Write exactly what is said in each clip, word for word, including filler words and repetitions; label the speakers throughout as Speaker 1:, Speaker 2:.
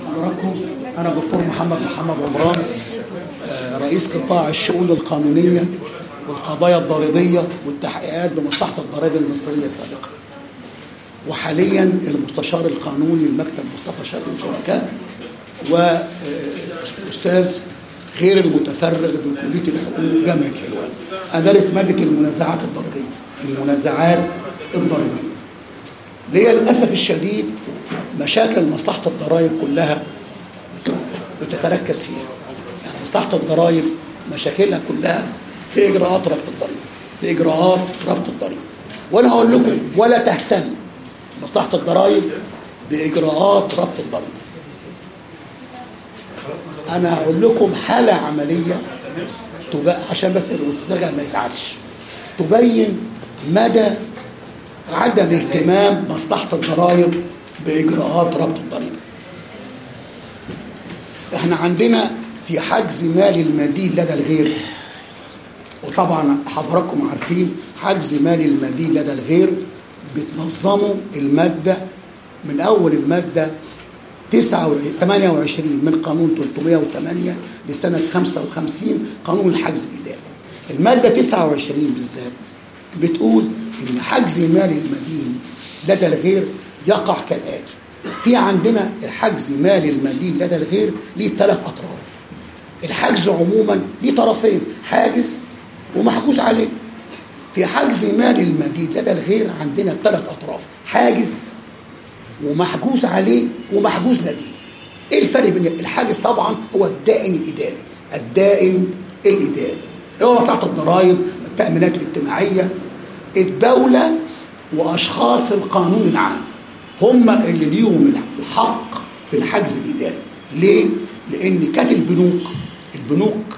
Speaker 1: حضراتكم. أنا دكتور محمد محمد عمران، رئيس قطاع الشؤون القانونية والقضايا الضريبية والتحقيقات بمصلحة الضرائب المصرية سابقا، وحاليا المستشار القانوني لمكتب مصطفى شاذلي وشركاء، وأستاذ غير المتفرغ بكلية الحقوق جامعة حلوان. أدرس مادة المنازعات الضريبية المنازعات الضريبية ليه للأسف الشديد مشاكل مصلحة الضرائب كلها بتتركز فيها. يعني مصلحة الضرائب مشاكلها كلها في إجراءات ربط الضريبة في إجراءات ربط الضريبة وأنا هقول لكم ولا تهتم مصلحة الضرائب بإجراءات ربط الضريبة. أنا هقول لكم حالة عملية عشان بس الأستاذ ما يزعلش تبين مدى عدم اهتمام مصلحة الضرائب بإجراءات ربط الضريبة. احنا عندنا في حجز مال المدين لدى الغير، وطبعا حضراتكم عارفين حجز مال المدين لدى الغير بتنظمه المادة من أول المادة ثمانية وعشرين من قانون ثلاثمائة وثمانية لسنة خمسة وخمسين قانون الحجز الإداري. المادة تسعة وعشرين بالذات بتقول إن حجز مال المدين لدى الغير يقع كالآتي. في عندنا الحجز مال المدين لدى الغير ليه ثلاث أطراف. الحجز عموما ليه طرفين، حاجز ومحجوز عليه. في حجز مال المدين لدى الغير عندنا ثلاث أطراف، حاجز ومحجوز عليه ومحجوز لديه. ايه الفرق بين الحاجز؟ طبعا هو الدائن الإداري الدائن الإداري اللي هو مصلحة الضرائب، التأمينات الاجتماعية، الدولة وأشخاص القانون العام هم اللي ليهم الحق في الحجز الإداري. ليه؟ لأن كانت البنوك البنوك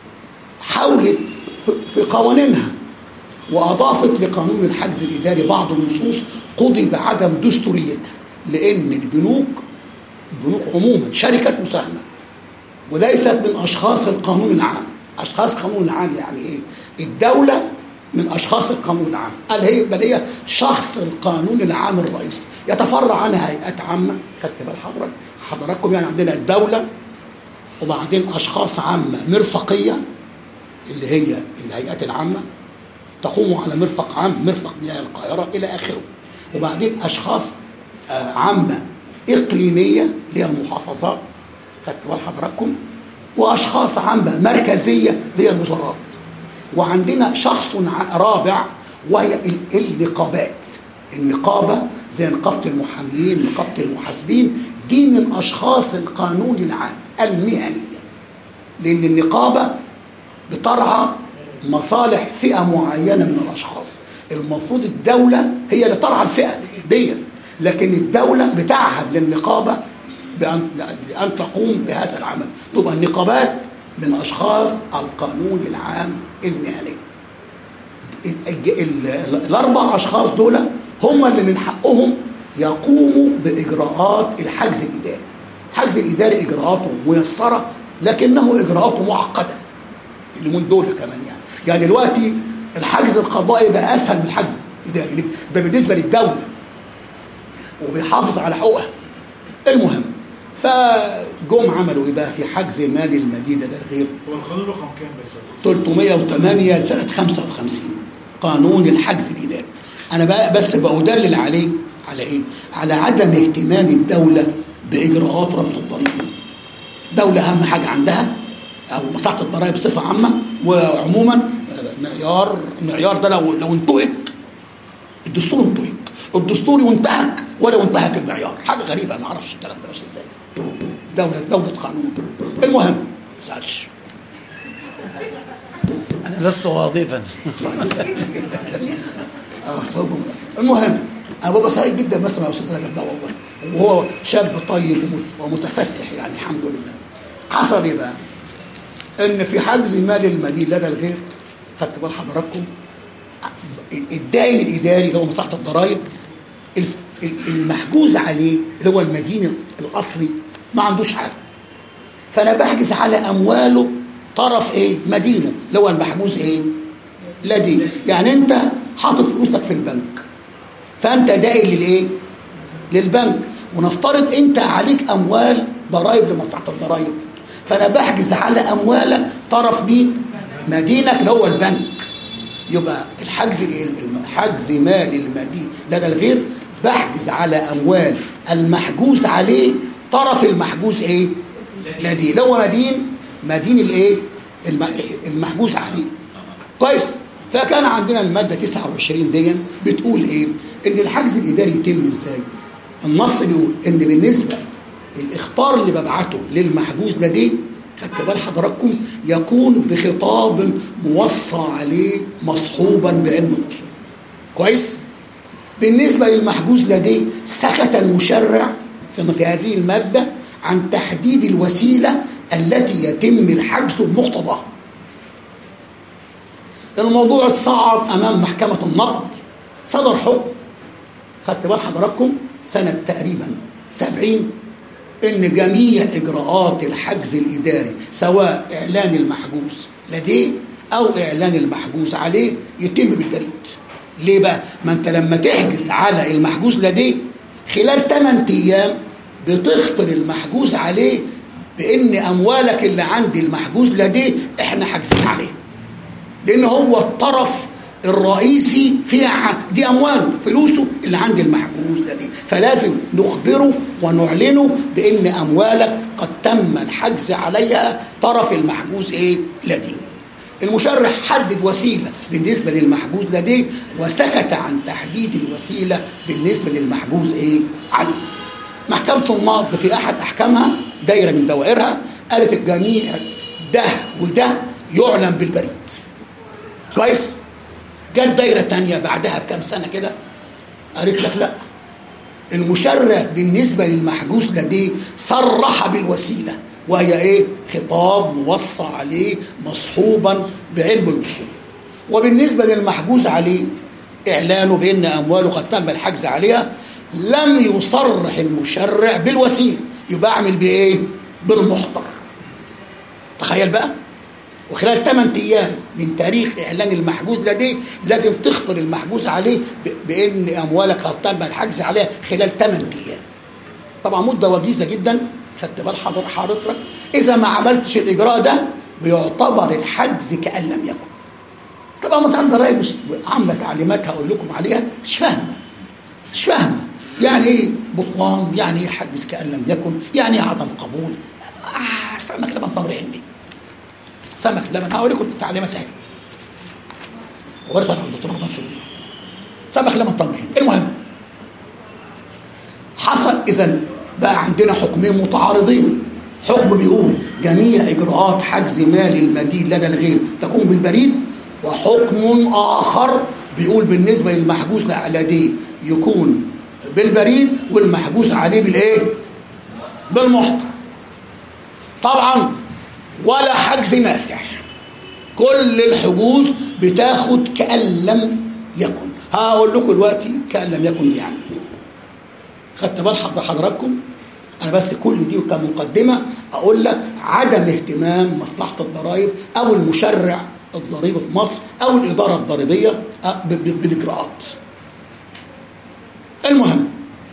Speaker 1: حاولت في قوانينها وأضافت لقانون الحجز الإداري بعض النصوص قضي بعدم دستوريتها، لأن البنوك البنوك عموما شركة مساهمة وليست من أشخاص القانون العام. أشخاص القانون العام يعني إيه؟ الدولة من أشخاص القانون العام، قال هي بل هي شخص القانون العام الرئيسي، يتفرع عنها هيئات عامة. خدت بال حضرتك حضراتكم؟ يعني عندنا الدولة وبعدين أشخاص عامة مرفقية اللي هي الهيئات العامة تقوم على مرفق عام، مرفق مياه القاهرة إلى آخره، وبعدين أشخاص عامة إقليمية اللي هي المحافظات، خدت بال حضراتكم، وأشخاص عامة مركزية اللي هي الوزارات، وعندنا شخص رابع وهي النقابات. النقابة زي نقابة المحامين، نقابة المحاسبين، دي من أشخاص القانون العام المهنية، لأن النقابة بترعى مصالح فئة معينة من الأشخاص. المفروض الدولة هي اللي ترعى الفئة دي، لكن الدولة بتعهد للنقابة بأن, بأن تقوم بهذا العمل. تبقى النقابات من أشخاص القانون العام المهني. الأربع أشخاص دول هم اللي من حقهم يقوموا بإجراءات الحجز الإداري. الحجز الإداري إجراءاته ميسرة لكنه إجراءاته معقدة اللي من دول كمان. يعني يعني دلوقتي الحجز القضائي بقى أسهل من الحجز الإداري ده بالنسبة للدولة وبيحافظ على حقوقها. المهم فجم عملوا ايه بقى في حجز مال المدينه ده الغير؟
Speaker 2: هو القانون رقم كام بس؟
Speaker 1: ثلاثمائة وثمانية سنه خمسة وخمسين قانون الحجز الاداري. انا بقى بس بدلل عليه على ايه؟ على عدم اهتمام الدوله باجراءات ربط الضريبه. دوله اهم حاجه عندها او مصلحه الضرائب بصفه عامه وعموما معيار المعيار ده لو لو انتهك الدستور انتهك الدستور ينتهك ولا ينتهك المعيار. حاجه غريبه ما اعرفش الكلام ده ماشي ازاي. دوله دوله قانون. المهم ما تزعلش
Speaker 3: انا لست واظبا.
Speaker 1: اه صوب. المهم ابو سعيد جدا بس مع استاذ رجب ده والله، وهو شاب طيب ومتفتح يعني الحمد لله. حصل ايه بقى؟ ان في حجز مال المدين لدى الغير، خدت بال حضراتكم، الدائن الاداري اللي هو مصلحه الضرائب المحجوز عليه اللي هو المدين الاصلي ما عندوش حاجه، فانا بحجز على امواله طرف ايه؟ مدينه اللي هو المحجوز ايه؟ لدي. يعني انت حاطط فلوسك في البنك فانت دائن للايه؟ للبنك، ونفترض انت عليك اموال ضرائب لمصلحه الضرائب. فانا بحجز على اموالك طرف مين؟ مدينك اللي هو البنك. يبقى الحجز حجز مال المدين لدى الغير، بحجز على اموال المحجوز عليه طرف المحجوز ايه؟ لديه، اللي هو مدين مدين الايه؟ المحجوز عليه. كويس. فكان عندنا الماده تسعة وعشرين دي بتقول ايه؟ ان الحجز الاداري يتم ازاي؟ النص بيقول ان بالنسبه الاخطار اللي ببعته للمحجوز لديه، خدت بال حضراتكم، يكون بخطاب موصى عليه مصحوبا بعلم الاصول. كويس؟ بالنسبه للمحجوز لديه، سكت المشرع في هذه الماده عن تحديد الوسيله التي يتم الحجز بمقتضاها. الموضوع اتصعد امام محكمه النقد، صدر حكم، خدت بال حضراتكم، سنه تقريبا سبعين، ان جميع اجراءات الحجز الاداري سواء اعلان المحجوز لديه او اعلان المحجوز عليه يتم بالبريد. ليه بقى؟ ما انت لما تحجز على المحجوز لديه خلال ثمانية ايام بتخطر المحجوز عليه بان اموالك اللي عند المحجوز لديه احنا حاجزين عليه، لان هو الطرف الرئيسي فيها، دي امواله فلوسه اللي عند المحجوز لديه، فلازم نخبره ونعلنه بان اموالك قد تم الحجز عليها طرف المحجوز ايه؟ لديه. المشرع حدد وسيله بالنسبه للمحجوز لديه وسكت عن تحديد الوسيله بالنسبه للمحجوز ايه؟ عليه. محكمه النقد في احد احكامها، دايره من دوائرها، قالت الجميع ده وده يعلن بالبريد. كويس؟ جت دايره تانية بعدها بكام سنه كده قالت لك لا، المشرع بالنسبه للمحجوز لديه صرح بالوسيله، وهي ايه؟ خطاب موصى عليه مصحوبا بعلم الاصول. وبالنسبه للمحجوز عليه اعلانه بان امواله قد تم الحجز عليها، لم يصرح المشرع بالوسيله، يبقى اعمل بايه؟ بالمحضر. تخيل بقى، وخلال ثمانية ايام من تاريخ اعلان المحجوز لديه لازم تخطر المحجوز عليه بان اموالك قد تم الحجز عليها خلال ثمانية ايام. طبعا مده وجيزه جدا، خدت بال حضرتك؟ اذا ما عملتش الاجراء ده بيعتبر الحجز كان لم يكن. طبعا مثلا ضرائب مش عامله تعليمات هقول لكم عليها، مش فاهمه مش فاهمه يعني ايه بطلان، يعني ايه حجز كان لم يكن، يعني ايه عدم قبول. آه سمك لبن تمر هندي، سمك لبن، هقول لكم التعليمات اهي، ورثه عند الدكتور نصر الدين، سمك لبن تمر هندي. المهم حصل اذا بقى عندنا حكمين متعارضين، حكم بيقول جميع اجراءات حجز مال المدين لدى الغير تكون بالبريد، وحكم اخر بيقول بالنسبه للمحجوز لديه يكون بالبريد والمحجوز عليه بالايه؟ بالمحضر. طبعا ولا حجز نافع، كل الحجوز بتاخد كأن لم يكن. هقول لكم دلوقتي كأن لم يكن دي يعني خدت بال حضراتكم؟ انا بس كل دي كمقدمه اقول لك عدم اهتمام مصلحه الضرائب او المشرع الضريبي في مصر او الاداره الضريبيه بالاجراءات. المهم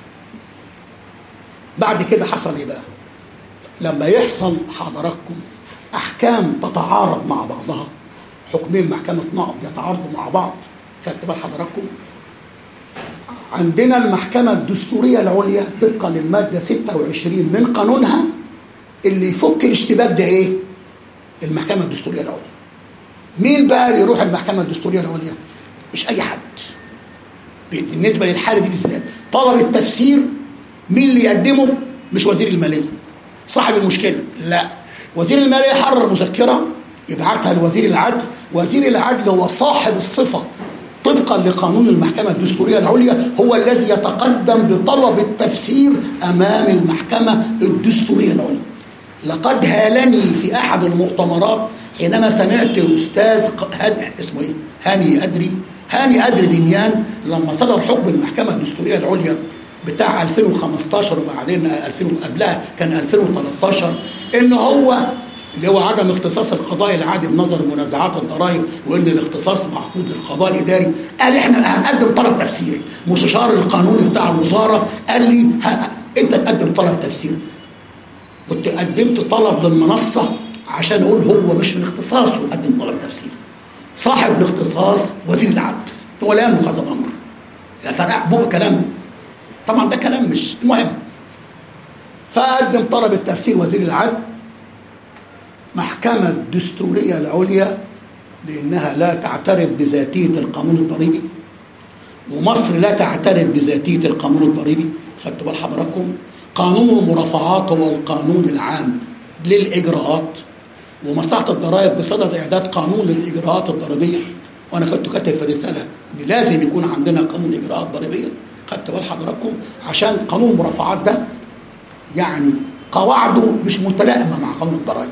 Speaker 1: بعد كده حصل ايه بقى؟ لما يحصل حضراتكم احكام تتعارض مع بعضها، حكمين محكمه نقض يتعارضوا مع بعض، خدت بال حضراتكم؟ عندنا المحكمه الدستوريه العليا طبقا للماده ستة وعشرين من قانونها اللي يفك الاشتباك ده ايه؟ المحكمه الدستوريه العليا. مين بقى اللي يروح المحكمه الدستوريه العليا؟ مش اي حد. بالنسبه للحاله دي بالذات طلب التفسير مين اللي يقدمه؟ مش وزير الماليه صاحب المشكله، لا، وزير الماليه يحرر مذكره يبعتها لوزير العدل، وزير العدل هو صاحب الصفه طبقا لقانون المحكمه الدستوريه العليا، هو الذي يتقدم بطلب التفسير امام المحكمه الدستوريه العليا. لقد هالني في احد المؤتمرات حينما سمعت استاذ اسمه ايه؟ هاني ادري هاني ادري دنيان لما صدر حكم المحكمه الدستوريه العليا بتاع ألفين وخمستاشر وبعدين ألفين قبلها كان ألفين وتلتاشر، ان هو اللي هو عدم اختصاص القضاء العادي بنظر منازعات الضرائب، وان الاختصاص معقود للقضاء الاداري. قال احنا هنقدم طلب تفسير. مستشار القانوني بتاع الوزاره قال لي انت تقدم طلب تفسير. كنت قدمت طلب للمنصه عشان اقول هو مش من اختصاصه قدم طلب تفسير. صاحب الاختصاص وزير العدل هو لا يملك هذا الامر. فرق بقى كلام، طبعا ده كلام مش مهم. فقدم طلب التفسير وزير العدل. محكمة الدستورية العليا لأنها لا تعترف بذاتية القانون الضريبي، ومصر لا تعترف بذاتية القانون الضريبي. خدتوا بال حضراتكم؟ قانون المرافعات هو القانون العام للإجراءات، ومصلحة الضرائب بصدد إعداد قانون للإجراءات الضريبية، وأنا كنت كاتب في الرسالة إن لازم يكون عندنا قانون إجراءات ضريبية. خدتوا بال حضراتكم؟ عشان قانون المرافعات ده يعني قواعده مش متلائمة مع قانون الضرائب.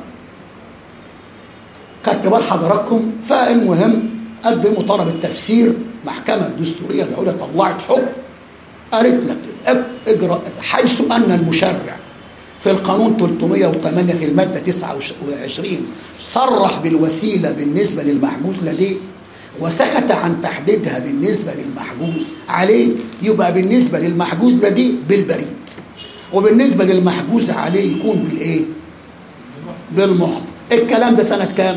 Speaker 1: خدت بال حضراتكم؟ فالمهم قدموا طلب التفسير. محكمة الدستورية العليا طلعت حكم قالت لك اجراء حيث ان المشرع في القانون ثلاثمائة وثمانية في الماده تسعة وعشرين صرح بالوسيله بالنسبه للمحجوز لديه وسكت عن تحديدها بالنسبه للمحجوز عليه، يبقى بالنسبه للمحجوز لديه بالبريد، وبالنسبه للمحجوز عليه يكون بالايه؟ بالمحضر. الكلام ده سنه كام؟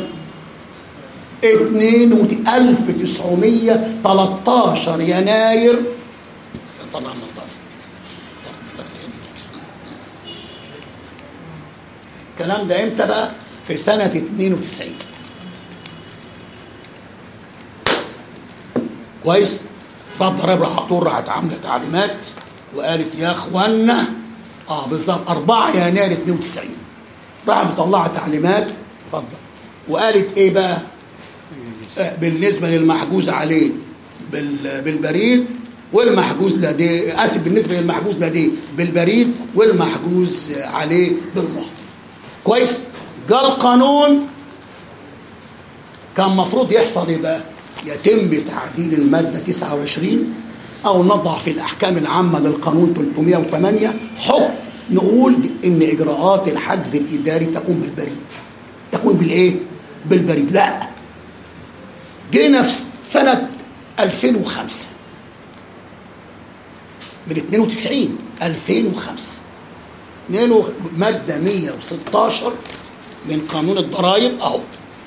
Speaker 1: ألف وتسعمائة وثلاثة عشر يناير. طلع النظاره. الكلام ده امتى بقى؟ في سنه اثنين وتسعين. كويس؟ فالضرائب راح طول راحت عامله تعليمات وقالت يا اخوانا اه بالظبط أربعة يناير اثنين وتسعين راح مطلعه تعليمات. اتفضل. وقالت ايه بقى؟ بالنسبه للمحجوز عليه بالبريد والمحجوز لديه، اسف بالنسبه للمحجوز لديه بالبريد والمحجوز عليه بالمحضر. كويس؟ جاء القانون كان المفروض يحصل ايه بقى؟ يتم تعديل الماده تسعة وعشرين او نضع في الاحكام العامه للقانون ثلاثمائة وثمانية حكم نقول ان اجراءات الحجز الاداري تكون بالبريد. تكون بالايه؟ بالبريد. لا، جينا في سنه ألفين وخمسة من اثنين وتسعين ألفين وخمسة ماده مئة وستة عشر من قانون الضرائب اهو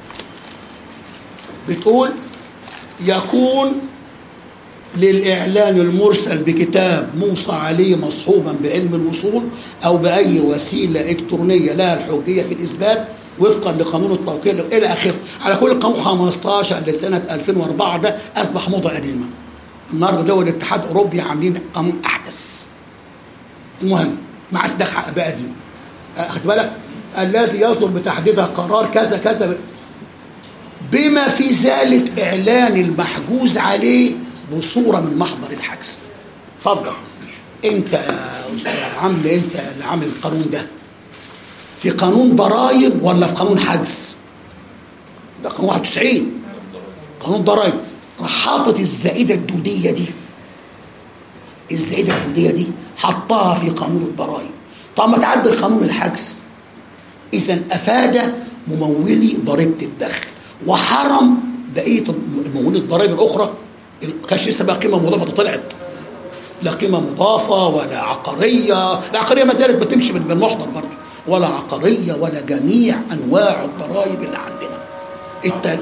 Speaker 1: بتقول يكون للإعلان المرسل بكتاب موصى عليه مصحوبا بعلم الوصول أو بأي وسيلة إلكترونية لها الحجية في الإثبات وفقا لقانون التوقيع إلى آخره. على كل قانون خمستاشر لسنة ألفين وأربعة ده أصبح موضة قديمة. النهارده دول الاتحاد الأوروبي عاملين قانون أحدث. المهم ما عاد ده بقى قديم. أخد بالك؟ الذي يصدر بتحديدها قرار كذا كذا بما في ذلك إعلان المحجوز عليه بصورة من محضر الحجز. اتفضل. انت يا عم انت اللي عامل القانون ده في قانون ضرائب ولا في قانون حجز؟ ده قانون واحد وتسعين قانون ضرائب. راح حاطط الزائده الدوديه دي، الزائده الدوديه دي حطها في قانون الضرائب. طب ما تعدل قانون الحجز. اذا افاد ممولي ضريبه الدخل وحرم بقيه ممولي الضرائب الاخرى. كانش لسه بقى قيمه مضافه طلعت، لا قيمه مضافه ولا عقاريه. العقاريه ما زالت بتمشي بالمحضر برضه، ولا عقاريه ولا جميع انواع الضرائب اللي عندنا. التل...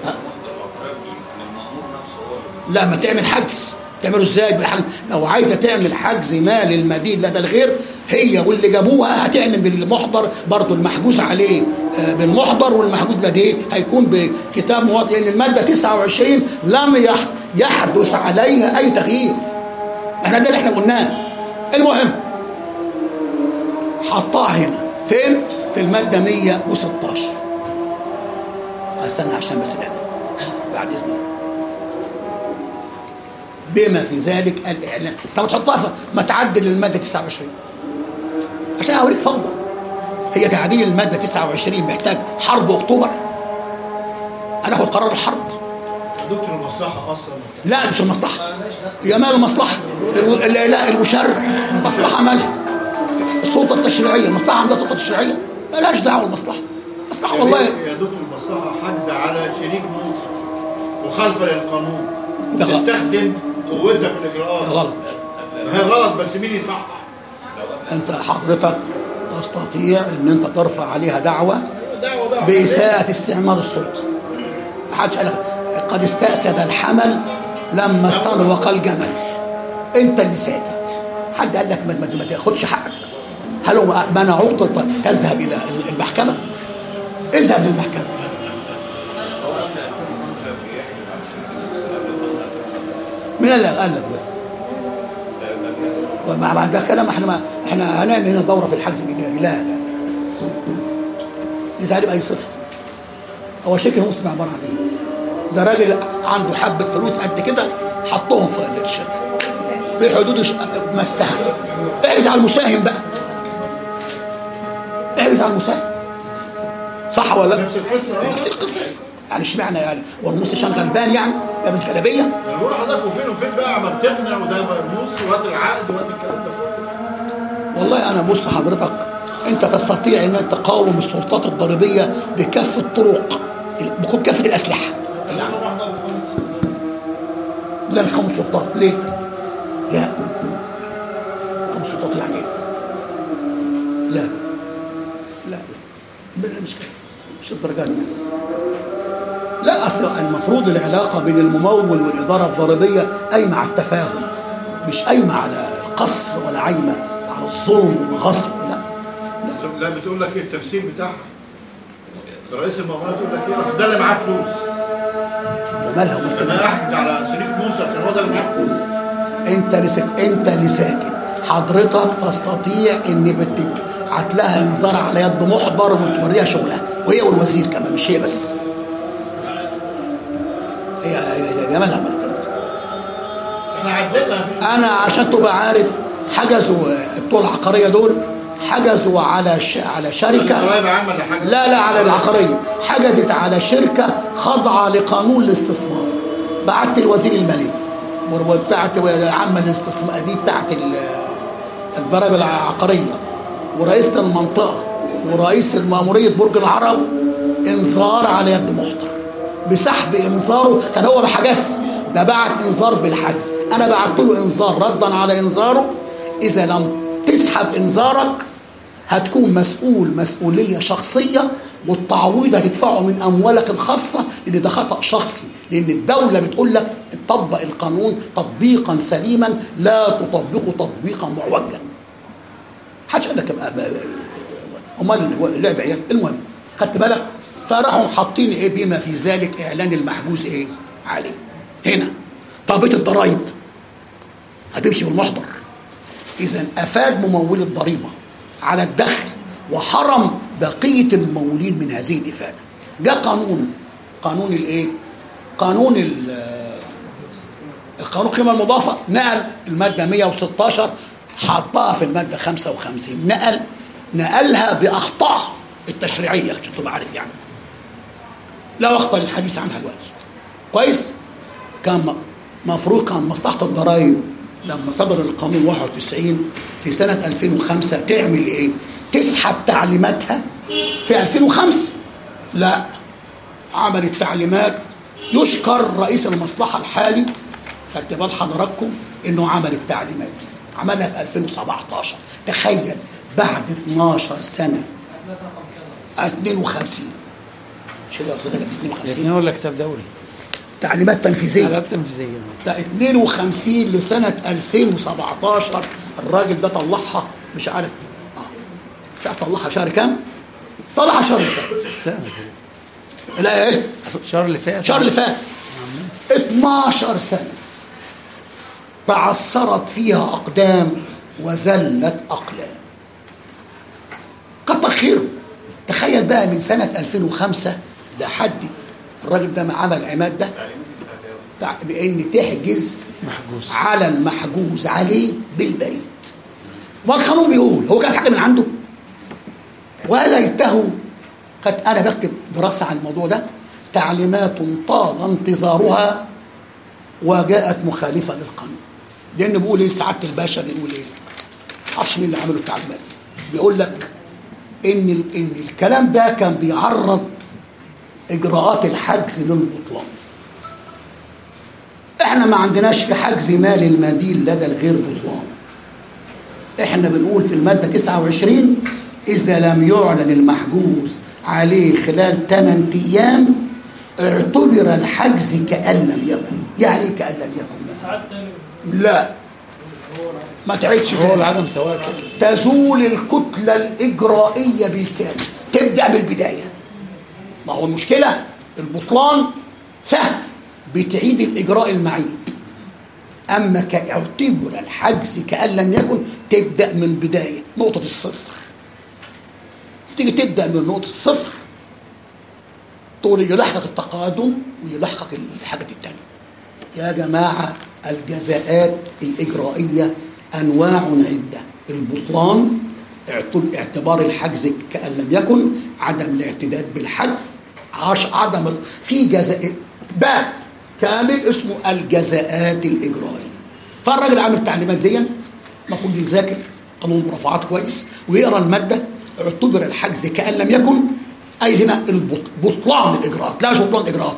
Speaker 1: لا ما تعمل حجز. تعمله ازاي بالحجز؟ لو عايزه تعمل حجز مال المدين لدى الغير هي واللي جابوها هتعلن بالمحضر برضه المحجوز عليه بالمحضر، والمحجوز لديه هيكون بكتاب موثق، لان الماده تسعة وعشرين لم يحدث عليها اي تغيير. احنا ده اللي احنا قلناه. المهم حطها هنا فين؟ في الماده مئة وستة عشر. استنى عشان بس الاعلان بعد اذنك. بما في ذلك الاعلان. لو تحطها ما تعدل الماده تسعة وعشرين عشان اوريك فوضى. هي تعديل الماده تسعة وعشرين محتاج حرب اكتوبر؟ هناخد قرار الحرب.
Speaker 2: دكتور المصلحه اصلا
Speaker 1: لا مش المصلحه. يا مال المصلحه؟ لا المشرع مصلحه مالها؟ السلطه التشريعيه. المصلحه عندها سلطه تشريعيه مالهاش دعوه بالمصلحه. مصلحه والله
Speaker 2: يا دكتور المصلحه حجز على شريك موصى مخالفه للقانون تستخدم قوتها في الاجراءات.
Speaker 1: غلط.
Speaker 2: هي غلط بس مين يصحح؟
Speaker 1: انت حضرتك تستطيع ان انت ترفع عليها دعوه باساءه استعمال السلطه. محدش قال قد استأسد الحمل لما استنوق الجمل. انت اللي ساكت. حد قال لك ما, ما تاخدش حقك؟ هل هم منعوك تذهب الى المحكمه؟ اذهب للمحكمه. مين اللي قال لك بقى؟ ما ده كلام. احنا ما احنا هنعمل هنا دوره في الحجز الاداري. لا لا اذا عليه باي صفه. هو شكل مسلم عباره عن ايه؟ ده راجل عنده حبه فلوس قد كده حطهم في الشركه في حدود ما استهل. احرز على المساهم بقى. احرز على المساهم. صح ولا لا؟
Speaker 2: نفس القصه.
Speaker 1: نفس القصه. يعني اشمعنى يعني؟ هو الموسى عشان غلبان يعني؟ لابس جلابيه؟
Speaker 2: انا بقول لحضرتك وفين وفين بقى ما بتقنع وده موسى وقت العقد وقت الكلام ده كله.
Speaker 1: والله انا بص حضرتك، انت تستطيع ان انت تقاوم السلطات الضريبيه بكافه الطرق، بكافه الاسلحه. لا مش قوم السلطات. ليه؟ لا قوم السلطات يعني ايه؟ لا لا مش كده، مش الدرجات يعني. لا اصل المفروض العلاقه بين الممول والاداره الضريبيه قايمه على التفاهم، مش قايمه على القصر ولا قايمه على الظلم والغصب. لا
Speaker 2: لا, لا بتقول لك ايه التفسير بتاعها؟ رئيس المؤامرات يقول لك ايه؟ اصل ده اللي معاه فلوس.
Speaker 1: ومالها ومال كده؟
Speaker 2: انا احجز على شريك موسى عشان هو ده اللي معاه فلوس.
Speaker 1: انت لسك انت اللي ساكت. حضرتك تستطيع ان بتبعت لها انذار على يد محضر وتوريها شغلها، وهي والوزير كمان، مش هي بس. هي يا جمالها من الكلام ده.
Speaker 2: احنا عدينا.
Speaker 1: انا عشان تبقى عارف، حجزوا بتوع العقاريه دول، حجزوا على ش... على شركه. لا لا على العقاريه، حجزت على شركه خاضعه لقانون الاستثمار. بعت الوزير الماليه بتاعت عامه الاستثمار دي بتاعت الضرائب العقاريه ورئيسه المنطقه ورئيس ماموريه برج العرب انذار على يد محضر بسحب انذاره. كان هو ما حجزش، ده بعت انذار بالحجز. انا بعت له انذار ردا على انذاره. اذا لم تسحب انذارك هتكون مسؤول مسؤوليه شخصيه، والتعويض هتدفعه من اموالك الخاصه، لان ده خطا شخصي. لان الدوله بتقول لك طبق القانون تطبيقا سليما، لا تطبقه تطبيقا معوجا. محدش قال لك امال اللعبه ايه؟ المهم خدت بالك؟ فراحوا حاطين ايه بما في ذلك اعلان المحجوز ايه عليه. هنا طابت الضرائب هتمشي بالمحضر. اذا افاد ممول الضريبه على الدخل وحرم بقيه الممولين من هذه الافاده. جاء قانون قانون الايه؟ قانون القانون القيمه المضافه، نقل الماده مئة وستة عشر حطها في الماده خمسة وخمسين، نقل نقلها باخطائها التشريعيه عشان تبقى عارف يعني. لا وقت للحديث عنها دلوقتي. كويس؟ كان مفروض كان مصلحه الضرائب لما صدر القانون واحد وتسعين في سنه ألفين وخمسة تعمل ايه؟ تسحب تعليماتها في ألفين وخمسة. لا، عملت تعليمات. يشكر رئيس المصلحه الحالي، خدت بال حضراتكم انه عمل التعليمات دي، عملها في ألفين وسبعة عشر. تخيل بعد اتناشر سنه اثنين وخمسين. مش كده يا استاذ؟ اثنين وخمسين
Speaker 3: الاثنين ولا كتاب دولي؟
Speaker 1: تعليمات تنفيذيه.
Speaker 3: تعليمات تنفيذيه.
Speaker 1: ده اثنين وخمسين لسنه ألفين وسبعة عشر الراجل ده طلعها. مش عارف اه مش عارف طلعها شهر كام؟ طلعها شهر اللي فات.
Speaker 3: السنه
Speaker 1: لا ايه؟
Speaker 3: الشهر اللي فات.
Speaker 1: الشهر اللي فات. اتناشر سنه تعثرت فيها اقدام وزلت اقلام. كتر خيره. تخيل بقى من سنه ألفين وخمسة لحد الراجل ده ما عمل عماد ده بان تحجز
Speaker 3: محجوز
Speaker 1: على المحجوز عليه بالبريد. والقانون بيقول هو كان حاجه من عنده وليته. قد انا بكتب دراسه عن الموضوع ده، تعليمات طال انتظارها وجاءت مخالفه للقانون. لان بيقول ايه سعاده الباشا؟ بيقول ايه؟ معرفش مين اللي عملوا التعليمات دي. بيقول لك ان ان الكلام ده كان بيعرض اجراءات الحجز للبطلان. احنا ما عندناش في حجز مال المدين لدى الغير بطلان. احنا بنقول في الماده تسعة وعشرين إذا لم يعلن المحجوز عليه خلال ثمانية أيام اعتبر الحجز كأن لم يكن. يعني ايه كأن لم يكن؟ لا ما تعيدش
Speaker 3: هو العدم سواء.
Speaker 1: تزول الكتلة الإجرائية بالكامل، تبدأ بالبداية. ما هو المشكلة البطلان سهل، بتعيد الإجراء المعيب. أما كاعتبر الحجز كأن لم يكن تبدأ من بداية نقطة الصفر. تيجي تبدأ من نقطة الصفر تقول يلحقك التقادم ويلحقك الحاجات التانية. يا جماعة الجزاءات الإجرائية أنواع عدة. البطلان اعتبار الحجز كأن لم يكن، عدم الاعتداد بالحد، عش عدم في جزاء باب كامل اسمه الجزاءات الإجرائية. فالراجل عامل تعليمات دي المفروض يذاكر قانون المرافعات كويس ويقرا المادة. اعتبر الحجز كأن لم يكن، أي هنا بطلان الإجراءات، لا بطلان الإجراءات.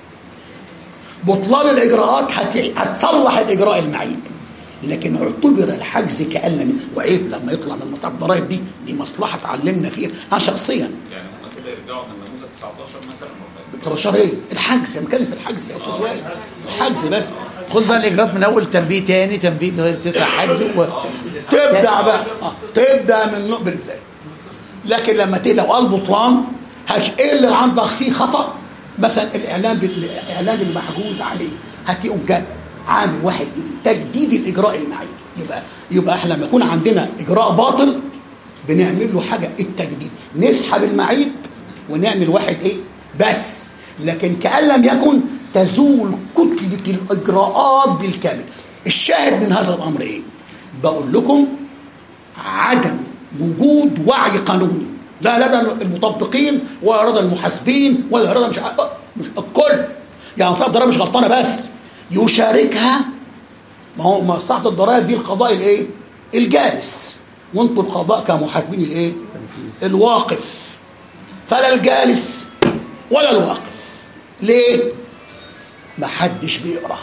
Speaker 1: بطلان الإجراءات هتصلح الإجراء المعيب، لكن اعتبر الحجز كأن لم. وعيب لما يطلع من مصارف الضرائب دي دي مصلحة اتعلمنا فيها أنا شخصيا.
Speaker 4: يعني ممكن كده يرجعوا من نموذج تسعتاشر مثلا.
Speaker 1: تسعتاشر ايه؟ الحجز، انا بتكلم في الحجز يا استاذ وائل. الحجز بس.
Speaker 3: خد بقى الاجراءات من اول تنبيه تاني، تنبيه تسع حجز و...
Speaker 1: تبدا بقى آه. تبدا من نقطه البدايه. لكن لما تيجي لو قال بطلان هش ايه اللي عندك فيه خطا؟ مثلا الاعلان بالاعلان المحجوز عليه هتقوم جد عامل واحد جديد، تجديد الاجراء المعيب. يبقى يبقى احنا لما يكون عندنا اجراء باطل بنعمل له حاجه التجديد، نسحب المعيب ونعمل واحد ايه بس. لكن كأن لم يكن تزول كتلة الإجراءات بالكامل. الشاهد من هذا الأمر إيه؟ بقول لكم عدم وجود وعي قانوني، لا لدى المطبقين ولا لدى المحاسبين ولا لدى مش مش الكل. يعني مصلحة الضرائب مش غلطانة بس، يشاركها. ما هو مصلحة الضرائب دي القضاء الإيه؟ الجالس، وانتوا القضاء كمحاسبين الإيه؟ الواقف. فلا الجالس ولا الواقف. ليه؟ ما حدش بيقرا.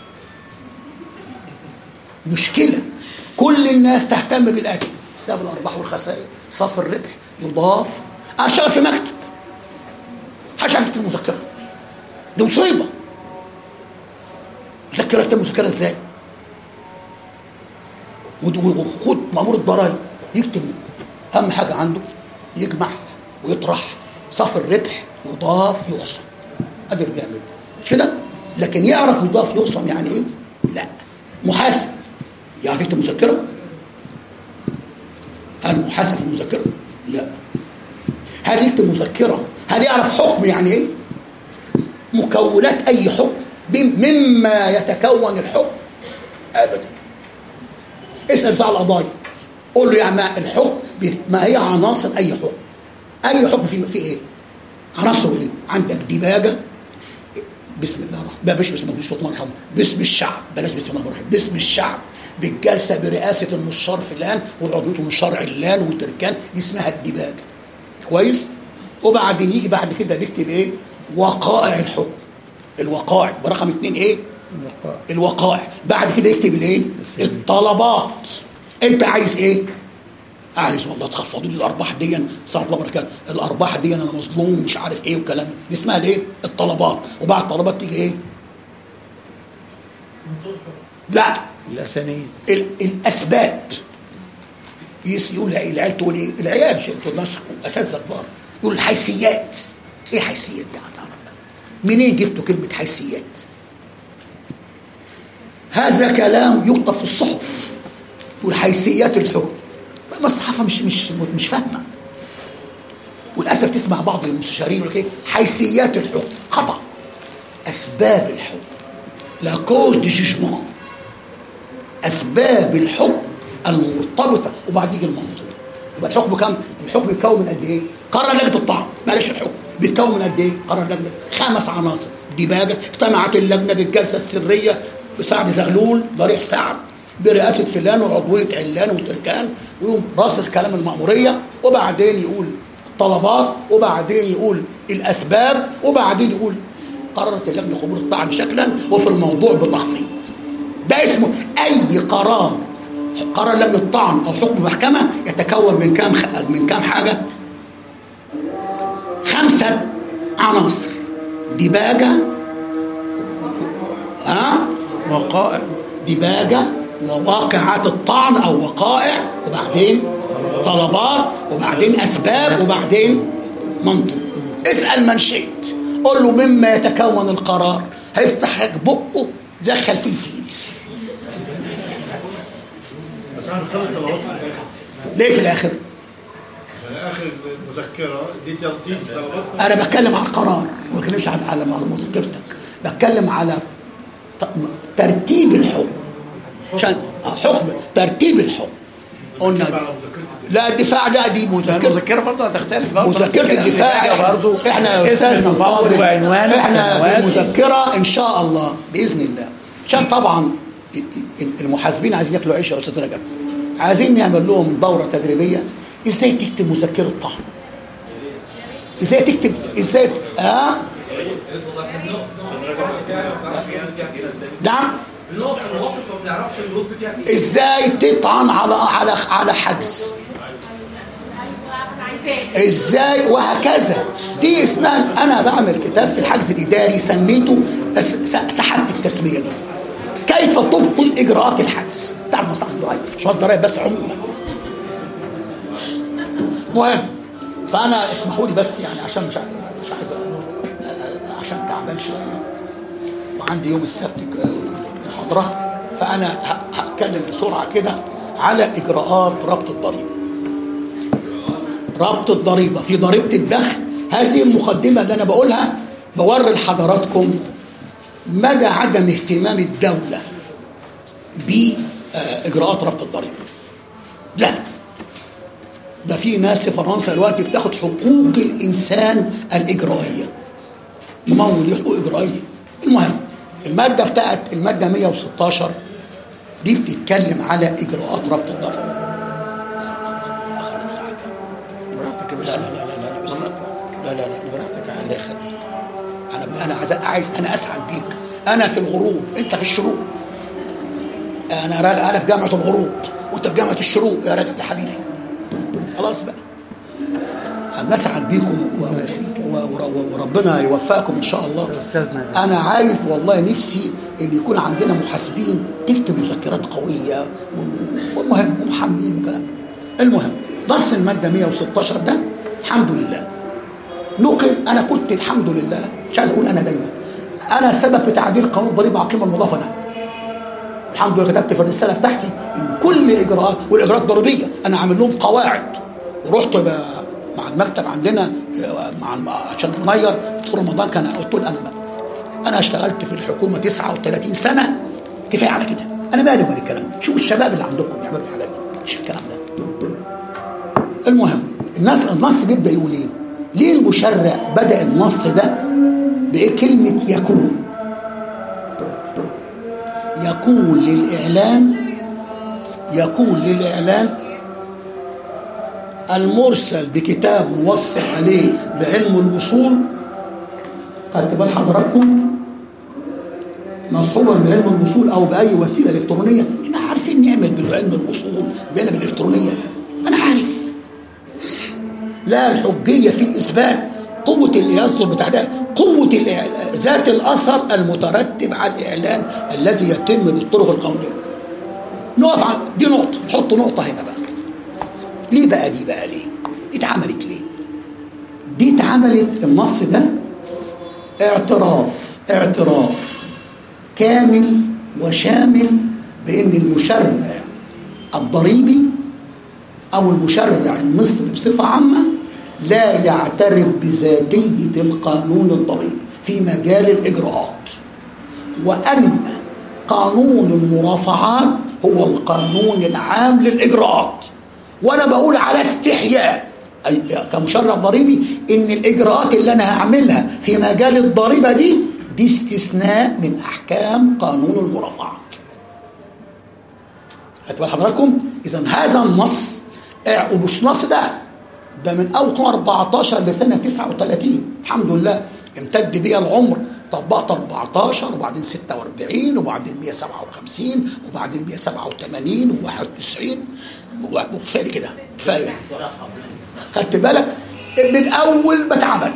Speaker 1: مشكلة. كل الناس تهتم بالأكل، حساب الأرباح والخسائر، صافي الربح، يضاف. أنا شغال في مكتب هشغل في المذكرة، دي مصيبة. مذكرة اكتب مذكرة ازاي؟ وخد مأمور الضرائب يكتب أهم حاجة عنده، يجمع ويطرح، صافي الربح، يضاف، يخصم. قادر بيعمل مش كده؟ لكن يعرف يضاف يخصم يعني ايه؟ لا. محاسب يعرف يكتب مذكره؟ هل محاسب في المذكره؟ لا. هل يكتب مذكره؟ هل يعرف حكم يعني ايه؟ مكونات اي حكم مما يتكون الحكم؟ ابدا. اسال بتاع القضايا قول له يعني الحكم ما هي عناصر اي حكم؟ اي حكم فيه في ايه؟ عناصر ايه؟ عندك ديباجه، بسم الله الرحمن بلاش بسم الله الرحمن الرحيم، باسم الشعب، بلاش بسم الله الرحمن الرحيم، باسم الشعب بالجلسه برئاسه المستشار فلان وعضويه المستشار علان وتركان، دي اسمها الديباجه. كويس؟ وبعدين يجي بعد كده نكتب ايه؟ وقائع الحكم. الوقائع برقم اثنين ايه؟ الوقائع. بعد كده يكتب الايه؟ الطلبات. انت عايز ايه؟ عايز والله تخفضوا لي الارباح دي، صلى الله بركاته، الارباح دي انا مظلوم مش عارف ايه وكلام دي اسمها الايه؟ الطلبات. وبعد الطلبات تيجي ايه؟ لا
Speaker 3: الاسانيد،
Speaker 1: الاسباب. يقول العيال تقول ايه؟ العيال مش الناس اساس الكبار يقول الحيثيات. ايه حيثيات دي؟ منين جبتوا كلمه حيثيات؟ هذا كلام يكتب في الصحف، يقول حيثيات الحكم. ما الصحافه مش مش مش فاهمه. وللاسف تسمع بعض المستشارين يقول ايه؟ حيثيات الحكم. خطا. اسباب الحكم، لا كوز دي جيجمون. اسباب الحكم المرتبطه. وبعد يجي المنطق. يبقى الحكم كم؟ الحكم بيتكون من قد ايه؟ قرار لجنه الطعن، معلش الحكم بيتكون من قد ايه؟ قرار لجنه خمس عناصر. ديباجه، اجتمعت اللجنه بالجلسه السريه بسعد زغلول ضريح سعد برئاسه فلان وعضويه علان وتركان، ويقوم راصص كلام المأموريه، وبعدين يقول طلبات، وبعدين يقول الاسباب، وبعدين يقول قررت اللجنه خبور الطعن شكلا وفي الموضوع بتخفيض. ده اسمه اي قرار قرار لجنه الطعن او حكم محكمه يتكون من كام من كام حاجه؟ خمسه عناصر: ديباجه، ها أه؟
Speaker 3: وقائع،
Speaker 1: ديباجه وواقعات الطعن او وقائع، وبعدين طلبات، وبعدين اسباب، وبعدين منطق. اسال من شئت، قول له مما يتكون القرار، هيفتح لك بقه دخل في الفيل.
Speaker 2: بس احنا بنخلي الطلبات في الاخر.
Speaker 1: ليه في الاخر؟
Speaker 2: يعني اخر المذكره دي ترتيب طلبات.
Speaker 1: انا بتكلم عن القرار، ما بتكلمش على على مذكرتك، بتكلم على ترتيب الحكم. عشان حكم ترتيب الحكم قلنا لا الدفاع ده دي مذكره،
Speaker 3: المذكره برضه هتختلف برضه.
Speaker 1: مذكره الدفاع برضه احنا
Speaker 3: اسم المفوض وعنوان
Speaker 1: احنا في المذكره ان شاء الله باذن الله. عشان طبعا المحاسبين عايزين ياكلوا عيش يا استاذ رجب، عايزين نعمل لهم دوره تدريبيه ازاي تكتب مذكره طعن، ازاي تكتب ازاي اه نعم
Speaker 5: النقطة الواحد ما بنعرفش الجروب بتاعك ايه.
Speaker 1: ازاي تطعن على على على حجز، ازاي، وهكذا. دي اسمها، انا بعمل كتاب في الحجز الاداري سميته، سحبت التسميه دي، كيف تبطل اجراءات الحجز بتاع مصلحه الضرايب، مش الضرايب بس، عموما. مهم، فانا اسمحوا لي بس يعني عشان مش عايز مش عايز عشان تعبان شويه وعندي يوم السبت محاضره، فانا هتكلم بسرعه كده على اجراءات ربط الضريبه. ربط الضريبه في ضريبه الدخل، هذه المقدمه اللي انا بقولها بوري لحضراتكم مدى عدم اهتمام الدوله باجراءات ربط الضريبه. لا، ده في ناس في فرنسا دلوقتي بتاخد حقوق الانسان الاجرائيه، ممول له حقوق اجرائيه. المهم، الماده بتاعت الماده مية وستاشر دي بتتكلم على اجراءات ربط الضريبه.
Speaker 3: براحتك يا
Speaker 1: لا
Speaker 3: باشا.
Speaker 1: لا لا لا لا بس لا لا لا براحتك يا عم. انا انا عايز عايز انا اسعد بيك. انا في الغروب، انت في الشروق. انا راجع، انا في جامعه الغروب وانت في جامعه الشروق يا راجل يا حبيبي. خلاص بقى، نسعد بيكم وربنا يوفقكم ان شاء الله. انا عايز والله نفسي ان يكون عندنا محاسبين تكتب مذكرات قويه ومهم ومحامين وكلام كده. المهم، نص الماده مية وستاشر ده الحمد لله نقل. انا كنت الحمد لله، مش عايز اقول انا دايما، انا سبب في تعديل قانون الضريبه على القيمه المضافه ده. الحمد لله كتبت في الرساله بتاعتي ان كل اجراءات والاجراءات الضريبيه انا عامل لهم قواعد، ورحت مع المكتب عندنا مع عشان نغير دكتور رمضان. كان قلت له انا انا اشتغلت في الحكومه تسعة وثلاثين سنه، كفايه على كده، انا مالي ومال الكلام ده. شوفوا الشباب اللي عندكم يعملوا عليا، مش الكلام ده. المهم، الناس النص بيبدا يقول ايه؟ ليه المشرع بدا النص ده بايه؟ كلمه يكون. يكون للاعلان، يكون للاعلان المرسل بكتاب موثق عليه بعلم الوصول. خدت بال حضراتكم؟ مصحوبا بعلم الوصول او باي وسيله الكترونيه. احنا عارفين نعمل بالعلم الوصول بينا بالالكترونيه، انا عارف. لا الحجيه في الاثبات، قوه اللي يصدر بتاع ده، قوه ذات الاثر المترتب على الاعلان الذي يتم بالطرق القانونيه. نقف عن دي نقطه، نحط نقطه هنا بقى. ليه بقى دي بقى ليه؟ دي اتعملت ليه؟ دي اتعملت النص ده اعتراف اعتراف كامل وشامل بان المشرع الضريبي او المشرع المصري بصفه عامه لا يعترف بذاتيه القانون الضريبي في مجال الاجراءات، وان قانون المرافعات هو القانون العام للاجراءات. وانا بقول على استحياء كمشرع ضريبي ان الاجراءات اللي انا هعملها في مجال الضريبه دي دي استثناء من احكام قانون المرافعات. هتبقى حضراتكم اذا هذا النص، ومش نص ده ده من اول أربعتاشر لسنه تسعة وثلاثين، الحمد لله امتد بي العمر طبقت أربعتاشر وبعدين ستة وأربعين وبعدين مية وسبعة وخمسين وبعدين مية وسبعة وثمانين وواحد وتسعين وكفايه كده كفايه. خدت بالك؟ من اول ما اتعمل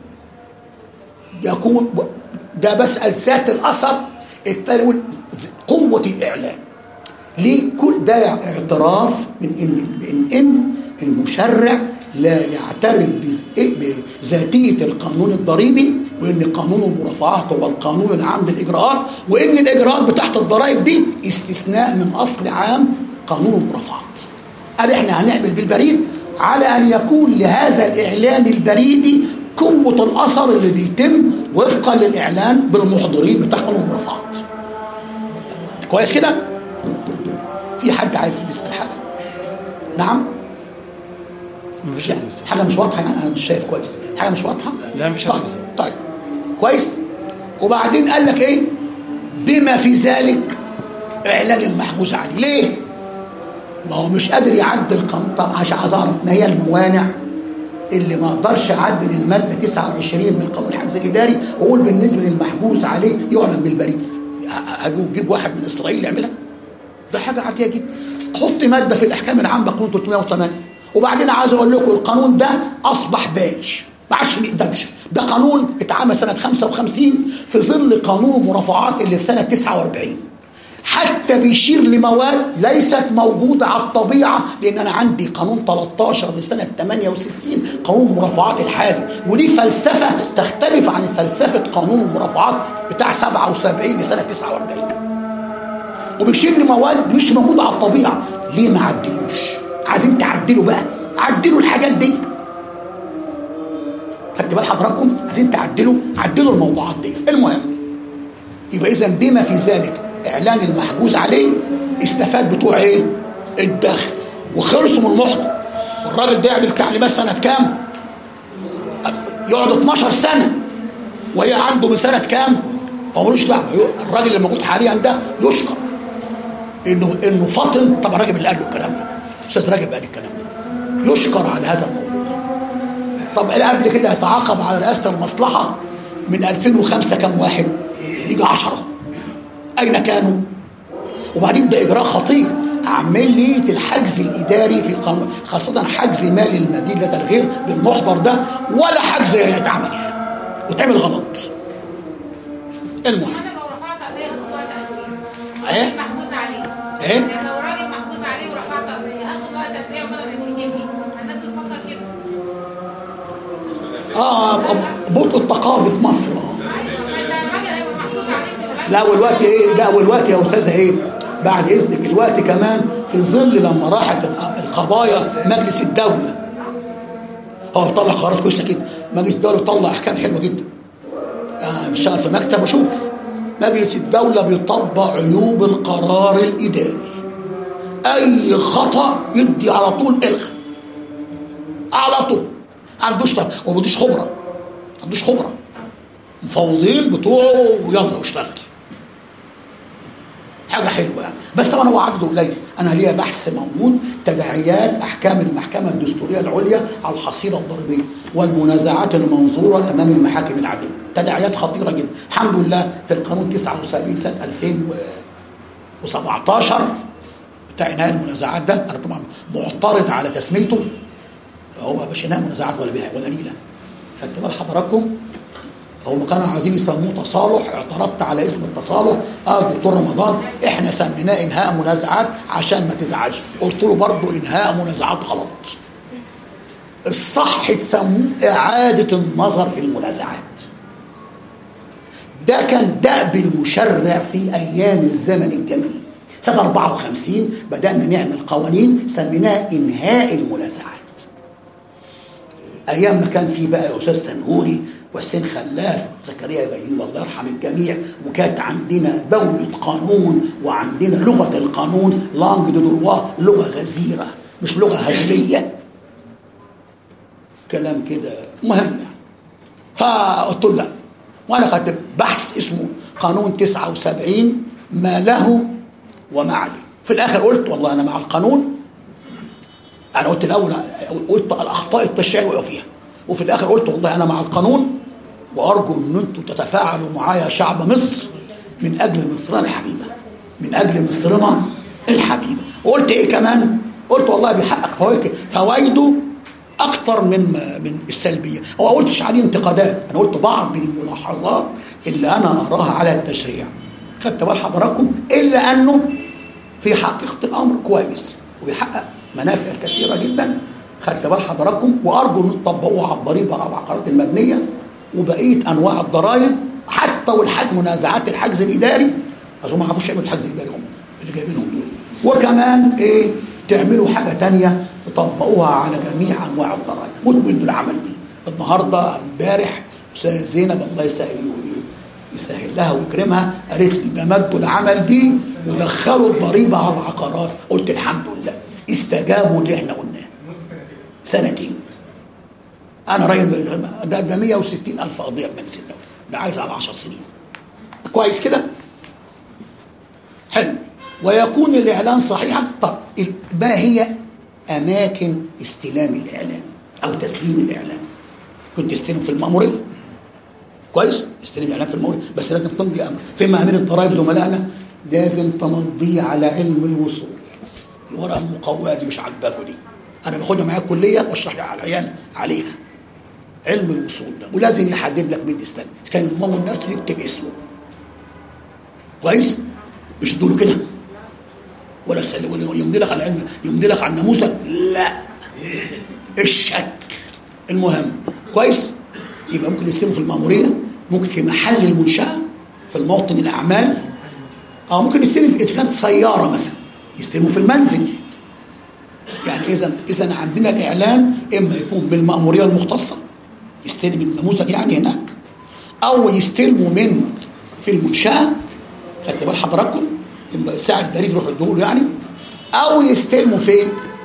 Speaker 1: يكون ده بسأل ذات الاثر. الثاني قوه الاعلام. ليه؟ كل ده اعتراف من ان ان المشرع لا يعترف بذاتيه القانون الضريبي، وان قانون المرافعات هو القانون العام للاجراءات، وان الاجراءات بتاعت الضرائب دي استثناء من اصل عام قانون المرافعات. قال احنا هنعمل بالبريد على ان يكون لهذا الاعلان البريدي قوه الاثر اللي بيتم وفقا للاعلان بالمحضرين بتاع قانون المرافعات. كويس كده؟ في حد عايز يسال حاجه؟ نعم؟ مفيش حاجه مش واضحه يعني؟ انا مش شايف كويس. حاجه مش واضحه؟
Speaker 3: لا مش
Speaker 1: طيب. طيب كويس. وبعدين قال لك ايه؟ بما في ذلك اعلان المحجوز عليه. ليه؟ ما هو مش قادر يعدل القانون. طب عشان عايز اعرف ما هي الموانع اللي ما اقدرش اعدل الماده تسعة وعشرين من قانون الحجز الاداري واقول بالنسبه للمحجوز عليه يعلن بالبريد. هجيب واحد من اسرائيل يعملها؟ ده حاجه عاديه جدا. احط ماده في الاحكام العامه قانون ثلاثمية وثمانية. وبعدين عايز اقول لكم القانون ده اصبح بايش، ما عادش نقدرش. ده قانون اتعمل سنه خمسة وخمسين في ظل قانون المرافعات اللي في سنه تسعة وأربعين. حتى بيشير لمواد ليست موجوده على الطبيعه، لان انا عندي قانون تلتاشر لسنه ثمانية وستين قانون المرافعات الحالي، وليه فلسفه تختلف عن فلسفه قانون المرافعات بتاع سبعة وسبعين لسنه تسعة وأربعين. وبيشير لمواد مش موجوده على الطبيعه. ليه ما عدلوش؟ عايزين تعدلوا بقى، عدلوا الحاجات دي. خدت بال حضراتكم؟ عايزين تعدلوا، عدلوا الموضوعات دي. المهم يبقى اذا بما في ذلك اعلان المحجوز عليه استفاد بتوع ايه؟ الدخل، وخلصوا من المحضر. والراجل ده يعمل تعليمات سنه كام؟ يقعد اتناشر سنه وهي عنده من سنه كام؟ هو ملوش دعوه. الراجل اللي موجود حاليا ده يشكر انه انه فطن. طبعا الراجل اللي قال له الكلام ده استاذ راجل قال الكلام ده، يشكر على هذا الموضوع. طب قبل كده يتعاقب على رئاسه المصلحه من ألفين وخمسة كم واحد؟ يجي عشرة. اين كانوا؟ وبعدين ده اجراء خطير. عمليه الحجز الاداري في قانون، خاصه حجز مال المدين لدى الغير بالمحضر ده، ولا حجز يتعمل وتعمل غلط. المهم
Speaker 6: انا لو رفعت قضيه هاخد وقت قد
Speaker 1: ايه؟
Speaker 6: ايه؟ محجوز عليه.
Speaker 1: ايه؟
Speaker 6: يعني لو راجل محجوز عليه ورفعت قضيه هاخد وقت قد ايه عقبال ما يتحكمني؟ الناس بتفكر كده.
Speaker 1: اه بطء التقاضي في مصر. اه لا والوقت ايه؟ لا والوقت يا استاذه ايه؟ بعد اذنك الوقت كمان في ظل لما راحت القضايا مجلس الدوله. هو طلع قرارات كويسه جدا. مجلس الدوله طلع احكام حلوه جدا. انا آه بشتغل في مكتب واشوف مجلس الدوله بيطبق عيوب القرار الاداري. اي خطا يدي على طول الغي على طول. ما عندوش وما عندوش خبره، ما عندوش خبره. مفوضين بتوعه ويلا واشتغل. حاجه حلوه يعني. بس طبعا هو عدده قليل. انا ليا بحث موجود تداعيات احكام المحكمه الدستوريه العليا على الحصيله الضريبيه والمنازعات المنظوره امام المحاكم العاديه. تداعيات خطيره جدا. الحمد لله في القانون تسعة وسبعين سنه ألفين وسبعتاشر بتاع انهاء المنازعات ده، انا طبعا معترض على تسميته. هو مش انهاء منازعات ولا بيع ولا نيله. خدت بال حضراتكم؟ هم كانوا عايزين يسموه تصالح. اعترضت على اسم التصالح. اه دكتور رمضان احنا سميناه انهاء منازعات عشان ما تزعلش. قلت له برضه انهاء منازعات غلط. الصح تسموه اعاده النظر في المنازعات. ده كان دأب المشرع في ايام الزمن الجميل. سنه أربعة وخمسين بدانا نعمل قوانين سميناها انهاء المنازعات. ايام ما كان في بقى استاذ سنهوري وحسين خلاف زكريا بيوم الله يرحم الجميع، وكانت عندنا دولة قانون وعندنا لغة القانون لانج دو دروا، لغة غزيرة مش لغة هزلية. كلام كده مهم. فقلت له لا. وانا كاتب بحث اسمه قانون تسعة وسبعين ما له وما عليه. في الاخر قلت والله انا مع القانون. انا قلت الاول قلت الاخطاء التشريعيه وقعوا فيها، وفي الاخر قلت والله انا مع القانون وارجو ان انتم تتفاعلوا معايا شعب مصر من اجل مصرنا الحبيبه، من اجل مصرنا الحبيبه. وقلت ايه كمان؟ قلت والله بيحقق فوائد، فوائده اكتر من من السلبيه. هو ما قلتش عليه انتقادات، انا قلت بعض الملاحظات اللي انا اراها على التشريع. خدت بال حضراتكم؟ الا انه في حقيقه الامر كويس وبيحقق منافع كثيره جدا. خدت بال حضراتكم؟ وارجو ان تطبقوها على الضريبه على العقارات المبنيه وبقيه انواع الضرائب، حتى والحجم منازعات الحجز الاداري. اظن ما عرفوش يعملوا الحجز الاداري هم اللي جايبينهم دول. وكمان ايه؟ تعملوا حاجه ثانيه تطبقوها على جميع انواع الضرائب وتبدوا العمل بيه. النهارده امبارح استاذه زينب الله يسهل لها ويكرمها قالت لي ده مدوا العمل بيه ودخلوا الضريبه على العقارات. قلت الحمد لله استجابوا اللي احنا قلناه. سنتين. انا رايي ده ده مية وستين الف قضيه بمجلس الدوله، ده عايز على عشر سنين. كويس كده؟ حلو. ويكون الاعلان صحيحا. طب ما هي اماكن استلام الاعلان او تسليم الاعلان؟ كنت تستلم في المأموريه. كويس؟ استلم الاعلان في المأموريه، بس لازم تمضي امر. في مأمين الضرائب زملائنا لازم تمضيه على علم الوصول. الورقه المقواه اللي مش عاجباكوا دي انا باخدها معايا الكليه واشرح على العيال عليها. علم الوصول ده ولازم يحدد لك مين يستلم. كان الممول نفسه يكتب اسمه. كويس؟ مش تقولوا كده ولا ولا يمضي لك على علم، يمضي لك على الناموسه. لا، الشك. المهم كويس؟ يبقى ممكن يستلموا في المأموريه، ممكن في محل المنشاه، في الموطن الاعمال، او ممكن يستلم اذا كانت سياره مثلا يستلموا في المنزل. يعني اذا اذا عندنا الاعلان اما يكون بالمأموريه المختصه يستلم النموذج يعني هناك، او يستلموا من في المنشاه. خدت بال حضراتكم؟ يبقى ساعه البريد يروحوا يدوا له يعني، او يستلموا فين؟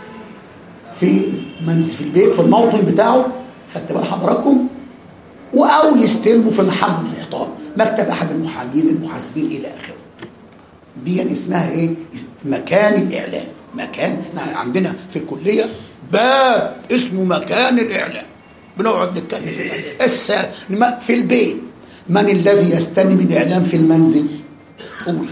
Speaker 1: في منزل، في البيت، في الموطن بتاعه. خدت بال حضراتكم؟ او يستلموا في محل المختار، مكتب احد المحامين المحاسبين الى اخره. دي اسمها ايه؟ مكان الاعلان. مكان عندنا في الكليه باب اسمه مكان الاعلان، بنقعد نتكلم في الاعلان. في البيت من الذي يستلم الاعلان في المنزل؟ قول.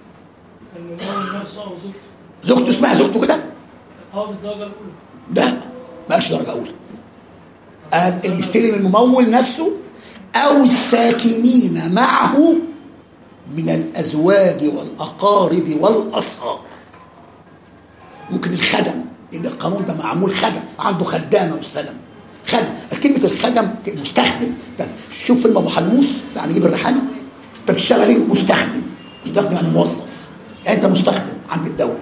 Speaker 5: نفسه او زوجته.
Speaker 1: زوجته اسمها زوجته كده؟
Speaker 5: اه بالدرجه الاولى.
Speaker 1: لا ما قالش درجه اولى. قال اللي يستلم الممول نفسه او الساكنين معه من الازواج والاقارب والاصهار. ممكن الخدم، لان القانون ده معمول خدم، عنده خدامه مستلم. خدم، كلمه الخدم مستخدم. شوف فيلم ابو حلموس بتاع نجيب الريحاني، انت بتشتغل ايه؟ مستخدم. مستخدم يعني موظف، يعني انت مستخدم عند الدوله.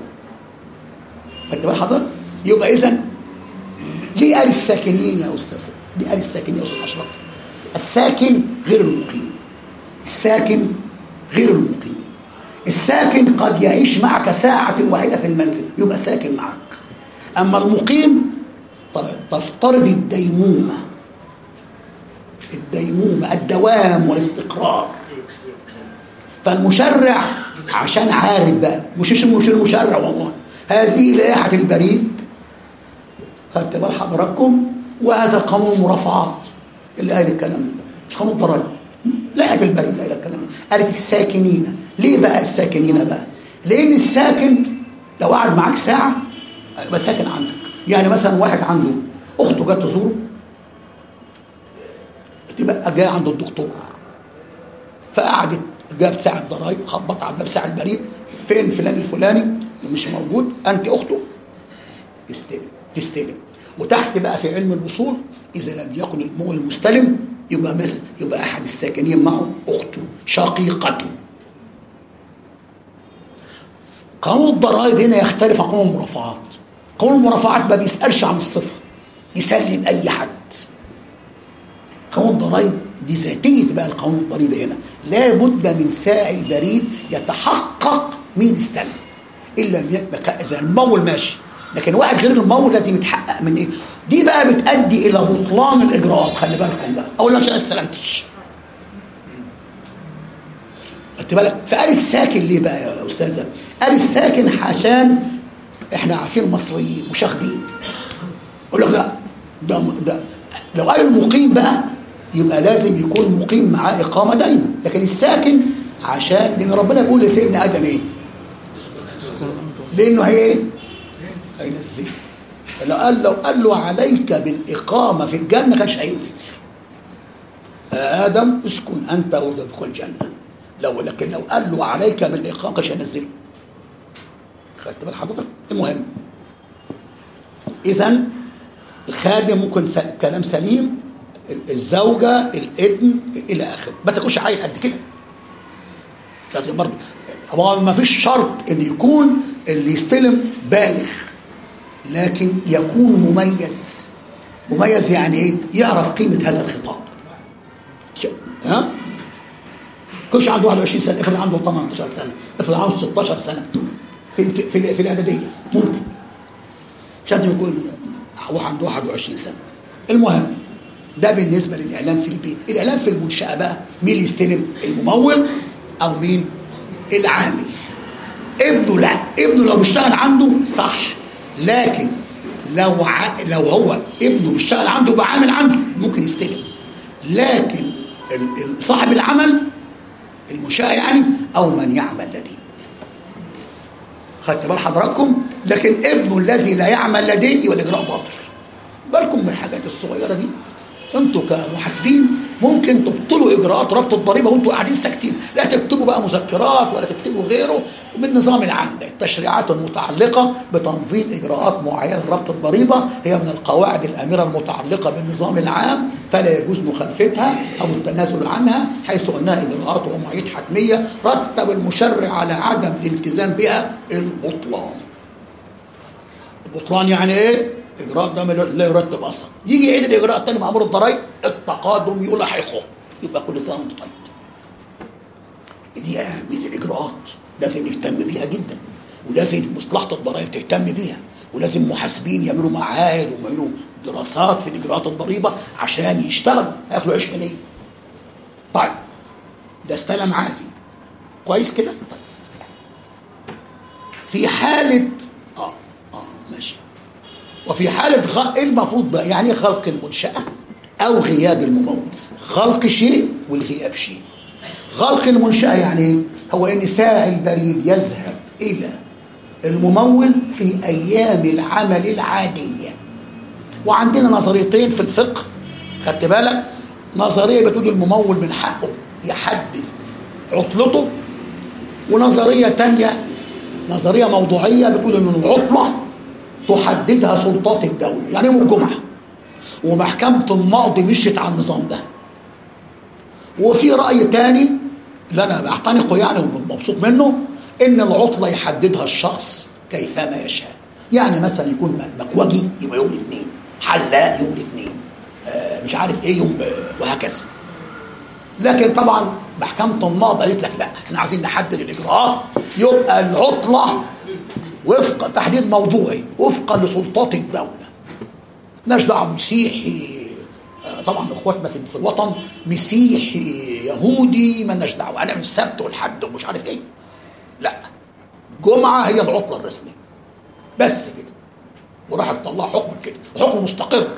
Speaker 1: خدت بال حضرتك؟ يبقى اذا ليه قال الساكنين يا استاذ؟ ليه قال الساكنين يا استاذ اشرف؟ الساكن غير المقيم. الساكن غير المقيم. الساكن قد يعيش معك ساعة واحدة في المنزل، يبقى ساكن معك. أما المقيم تفترض الديمومة. الديمومة، الدوام والاستقرار. فالمشرع عشان عارف بقى، مش مش المشرع والله، هذه لائحة البريد. خدت بال حضراتكم؟ وهذا قانون المرافعات اللي قال الكلام ده، مش قانون الضرائب. لائحة البريد قال الكلام ده، قالت الساكنين. ليه بقى الساكنين بقى؟ لأن الساكن لو قعد معاك ساعة يبقى ساكن عندك. يعني مثلا واحد عنده أخته جت تزوره، تبقى جاي عند الدكتور، فقعدت جاب ساعة ضرايب، خبط على باب ساعة البريد، فين فلان الفلاني؟ مش موجود، أنت أخته، تستلم تستلم. وتحت بقى في علم الوصول إذا لم يكن الممول المستلم يبقى مثلا يبقى أحد الساكنين معه أخته شقيقته. قانون الضرائب هنا يختلف عن قانون المرافعات. قانون المرافعات ما بيسألش عن الصفة، يسلم أي حد. قانون الضرائب دي ذاتية بقى القانون الضريبي هنا، لا بد من ساعي البريد يتحقق مين استلم. إلا إذا الممول ماشي، لكن واحد غير الممول لازم يتحقق من إيه؟ دي بقى بتؤدي إلى بطلان الإجراءات. خلي بالكم بقى، أولا عشان استلمتش. خدت بالك؟ فقال الساكن ليه بقى يا أستاذة؟ قال الساكن عشان إحنا عارفين مصريين مشاغبين. أقول لك لا، ده ده لو قال المقيم بقى يبقى لازم يكون مقيم معاه إقامة دايما. لكن الساكن عشان لأن ربنا بيقول لسيدنا آدم إيه؟ لأنه هي إيه؟ هينزل. لو قال لو قال له عليك بالإقامة في الجنة كانش هينزل. آدم اسكن أنت وادخل الجنة. لو لكن لو قال له عليك بالإقامة كانش هينزله. خدت بال حضرتك؟ المهم إذن الخادم ممكن كلام سليم، الزوجة، الابن إلى آخره، بس يكونش عيل قد كده. لازم برضه هو ما فيش شرط إن يكون اللي يستلم بالغ، لكن يكون مميز. مميز يعني إيه؟ يعرف قيمة هذا الخطاب. ها؟ كلش عنده واحد وعشرين سنة، افرض عنده ثمانية عشر سنة، افرض عنده ستة عشر سنة في في, في الإعدادية ممكن. مش لازم يكون عنده واحد وعشرين سنة. المهم ده بالنسبة للإعلان في البيت. الإعلان في المنشأة بقى مين اللي يستلم؟ الممول أو مين؟ العامل. ابنه لا، ابنه لو بيشتغل عنده صح، لكن لو ع... لو هو ابنه بيشتغل عنده يبقى عامل عنده ممكن يستلم. لكن صاحب العمل المنشأة يعني أو من يعمل لديه. خدت بال حضراتكم؟ لكن ابنه الذي لا يعمل لديه يبقى الإجراء باطل. بالكم من الحاجات الصغيرة دي. انتوا كمحاسبين ممكن تبطلوا اجراءات ربط الضريبه وانتوا قاعدين ساكتين، لا تكتبوا بقى مذكرات ولا تكتبوا غيره من النظام العام. التشريعات المتعلقه بتنظيم اجراءات معينه ربط الضريبه هي من القواعد الامره المتعلقه بالنظام العام، فلا يجوز مخالفتها او التنازل عنها، حيث انها اجراءات ومواعيد حتميه رتب المشرع على عدم الالتزام بها البطلان. البطلان يعني ايه؟ اجراء ده لا يرتب اصلا. يجي يعيد الاجراء الثاني مامور الضرائب التقادم يلحقه، يبقى كل سنه وانت طيب. دي اهميه الاجراءات لازم نهتم بيها جدا، ولازم مصلحه الضرائب تهتم بيها، ولازم محاسبين يعملوا معاهد ويعملوا دراسات في اجراءات الضريبه عشان يشتغلوا هياكلوا عيش منين. طيب ده استلم عادي كويس كده. طيب في حاله اه اه ماشي. وفي حالة غ... المفروض بقى يعني خلق المنشأة أو غياب الممول. خلق شيء والغياب شيء. خلق المنشأة يعني هو إن ساعي البريد يذهب إلى الممول في أيام العمل العادية. وعندنا نظريتين في الفقه، خدت بالك؟ نظرية بتقول الممول من حقه يحدد عطلته، ونظرية تانية نظرية موضوعية بتقول إن العطلة تحددها سلطات الدولة، يعني يوم الجمعة. ومحكمة النقض مشيت على النظام ده. وفي رأي تاني اللي أنا بعتنقه يعني ومبسوط منه، إن العطلة يحددها الشخص كيفما يشاء. يعني مثلا يكون مكوجي يبقى يوم الاثنين، حلاق يوم الاثنين، آه مش عارف إيه يوم آه وهكذا. لكن طبعا محكمة النقض قالت لك لا، احنا عايزين نحدد الإجراءات، يبقى العطلة وفق تحديد موضوعي وفقا لسلطات الدولة. مالناش دعوه مسيحي، طبعا اخواتنا في الوطن مسيحي يهودي مالناش دعوه، انا من السبت والحد ومش عارف ايه. لا، جمعه هي العطله الرسميه بس كده. وراحت تطلع حكم كده، حكم مستقر.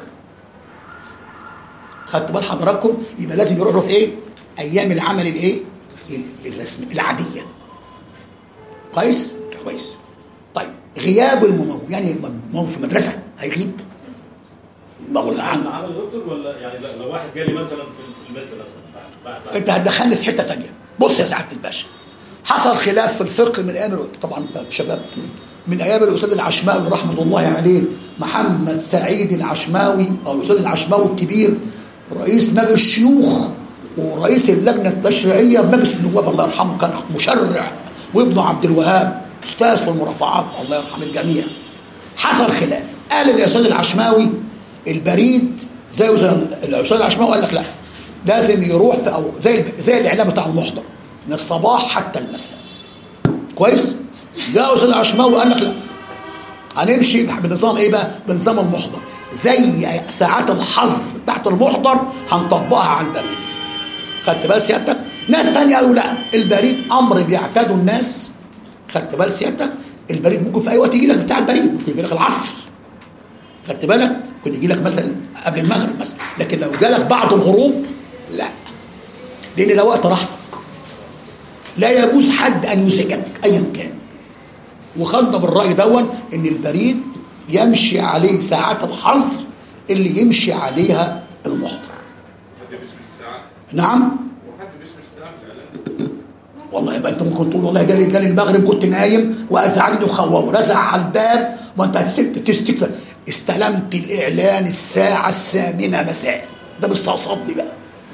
Speaker 1: خدت بال حضراتكم؟ يبقى لازم يروحوا في ايه؟ ايام العمل الايه؟ الرسمي العاديه. كويس؟ كويس. طيب غياب الممول يعني الممول في مدرسه هيغيب؟
Speaker 7: عمل عمل دكتور ولا يعني لو واحد جالي مثلا في المس مثلا
Speaker 1: انت هتدخلني في حته ثانيه. بص يا سعاده الباشا، حصل خلاف في الفقه من ايام طبعا شباب من ايام الاستاذ العشماوي رحمه الله عليه، محمد سعيد العشماوي او الاستاذ العشماوي الكبير، رئيس مجلس الشيوخ ورئيس اللجنه التشريعيه بمجلس النواب الله يرحمه، كان مشرع، وابنه عبد الوهاب استاذ في المرافعات الله يرحم الجميع. حصل خلاف، قال الاستاذ العشماوي البريد زي الاستاذ العشماوي قال لك لا، لازم يروح في او زي زي الاعلام بتاع المحضر من الصباح حتى المساء. كويس؟ جاء الاستاذ العشماوي قال لك لا، هنمشي بنظام ايه بقى؟ بنظام المحضر، زي ساعات الحظر بتاعت المحضر هنطبقها على البريد. خدت بال سيادتك؟ ناس ثانيه قالوا لا، البريد امر بيعتاده الناس. خدت بال سيادتك؟ البريد ممكن في اي وقت يجي لك بتاع البريد، ممكن يجي لك العصر. خدت بالك؟ ممكن يجي لك مثلا قبل المغرب مثلا، لكن لو جالك بعد الغروب لا، لان ده وقت راحتك، لا يجوز حد ان يزعجك ايا كان. وخدنا بالراي دون ان البريد يمشي عليه ساعات الحظر اللي يمشي عليها المحضر.
Speaker 8: حد بيسمع الساعه؟
Speaker 1: نعم.
Speaker 8: وحد بيسمع الساعه بالاعلان؟
Speaker 1: والله يبقى انت ممكن تقول والله جالي جالي المغرب كنت نايم وازعجني ورزع على الباب وانت هتسكت تشتكي، استلمت الاعلان الساعه الثامنه مساء، ده مستقصدني بقى.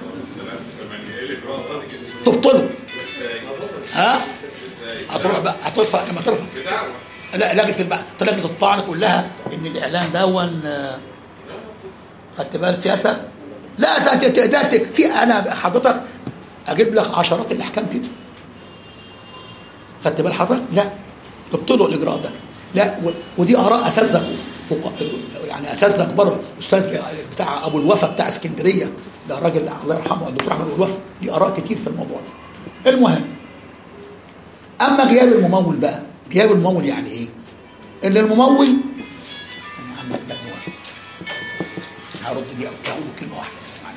Speaker 1: تبطله. ها؟ هتروح بقى هترفع لما ترفع لا لجنه بقى لجنه الطعن تقول لها ان الاعلان دون خدت بال سيادتك؟ لا ده ده, ده في انا حضرتك اجيب لك عشرات الاحكام كده. خدت بال حضرتك؟ لا تبطلوا الاجراء ده. لا ودي اراء اساتذه يعني اساتذه كبار، استاذ بتاع ابو الوفا بتاع اسكندريه ده راجل الله يرحمه الدكتور احمد ابو الوفا، دي اراء كتير في الموضوع ده. المهم اما غياب الممول بقى، غياب الممول يعني ايه؟ ان الممول يا عم هرد دي اقول كلمه واحده بس معلش.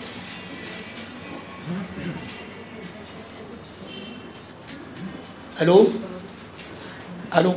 Speaker 1: الو الو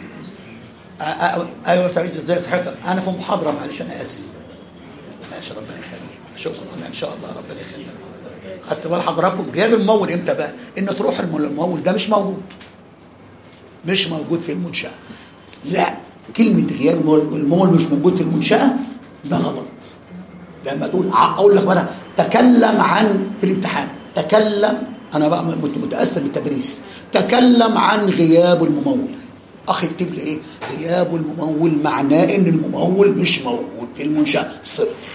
Speaker 1: ايوه سعيد ازاي صحتك؟ انا في محاضره معلش انا اسف. ماشي ربنا يخليك، شكرا ان شاء الله ربنا يخليك. خدت بال حضراتكم؟ غياب الممول امتى بقى؟ ان تروح الممول ده مش موجود، مش موجود في المنشاه. لا، كلمه غياب الممول مش موجود في المنشاه ده غلط. لما تقول اقول لك بقى تكلم عن في الامتحان، تكلم انا بقى متاثر بالتدريس، تكلم عن غياب الممول. اخي اكتب لي ايه؟ غياب الممول معناه ان الممول مش موجود في المنشاه، صفر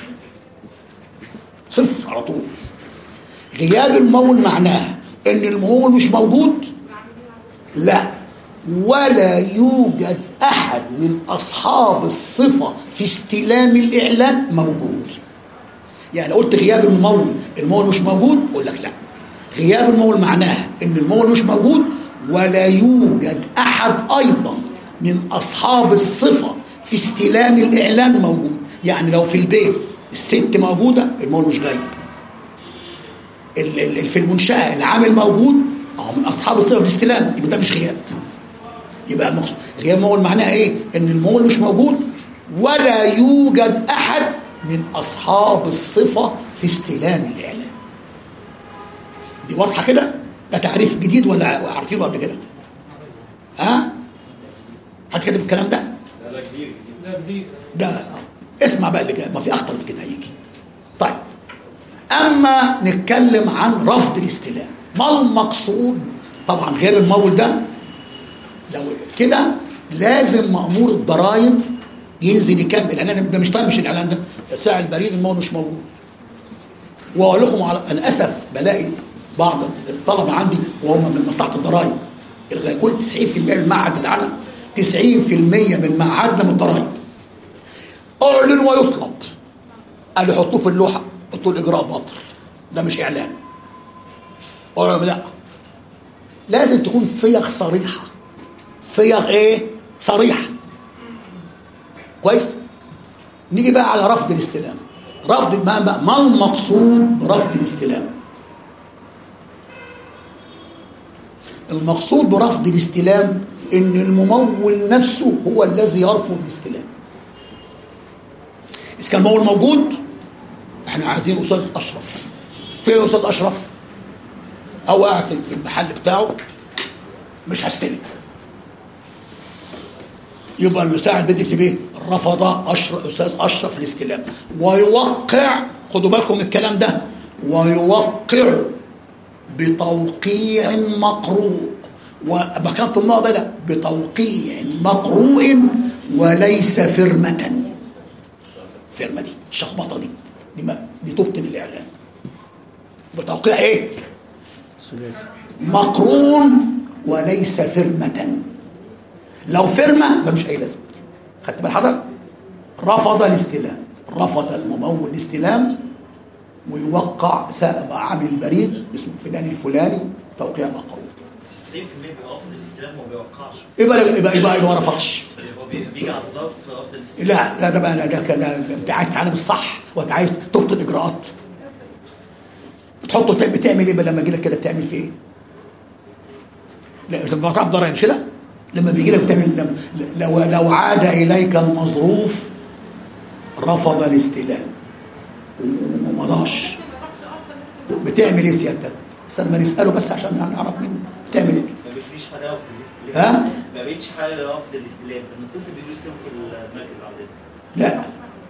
Speaker 1: صفر على طول. غياب الممول معناه ان الممول مش موجود؟ لا، ولا يوجد احد من اصحاب الصفه في استلام الاعلان موجود. يعني قلت غياب الممول، الممول مش موجود، اقول لك لا، غياب الممول معناها ان الممول مش موجود ولا يوجد احد ايضا من اصحاب الصفه في استلام الاعلان موجود. يعني لو في البيت الست موجوده الممول مش غايب، في المنشاه العامل موجود اهو من اصحاب الصفه في الاستلام، يبقى ده مش غياب. يبقى المقصود غياب الممول معناها ايه؟ ان الممول مش موجود ولا يوجد احد من اصحاب الصفه في استلام الاعلان. دي واضحه كده؟ ده تعريف جديد ولا عارفينه قبل كده؟ ها؟ حد كاتب الكلام ده؟
Speaker 7: لا كبير
Speaker 5: ده جديد.
Speaker 1: ده اسمع بقى اللي جاي، ما في اخطر من كده هيجي. طيب اما نتكلم عن رفض الاستلام، ما المقصود؟ طبعا غير الممول ده لو كده لازم مأمور الضرائب ينزل يكمل. انا ده مش طيب مش الاعلان ده ساعة البريد الممول مش موجود. واقول لكم على الاسف بلاقي بعض الطلبه عندي وهم من مصلحه الضرائب كل تسعين بالمئة من المعهد بتاعنا تسعين بالمئة من معهدنا من الضرائب اعلن ويطلب، قالوا حطوه في اللوحه، قلت له الاجراء باطل، ده مش اعلان. قالوا لا، لازم تكون صيغ صريحه. صيغ ايه؟ صريحه. كويس؟ نيجي بقى على رفض الاستلام. رفض ما ما المقصود برفض الاستلام؟ المقصود برفض الاستلام ان الممول نفسه هو الذي يرفض الاستلام. اذا كان الممول موجود احنا عايزين استاذ اشرف. فين استاذ اشرف؟ او قاعد في المحل بتاعه مش هستلم. يبقى المساعد بدي يكتب ايه؟ رفض أشرف استاذ اشرف الاستلام ويوقع. خدوا بالكم من الكلام ده، ويوقع بتوقيع مقروء. ومكان في النقطه ده بتوقيع مقروء وليس فرمه. فرمه دي الشخبطه دي دي, دي تبطل الاعلان. بتوقيع ايه؟ مقرون وليس فرمه. لو فرمه ده مش اي لازمه. خدت بال حضرتك؟ رفض الاستلام، رفض الممول الاستلام ويوقع عامل البريد اسمه فلان الفلاني توقيع مقرون.
Speaker 9: تسعين بالمئة بيبقى رافض الاستلام وما بيوقعش.
Speaker 1: يبقى يبقى يبقى ما رفضش.
Speaker 9: هو بيجي على الظرف رفض الاستلام.
Speaker 1: لا لا ده بقى ده كده انت عايز تعلم الصح ولا عايز تبطل اجراءات؟ بتحطه بتعمل ايه لما يجي لك كده؟ بتعمل فيه ايه؟ لا لما تعرف ضرائب مش كده؟ لما بيجي لك بتعمل لو لو عاد اليك المظروف رفض الاستلام وما مضاش، بتعمل ايه سيادتك؟ استنى ما نساله بس عشان نعرف منه بتعمل ايه؟
Speaker 9: ما بيجيش حاجه رفض الاستلام.
Speaker 1: ها؟
Speaker 9: ما بيجيش حاجه رفض الاستلام، بنتصل باليوسف في المركز عندنا.
Speaker 1: لا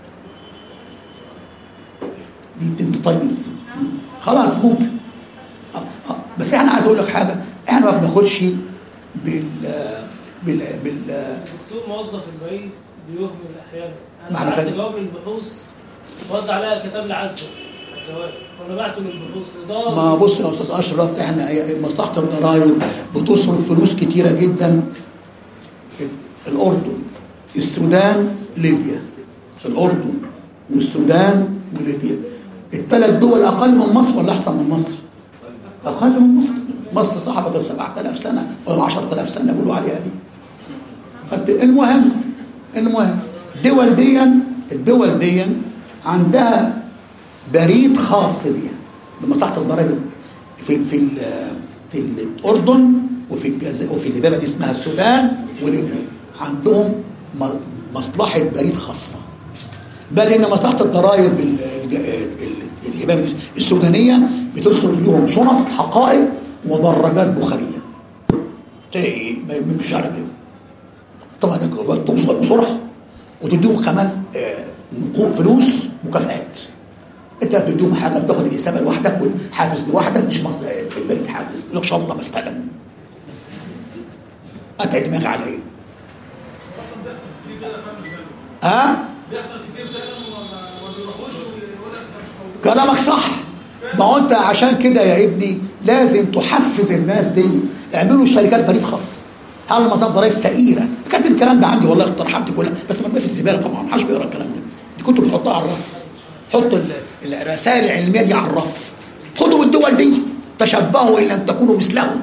Speaker 1: دي انت طيب خلاص ممكن. آه آه. بس احنا عايز اقول لك حاجه، احنا ما بناخدش بال بال بال
Speaker 10: دكتور موظف البريد بيهمل احيانا. انا
Speaker 1: معنى
Speaker 10: بعت
Speaker 1: كده؟
Speaker 10: جواب للبحوث وضع عليها كتاب لي عزه الجواب وانا بعته للبحوث وده
Speaker 1: ما بص يا استاذ اشرف، احنا مصلحه الضرائب بتصرف فلوس كتيره جدا. الاردن، السودان، ليبيا. الاردن والسودان وليبيا، الثلاث دول اقل من مصر ولا احسن من مصر؟ اقل من مصر. مصر صاحبه سبعة آلاف سنه ولا عشرة آلاف سنه بيقولوا عليها دي. المهم المهم الدول دي الدول دي عندها بريد خاص بيها بمصلحه الضرائب في في في الاردن وفي الجزائر وفي اللي دي اسمها السودان وليبيا، عندهم مصلحه بريد خاصه. بل ان مصلحه الضرائب السودانيه بتصرف لهم شنط حقائب ودراجات بخاريه. تلاقي مش عارف ليه. طبعا الجوابات توصل بسرعه وتديهم كمان نقود فلوس مكافآت. انت بتديهم حاجه بتاخد الحساب لوحدك والحافز لوحدك، مش مصدر البريد حاجه يقول لك ان شاء الله ما استلم. انت دماغك على ايه؟ ها؟ بيحصل كتير فعلا وما بيروحوش ويقول لك مش موجود. كلامك صح. ما هو انت عشان كده يا ابني لازم تحفز الناس دي، اعملوا شركات بريد خاصه. هل المصادر ضرائب فقيره؟ كاتب الكلام ده عندي والله، اقتراحات دي كلها بس مرميه في الزباله طبعا، ما حدش بيقرا الكلام ده. دي كنت بتحطها على الرف. حط الرسائل العلميه دي على الرف. خدوا الدول دي تشبهوا ان لم تكونوا مثلهم.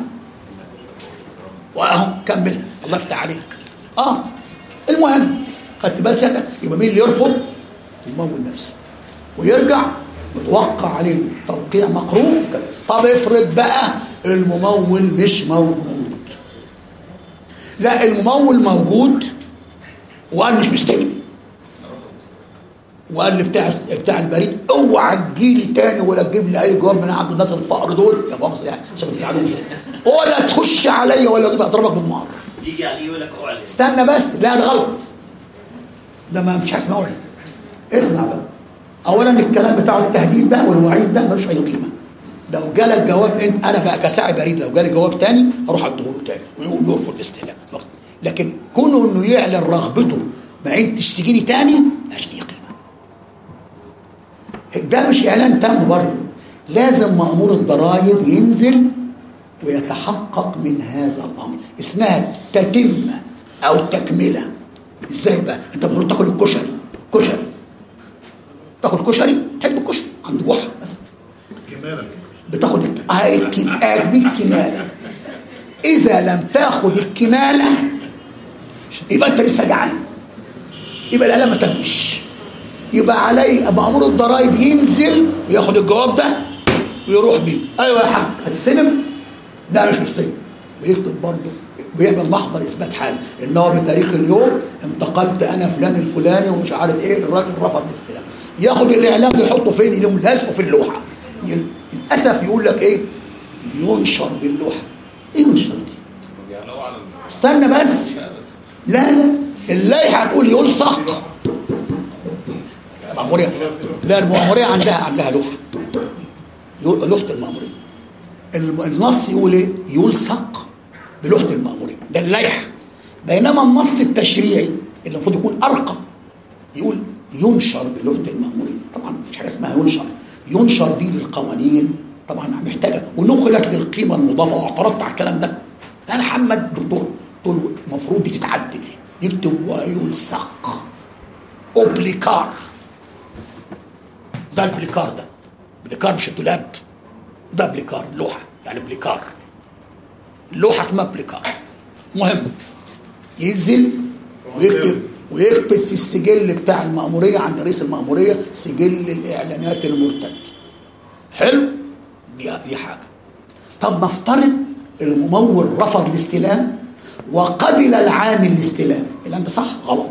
Speaker 1: واهو كمل الله يفتح عليك. اه المهم خدت بالك سيادتك؟ يبقى مين اللي يرفض؟ الممول نفسه، ويرجع متوقع عليه توقيع مقروء. طب افرض بقى الممول مش موجود. لا الممول موجود وقال مش مستلم، وقال لي بتاع بتاع البريد اوعى تجيلي تاني ولا تجيب لي اي جواب من عند الناس الفقر دول يا مؤاخذه يعني عشان ما تزعلوش، ولا تخش عليا ولا تبقى اضربك بالنار.
Speaker 9: يجي عليه يقول لك اعلن.
Speaker 1: استنى بس، لا ده غلط. ده ما فيش حاجه اسمها اعلن. اسمع بقى. اولا الكلام بتاع التهديد ده والوعيد ده ملوش اي قيمه. لو جالك جواب انت، انا بقى كساعي بريد لو جالي جواب تاني اروح اديهوله تاني ويرفض الاستلام. لكن كونه انه يعلن رغبته ما انت تشتكيني تاني ملهاش اي قيمه. ده مش اعلان تام برضه، لازم مأمور الضرائب ينزل ويتحقق من هذا الامر. اسمها تتمه او تكمله. ازاي بقى؟ انت بتقول تاكل الكشري، كشري تاكل كشري، تحب الكشري عند جحا مثلا،
Speaker 2: كمالة
Speaker 1: بتاخد الكمالة دي الكمالة. إذا لم تاخد الكمالة يبقى أنت لسه جعان، يبقى الإعلان ما تمش. يبقى علي مأمور الضرائب ينزل وياخد الجواب ده ويروح بيه. أيوة يا حاج هتستلم؟ لا مش مستلم. ويكتب برضه ويعمل محضر إثبات حال إن هو بتاريخ اليوم انتقلت أنا فلان الفلاني ومش عارف إيه، الراجل رفض الاستلام. ياخد الإعلان يحطه فين؟ يوم لازقه في اللوحة. للأسف يقول لك إيه؟ ينشر باللوحة. إيه ينشر دي؟ استنى بس. لا لا اللائحة هتقول يلصق. المأمورية لا، المأمورية عندها عندها لوحة، لوحة المأمورية. النص يقول إيه؟ يلصق بلوحة المأمورية، ده اللائحة. بينما النص التشريعي اللي المفروض يكون أرقى يقول ينشر بلوحة المأمورية. طبعا مفيش حاجة اسمها ينشر. ينشر دي للقوانين طبعا محتاجه، ونقلت للقيمه المضافه. واعترضت على الكلام ده انا محمد دكتور، قلت له المفروض دي تتعدل، يكتب ويلصق اوبليكار. ده البليكار، ده بليكار مش الدولاب، ده بليكار لوحه يعني بليكار، لوحه اسمها بليكار. مهم ينزل ويكتب ويكتب في السجل بتاع المأمورية عند رئيس المأمورية سجل الإعلانات المرتد. حلو؟ دي حاجه. طب نفترض الممول رفض الاستلام وقبل العامل الاستلام، الكلام ده صح غلط؟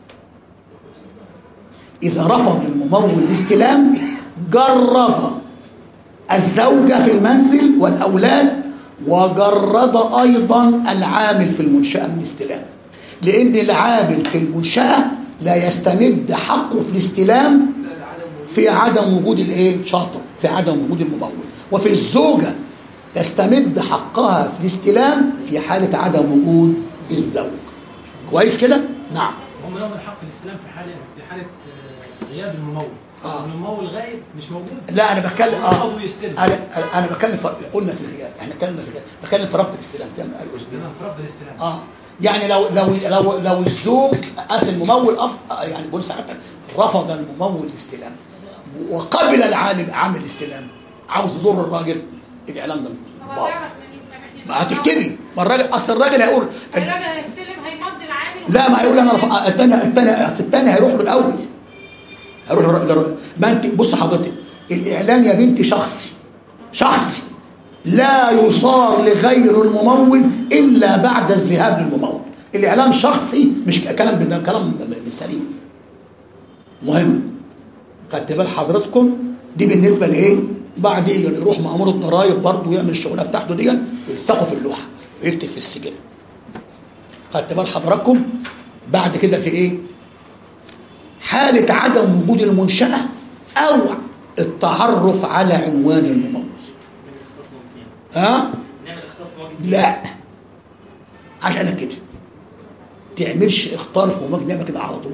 Speaker 1: اذا رفض الممول الاستلام جرد الزوجه في المنزل والاولاد وجرد ايضا العامل في المنشاه من الاستلام، لان العامل في المنشاه لا يستمد حقه في الاستلام في عدم وجود الايه شاطر، في عدم وجود الممول. وفي الزوجه تستمد حقها في الاستلام في حاله عدم وجود الزوج. كويس كده؟ نعم.
Speaker 5: هم لهم الحق الاستلام في حاله في حاله غياب الممول.
Speaker 1: آه.
Speaker 5: الممول غايب مش موجود.
Speaker 1: لا انا بتكلم اه
Speaker 5: انا
Speaker 1: انا بتكلم ف... قلنا في الغياب، احنا اتكلمنا في الغياب، بتكلم في رفض الاستلام زي ما قال الاستاذ.
Speaker 5: في رفض الاستلام.
Speaker 1: اه يعني لو لو لو لو الزوج قاس الممول أف... يعني بقول ساعتها رفض الممول الاستلام وقبل العامل عامل الاستلام، عاوز يضر الراجل، الاعلان ده ما هتكتبي، ما الراجل اصل الراجل هيقول
Speaker 6: الراجل هيستلم هيمضي العامل.
Speaker 1: لا ما هيقول انا رف... الثاني الثاني الثاني هيروح له الاول، هيروح له. ما انت بص حضرتك، الاعلان يا بنتي شخصي شخصي لا يصار لغير الممول الا بعد الذهاب للممول. الاعلان شخصي، مش كلام ده كلام مش سليم. مهم خدت بال حضرتكم؟ دي بالنسبه لايه؟ بعدين يروح مأمور الضرايب برضه يعمل الشغلانه بتاعته دي ويلصقه في اللوحه ويكتب في السجل. خدت بال حضراتكم؟ بعد كده في ايه؟ حاله عدم وجود المنشاه او التعرف على عنوان الممول. ها؟ لا عشان كده تعملش اختار في ممول، نعمل كده على طول.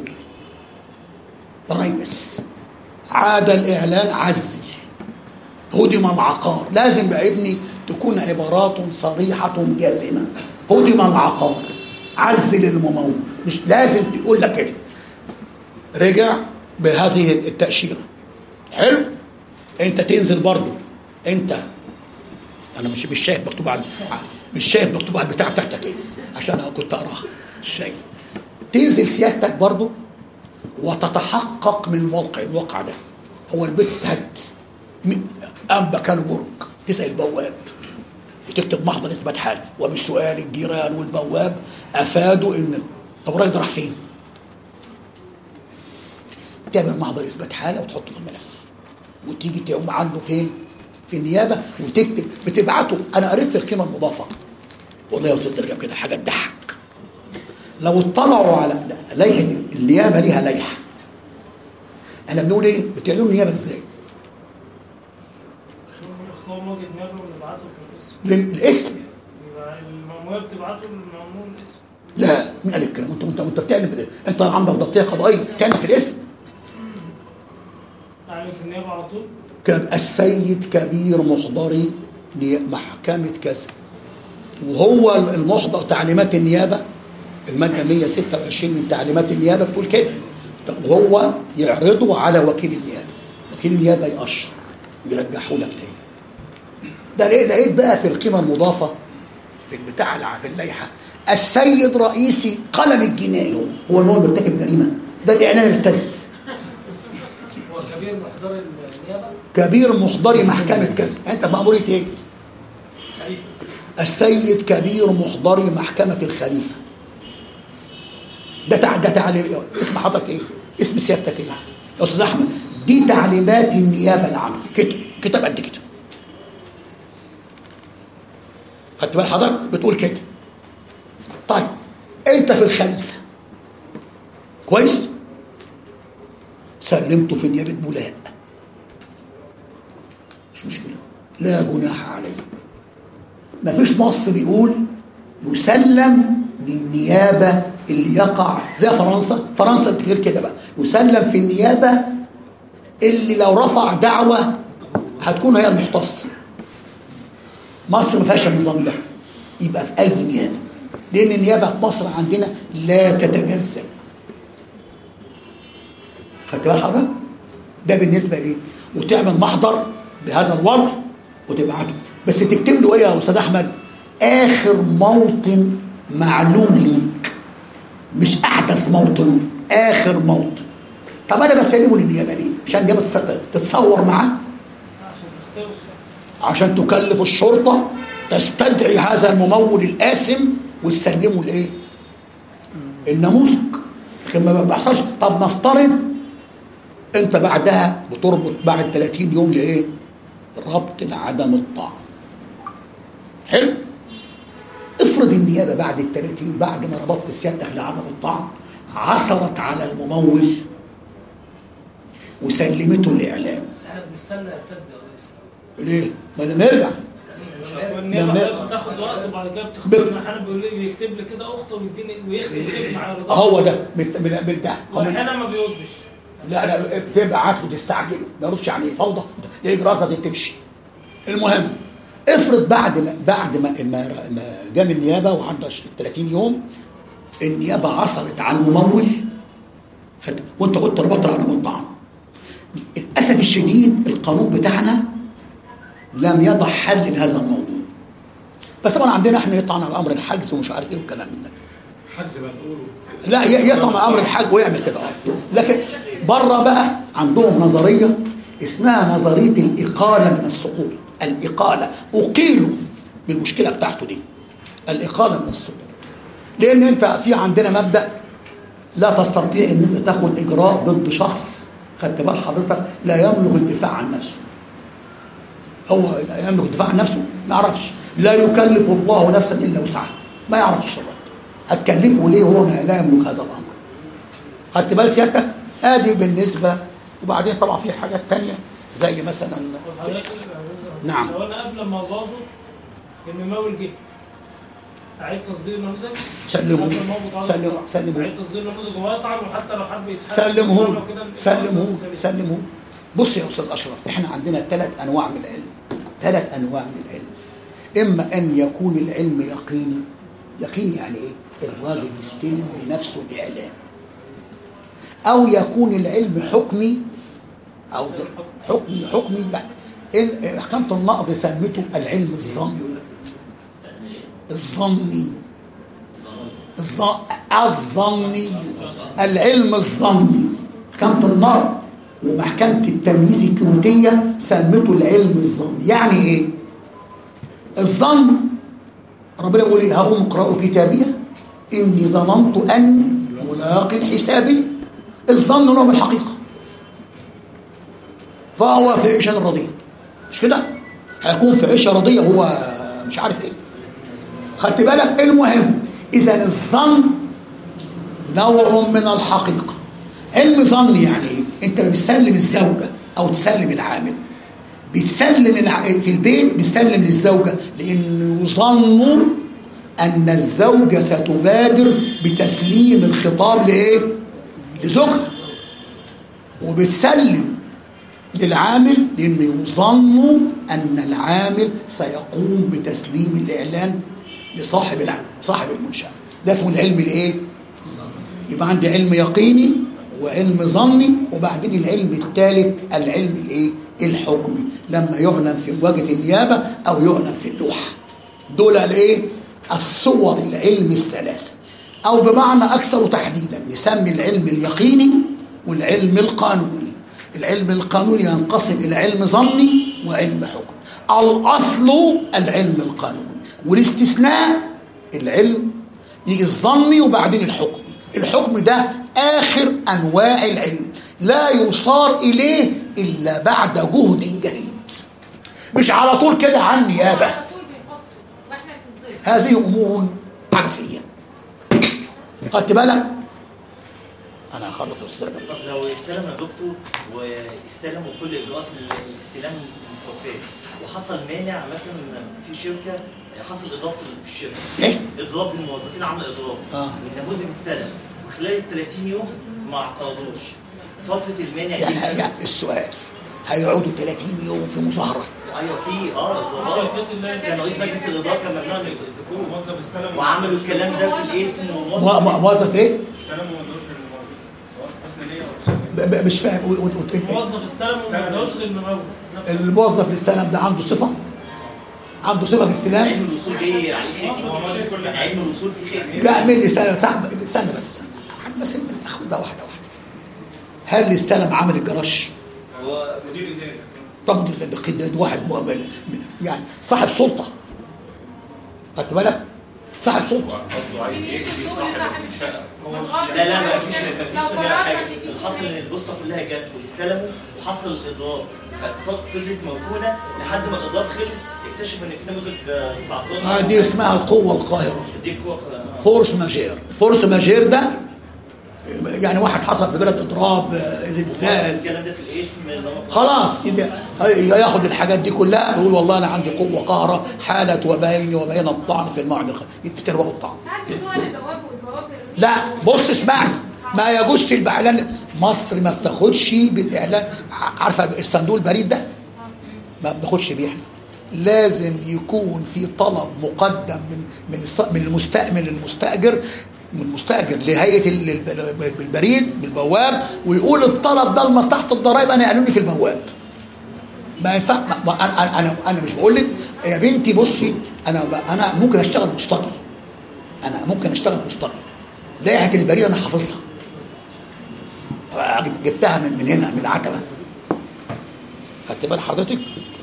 Speaker 1: تريس عاد الاعلان عزل هدم العقار، لازم بقى ابني تكون عبارات صريحه جازمه. هدم العقار، عزل الممول، مش لازم تقول لك كده. رجع بهذه التاشيره. حلو؟ انت تنزل برضو، انت انا مش مش شايف مكتوب على مش شايف مكتوب على البتاع بتاعتك ايه عشان انا كنت اقراها، مش شايف. تنزل سيادتك برضو وتتحقق من موقع الواقع ده. هو البيت اتهد ام كانوا برج، تسال البواب وتكتب محضر اثبات حال، وبسؤال الجيران والبواب افادوا ان طب الراجل ده راح فين؟ تعمل محضر اثبات حاله وتحطه في الملف وتيجي تقوم عنه فين؟ في النيابه وتكتب بتبعته. انا قريت في القيمه المضافه والله يا استاذ رجب كده حاجه تضحك. لو اطلعوا على لائحه النيابه، ليها لائحه. انا بنقول ايه؟ بتعلنوا النيابه ازاي؟ للاسم.
Speaker 10: المأمورية بتبعته للمأمور الاسم.
Speaker 1: لا مين قال الكلام؟ انت انت انت بتعلن انت عندك ضبطيه قضائيه بتعلن في الاسم.
Speaker 10: يعني في النيابه على طول؟
Speaker 1: كان السيد كبير محضري محكمة كذا، وهو المحضر تعليمات النيابة المادة مية وستة وعشرين من تعليمات النيابة بتقول كده. طب وهو يعرضه على وكيل النيابة، وكيل النيابة يقشر ويرجحه لك تاني. ده لقيت بقى في القيمة المضافة في البتاع في اللائحة السيد رئيسي قلم الجنائي هو اللي هو مرتكب جريمة. ده الإعلان ارتد.
Speaker 5: كبير محضري النيابه،
Speaker 1: كبير محضري محكمه كذا. انت مأمورية ايه؟ خليفه. السيد كبير محضري محكمه الخليفه. ده تع... ده تعليم. اسم حضرتك ايه؟ اسم سيادتك ايه؟ يا استاذ احمد دي تعليمات النيابه العامه، كتب كتاب قد كده. خدت بال حضرتك؟ بتقول كده. طيب انت في الخليفه كويس؟ سلمته في نيابه بولاق، مش مشكله، لا جناح عليه. مفيش نص بيقول يسلم للنيابه اللي يقع زي فرنسا. فرنسا بتغير كده بقى، يسلم في النيابه اللي لو رفع دعوه هتكون هي المختصه. مصر ما فيهاش النظام ده، يبقى في اي نيابه، لان النيابه في مصر عندنا لا تتجزأ. خدت بال حضرتك؟ ده بالنسبه ايه؟ وتعمل محضر بهذا الوضع وتبعته، بس تكتب له ايه يا استاذ احمد؟ اخر موطن معلوم ليك، مش احدث موطن، اخر موطن. طب انا بسلمه للنيابه ليه؟ عشان دي تتصور معاه؟
Speaker 10: عشان تختار الشخص.
Speaker 1: عشان تكلف الشرطه تستدعي هذا الممول الآثم وتسلمه لايه؟ النموذج. لكن ما بيحصلش. طب نفترض انت بعدها بتربط بعد ثلاثين يوم لايه؟ ربط لعدم الطعن. حلو؟ افرض النيابه بعد ال ثلاثين بعد ما ربطت سيادتك لعدم الطعن عثرت على الممول وسلمته الاعلام.
Speaker 10: بس احنا بنستنى يرتد يا ريس.
Speaker 1: ليه؟ ما نرجع.
Speaker 10: النيابه بتاخد وقت وبعد كده بتاخد المحامي بيقول لي بيكتب لي كده اخته ويديني ويختم مع الرضا.
Speaker 1: هو ده من ده.
Speaker 10: واحيانا ما بيردش.
Speaker 1: لا لا بتبعت له تستعجل ما يردش يعني فوضى. دي اجراءات لازم تمشي. المهم افرض بعد ما بعد ما ما جام النيابه وعنده ثلاثين يوم النيابه عثرت على الممول وانت كنت ربطت على الطعن. للاسف الشديد القانون بتاعنا لم يضع حل لهذا الموضوع. بس طبعا عندنا احنا يطعن على امر الحجز ومش عارف ايه والكلام من ده.
Speaker 2: حجز بنقوله
Speaker 1: لا يطعن على امر الحج ويعمل كده. لكن بره بقى عندهم نظريه اسمها نظريه الاقاله من السقوط. الاقاله اقيلوا من المشكله بتاعته دي. الاقاله من السقوط. لان انت في عندنا مبدا لا تستطيع ان انت تاخد اجراء ضد شخص خدت بال حضرتك لا يملك الدفاع عن نفسه. هو لا يملك الدفاع عن نفسه ما يعرفش. لا يكلف الله نفسا الا وسعها. ما يعرفش الراجل. هتكلفه ليه وهو ما لا يملك هذا الامر. خدت بال سيادتك؟ ادي بالنسبه. وبعدين طبعا في حاجات تانية زي مثلا في... نعم.
Speaker 10: لو انا قبل ما ضابط الممول جه اعيد تصدير النموذج.
Speaker 1: سلمه سلمه سلمه
Speaker 10: اعيد تصدير النموذج ويطعن وحتى لو حد يتحاسب
Speaker 1: سلمه سلمه سلمه. بص يا استاذ اشرف احنا عندنا ثلاث انواع من العلم. ثلاث انواع من العلم. اما ان يكون العلم يقيني. يقيني يعني ايه؟ الراجل يستلم بنفسه الاعلام. او يكون العلم حكمي او حكمي حكمي بقى. محكمة النقض سمته العلم الظني. الظني الظني العلم الظني. محكمة النقض ومحكمة التمييز الكويتية سمته العلم الظني. يعني ايه؟ الظن ربنا بيقول ايه؟ هقوم اقرأوا كتابيه اني ظننت ان ملاق حسابي. الظن نوع من الحقيقة. فهو في عيشة رضية. مش كده؟ هيكون في عيشة رضية هو مش عارف ايه. خدت بالك؟ المهم اذا الظن نوع من الحقيقة. علم ظن يعني ايه؟ انت بتسلم الزوجة او تسلم العامل. بتسلم الع... في البيت بتسلم للزوجة لانه يظن ان الزوجة ستبادر بتسليم الخطاب لايه؟ لزوجها. وبتسلم للعامل لانه يظن ان العامل سيقوم بتسليم الاعلان لصاحب العمل صاحب المنشأة. ده اسمه العلم الايه؟ يبقى عندي علم يقيني وعلم ظني وبعدين العلم الثالث العلم الايه؟ الحكمي لما يعلن في مواجهة النيابة او يعلن في اللوحة. دول الايه؟ الصور العلم الثلاثة. او بمعنى اكثر تحديدا نسمي العلم اليقيني والعلم القانوني. العلم القانوني ينقسم الى علم ظني وعلم حكم. الاصل العلم القانوني والاستثناء العلم يجي الظني وبعدين الحكمي. الحكم ده اخر انواع العلم لا يصار اليه الا بعد جهد جهيد. مش على طول كده عن نيابه. هذه امور عكسيه. خدت بالك؟ انا هخلص الاستلام.
Speaker 9: طب لو استلم يا دكتور واستلموا كل اجراءات الاستلام المستوفاه وحصل مانع مثلا في شركه حصل اضافه في الشركه
Speaker 1: ايه؟
Speaker 9: اضافه الموظفين عمل اضافه
Speaker 1: اه
Speaker 9: والنموذج استلم وخلال ال ثلاثين يوم ما اعترضوش فتره المانع
Speaker 1: يعني, يعني السؤال هيقعدوا ثلاثين يوم في مظاهره؟
Speaker 9: ايوه في اه اضافات. كان رئيس مجلس الاداره كان ممنوع الدخول
Speaker 7: موظف استلم
Speaker 9: وعملوا الكلام ده في الاسم
Speaker 1: موظف ايه؟
Speaker 7: استلم وما ادوش للموظف سواء حسن نيه او
Speaker 1: مش فاهم.
Speaker 10: موظف استلم وما ادوش للممول.
Speaker 1: الموظف اللي استلم ده عنده صفه؟ عنده صفه بالاستلام؟
Speaker 9: علم الوصول جاي عليه خير. علم الوصول في خير.
Speaker 1: لا اعمل لي استنى استنى بس بس ناخدها واحده واحده. هل اللي استلم عمل الجراش؟
Speaker 7: هو مدير اداري
Speaker 1: طب ده واحد يعني صاحب سلطه، خدت بالك؟ صاحب سلطه.
Speaker 4: قصده عايز يأذي صاحب الشقه.
Speaker 9: لا لا ما فيش ما فيش صناعه حاجه، الحاصل ان البوسطه كلها جت واستلموا وحصل الاضرار، فضلت موجوده لحد ما الاضرار خلص، اكتشف ان في نموذج تسعتاشر.
Speaker 1: اه دي اسمها القوه القاهره.
Speaker 9: دي القوه القاهره.
Speaker 1: فورس ماجير، فورس ماجير ده يعني واحد حصل في بلد اضراب زلزال
Speaker 9: الكلام ده في الاسم
Speaker 1: خلاص ياخد الحاجات دي كلها يقول والله انا عندي قوه قاهره حالت وبيني وبين الطعن في الموعد الخ... يفتكر باب الطعن. لا بص اسمعني، ما يجوز في الاعلان، مصر ما بتاخدش بالاعلان. عارفه الصندوق البريد ده ما بناخدش بيه احنا، لازم يكون في طلب مقدم من من من المستأمن للمستأجر، من المستأجر لهيئة البريد بالبواب، ويقول الطلب ده لمصلحة الضرائب انا قالوا لي في البواب. ما ينفع انا انا انا مش بقول لك يا بنتي بصي انا انا ممكن اشتغل مستقل، انا ممكن اشتغل مستقل، لائحة البريد انا حافظها جبتها من من هنا من العتبة، خدت بال حضرتك؟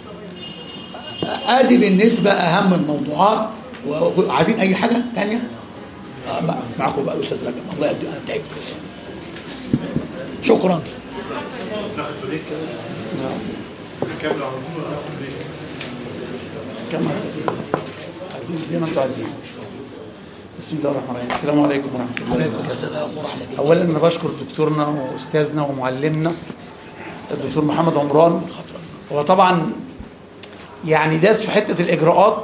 Speaker 1: ادي بالنسبة اهم الموضوعات. وعايزين اي حاجة ثانيه؟ آه معكم بقى الاستاذ رجب، الله يدي انا تعبت بس. شكرا.
Speaker 2: ناخد بريك كده. نعم. نكمل على طول ولا ناخد بريك؟
Speaker 3: كمل. عايزين زي ما انتوا عايزين. بسم الله الرحمن الرحيم. السلام عليكم ورحمه الله وبركاته.
Speaker 1: وعليكم السلام ورحمه الله.
Speaker 3: اولا انا بشكر دكتورنا واستاذنا ومعلمنا الدكتور محمد عمران. هو طبعا يعني داس في حته الاجراءات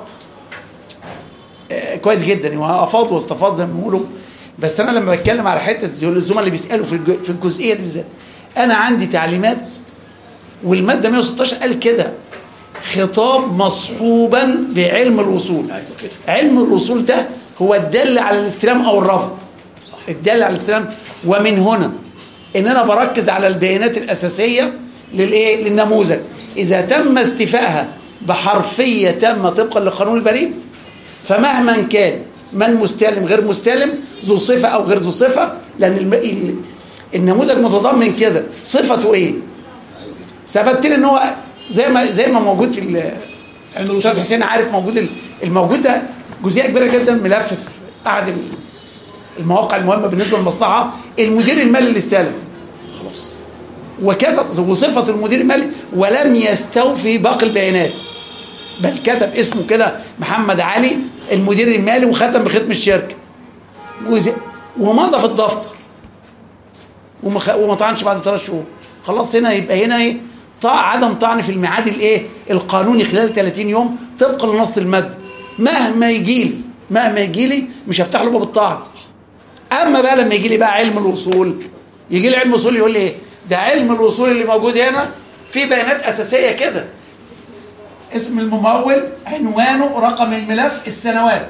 Speaker 3: كويس جدا وافاض واستفاض زي ما بيقولوا، بس انا لما بتكلم على حته الزملاء اللي بيسالوا في في الجزئيه دي بالذات، انا عندي تعليمات والماده مئة وستاشر قال كده خطاب مصحوبا بعلم الوصول. علم الوصول ده هو الدل على الاستلام او الرفض، الدل على الاستلام، ومن هنا ان انا بركز على البيانات الاساسيه للايه للنموذج، اذا تم استيفائها بحرفيه تامه طبقا لقانون البريد، فمهما كان من مستلم غير مستلم ذو صفة أو غير ذو صفة، لأن الم... النموذج متضمن كده صفته إيه؟ ثبت لي إن هو زي ما زي ما موجود في الأستاذ حسين عارف موجود الموجود ده جزئية كبيرة جدا ملف في أحد المواقع المهمة بالنسبة للمصلحة، المدير المالي اللي استلم خلاص وكتب وصفة المدير المالي ولم يستوفي باقي البيانات، بل كتب اسمه كده محمد علي المدير المالي وختم بختم الشركه ومضى في الدفتر ومخ... وما طعنش بعد ثلاث شهور. خلاص هنا يبقى هنا ايه؟ طاع عدم طعن في الميعاد الايه القانوني خلال ثلاثين يوم طبقا لنص الماده. مهما يجي لي مهما يجي لي مش هفتح له باب الطعن. اما بقى لما يجي لي بقى علم الوصول، يجي لي علم الوصول يقول لي ايه؟ ده علم الوصول اللي موجود هنا في بيانات اساسيه كده، اسم الممول، عنوانه، رقم الملف، السنوات،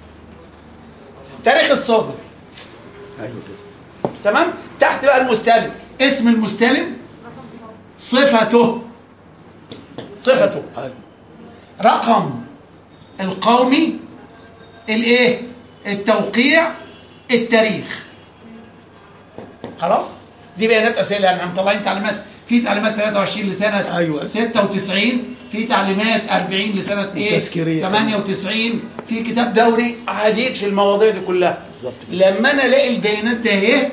Speaker 3: تاريخ الصادر.
Speaker 1: ايوه كده
Speaker 3: تمام. تحت بقى المستلم، اسم المستلم، صفته صفته رقم القومي، الايه التوقيع، التاريخ. خلاص دي بيانات اساسيه. يعني عم طالعين تعليمات، في تعليمات ثلاثة وعشرين لسنه
Speaker 1: أيوة.
Speaker 3: ستة وتسعين، في تعليمات أربعين لسنه ايه ثمانية وتسعين، في كتاب دوري عديد في المواضيع دي كلها. بالظبط. لما انا الاقي البيانات ده اهي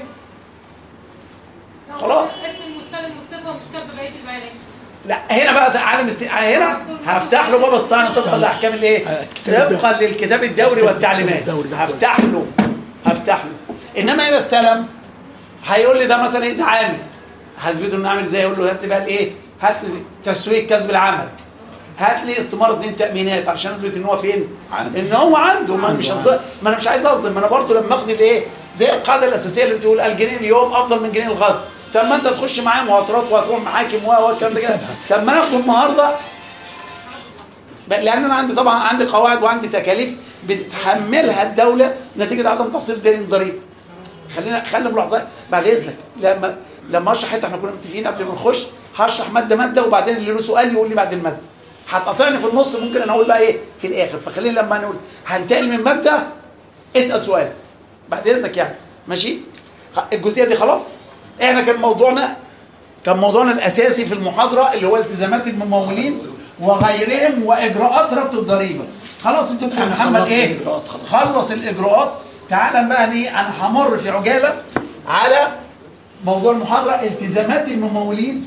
Speaker 3: خلاص
Speaker 6: اسم المستلم مصطفى ومش كاتب بقيه البيانات.
Speaker 3: لا هنا بقى عدم است... هنا هفتح له باب الطعن طبقا لاحكام الايه؟ طبقا للكتاب الدوري والتعليمات. هفتح له هفتح له انما هنا استلم هيقول لي ده مثلا ايه؟ ده عامل، هثبته انه عامل ازاي؟ اقول له هات لي بقى الايه؟ هات لي تسويق كسب العمل، هات لي استماره اتنين تامينات عشان اثبت ان هو فين؟ ان هو عنده. ما مش أصدق. ما انا مش عايز اظلم، ما انا برضه لما اخذ الايه؟ زي القاعده الاساسيه اللي بتقول الجنيه اليوم افضل من جنيه الغد. طب ما انت تخش معايا مهاترات وهتروح محاكم والكلام ده كده، طب ما ناخده النهارده، لان انا عندي طبعا عندي قواعد وعندي تكاليف بتتحملها الدوله نتيجه عدم تحصيل دين الضريبه. خلينا خلي ملاحظه بعد اذنك، لما لما اشرح حته احنا كنا متفقين قبل ما نخش هشرح ماده ماده وبعدين اللي له سؤال يقول لي بعد الماده. هتقاطعني في النص ممكن انا اقول بقى ايه في الاخر، فخلينا لما نقول هنتقل من ماده اسال سؤال بعد اذنك يعني. ماشي؟ الجزئيه دي خلاص. احنا كان موضوعنا كان موضوعنا الاساسي في المحاضره اللي هو التزامات الممولين وغيرهم واجراءات ربط الضريبه. خلاص انتوا يا محمد ايه خلص الاجراءات. تعالى بقى ايه، انا همر في عجاله على موضوع المحاضره التزامات الممولين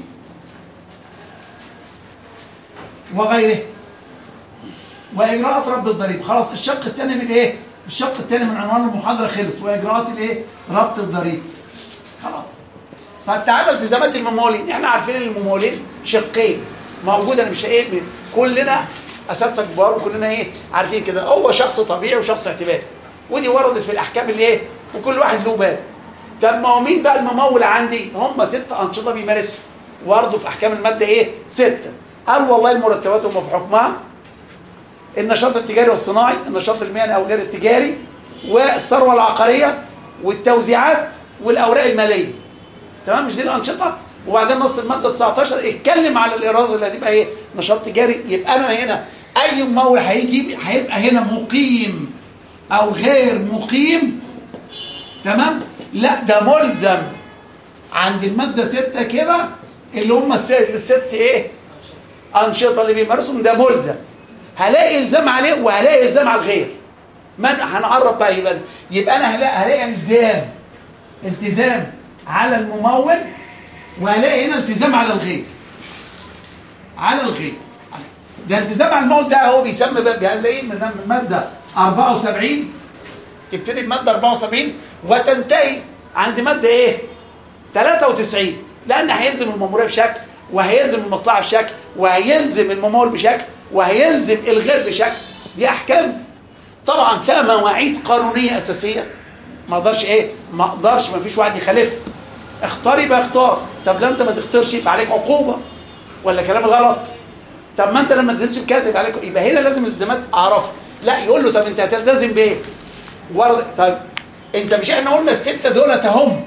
Speaker 3: وغيره واجراءات ربط الضريبه. خلاص الشق الثاني من ايه؟ الشق الثاني من عنوان المحاضره خلص، واجراءات الايه؟ ربط الضريبه. خلاص. طب تعالى التزامات الممولين. احنا عارفين ان الممولين شقين موجوده، انا مش ايه كلنا اساتذه كبار وكلنا ايه عارفين كده، هو شخص طبيعي وشخص اعتباري، ودي وردت في الاحكام اللي ايه، وكل واحد له باب. طب ما هو مين بقى الممول عندي؟ هم ست انشطه بيمارسوا برضه في احكام الماده ايه؟ سته. قال والله المرتبات هم في حكمها النشاط التجاري والصناعي، النشاط المهني او غير التجاري، والثروه العقاريه، والتوزيعات، والاوراق الماليه. تمام؟ مش دي الانشطه؟ وبعدين نص الماده تسعتاشر اتكلم على الايراد اللي هتبقى ايه؟ نشاط تجاري. يبقى انا هنا اي ممول هيجي هيبقى هنا مقيم او غير مقيم. تمام؟ لا ده ملزم عند الماده ستة كده اللي هم الست ايه؟ انشطه اللي بيمارسهم، ده ملزم. هلاقي الزام عليه وهلاقي الزام على الغير. من هنقرب بقى يبقى يبقى انا هلاقي, هلاقي الزام التزام على الممول، وهلاقي هنا التزام على الغير. على الغير ده التزام على الممول ده هو بيسمى بقى بيلاقيه من الماده أربعة وسبعين، تبتدي بماده أربعة وسبعين وتنتهي عند ماده ايه؟ ثلاثة وتسعين، لان هيلزم المموريه بشكل، وهيلزم المصلحه بشكل، وهيلزم الممول بشكل، وهيلزم الغير بشكل. دي احكام طبعا فيها مواعيد قانونيه اساسيه ما اقدرش ايه ما اقدرش ما فيش واحد يخالف. اختار يبقى اختار. طب لو انت ما تختارش يبقى عليك عقوبه ولا كلام غلط. طب ما انت لما تنزلش بكذا يبقى عليك، يبقى هنا لازم الالتزامات اعرفها. لا يقول له طب انت هتلتزم بايه؟ ورد. طيب انت مش احنا قلنا السته دول هم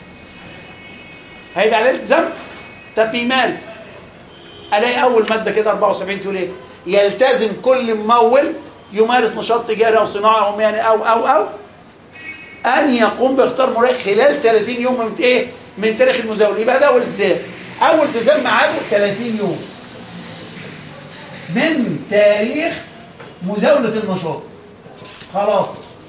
Speaker 3: هيبقى عليه التزام؟ طب بيمارس. الاقي اول ماده كده أربعة وسبعين تقول ايه؟ يلتزم كل ممول يمارس نشاط تجاري او صناعه او مهني او او او ان يقوم باختيار مرافق خلال ثلاثين يوم من ايه؟ من تاريخ المزاوله. يبقى ده اول التزام. اول التزام ميعاده ثلاثين يوم من تاريخ مزاوله النشاط. خلاص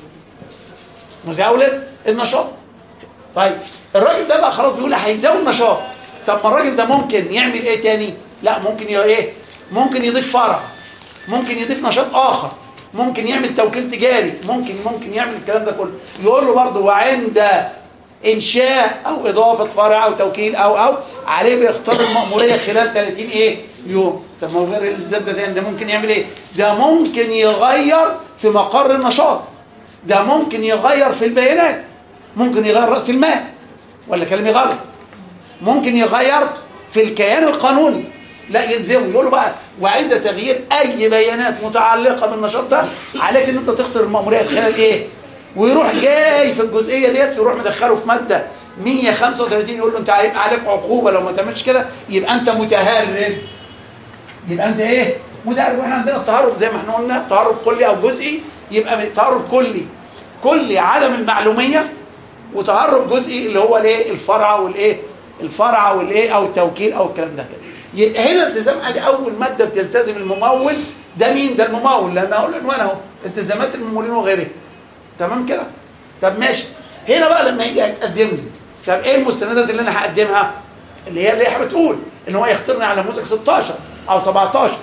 Speaker 3: مزاوله النشاط. طيب الراجل ده بقى خلاص بيقول هيزاول نشاط. طب ما الراجل ده ممكن يعمل ايه تاني؟ لا ممكن ي... ايه ممكن يضيف فرع، ممكن يضيف نشاط اخر، ممكن يعمل توكيل تجاري، ممكن ممكن يعمل الكلام ده كله. يقول له برضه وعند انشاء او اضافه فرع او توكيل او او عليه بيختار المأموريه خلال ثلاثين ايه يوم. طب ما هو غير الالتزام ده تاني، ده ممكن يعمل ايه؟ ده ممكن يغير في مقر النشاط، ده ممكن يغير في البيانات، ممكن يغير راس المال، ولا كلامي غلط؟ ممكن يغير في الكيان القانوني. لا يلزمه. يقول له بقى وعند تغيير اي بيانات متعلقه بالنشاط ده عليك ان انت تختار المأموريه خلال ايه؟ ويروح جاي في الجزئيه ديت يروح مدخله في ماده مية وخمسة وثلاثين يقول له انت هيبقى عليك عقوبه لو ما تعملش كده، يبقى انت متهرب. يبقى انت ايه؟ متهرب. واحنا عندنا التهرب زي ما احنا قلنا تهرب كلي او جزئي. يبقى تهرب كلي كلي عدم المعلوميه، وتهرب جزئي اللي هو الايه؟ الفرع والايه؟ الفرع والايه او التوكيل او الكلام ده كده. يبقى هنا التزام ادي اول ماده بتلتزم الممول. ده مين؟ ده الممول، لان اقول عنوان اهو التزامات الممولين وغيره. تمام كده؟ طب ماشي. هنا بقى لما يجي يتقدم لي طب ايه المستندات اللي انا هقدمها؟ اللي هي اللي هي بتقول ان هو يختارني على نموذج ستاشر او سبعتاشر.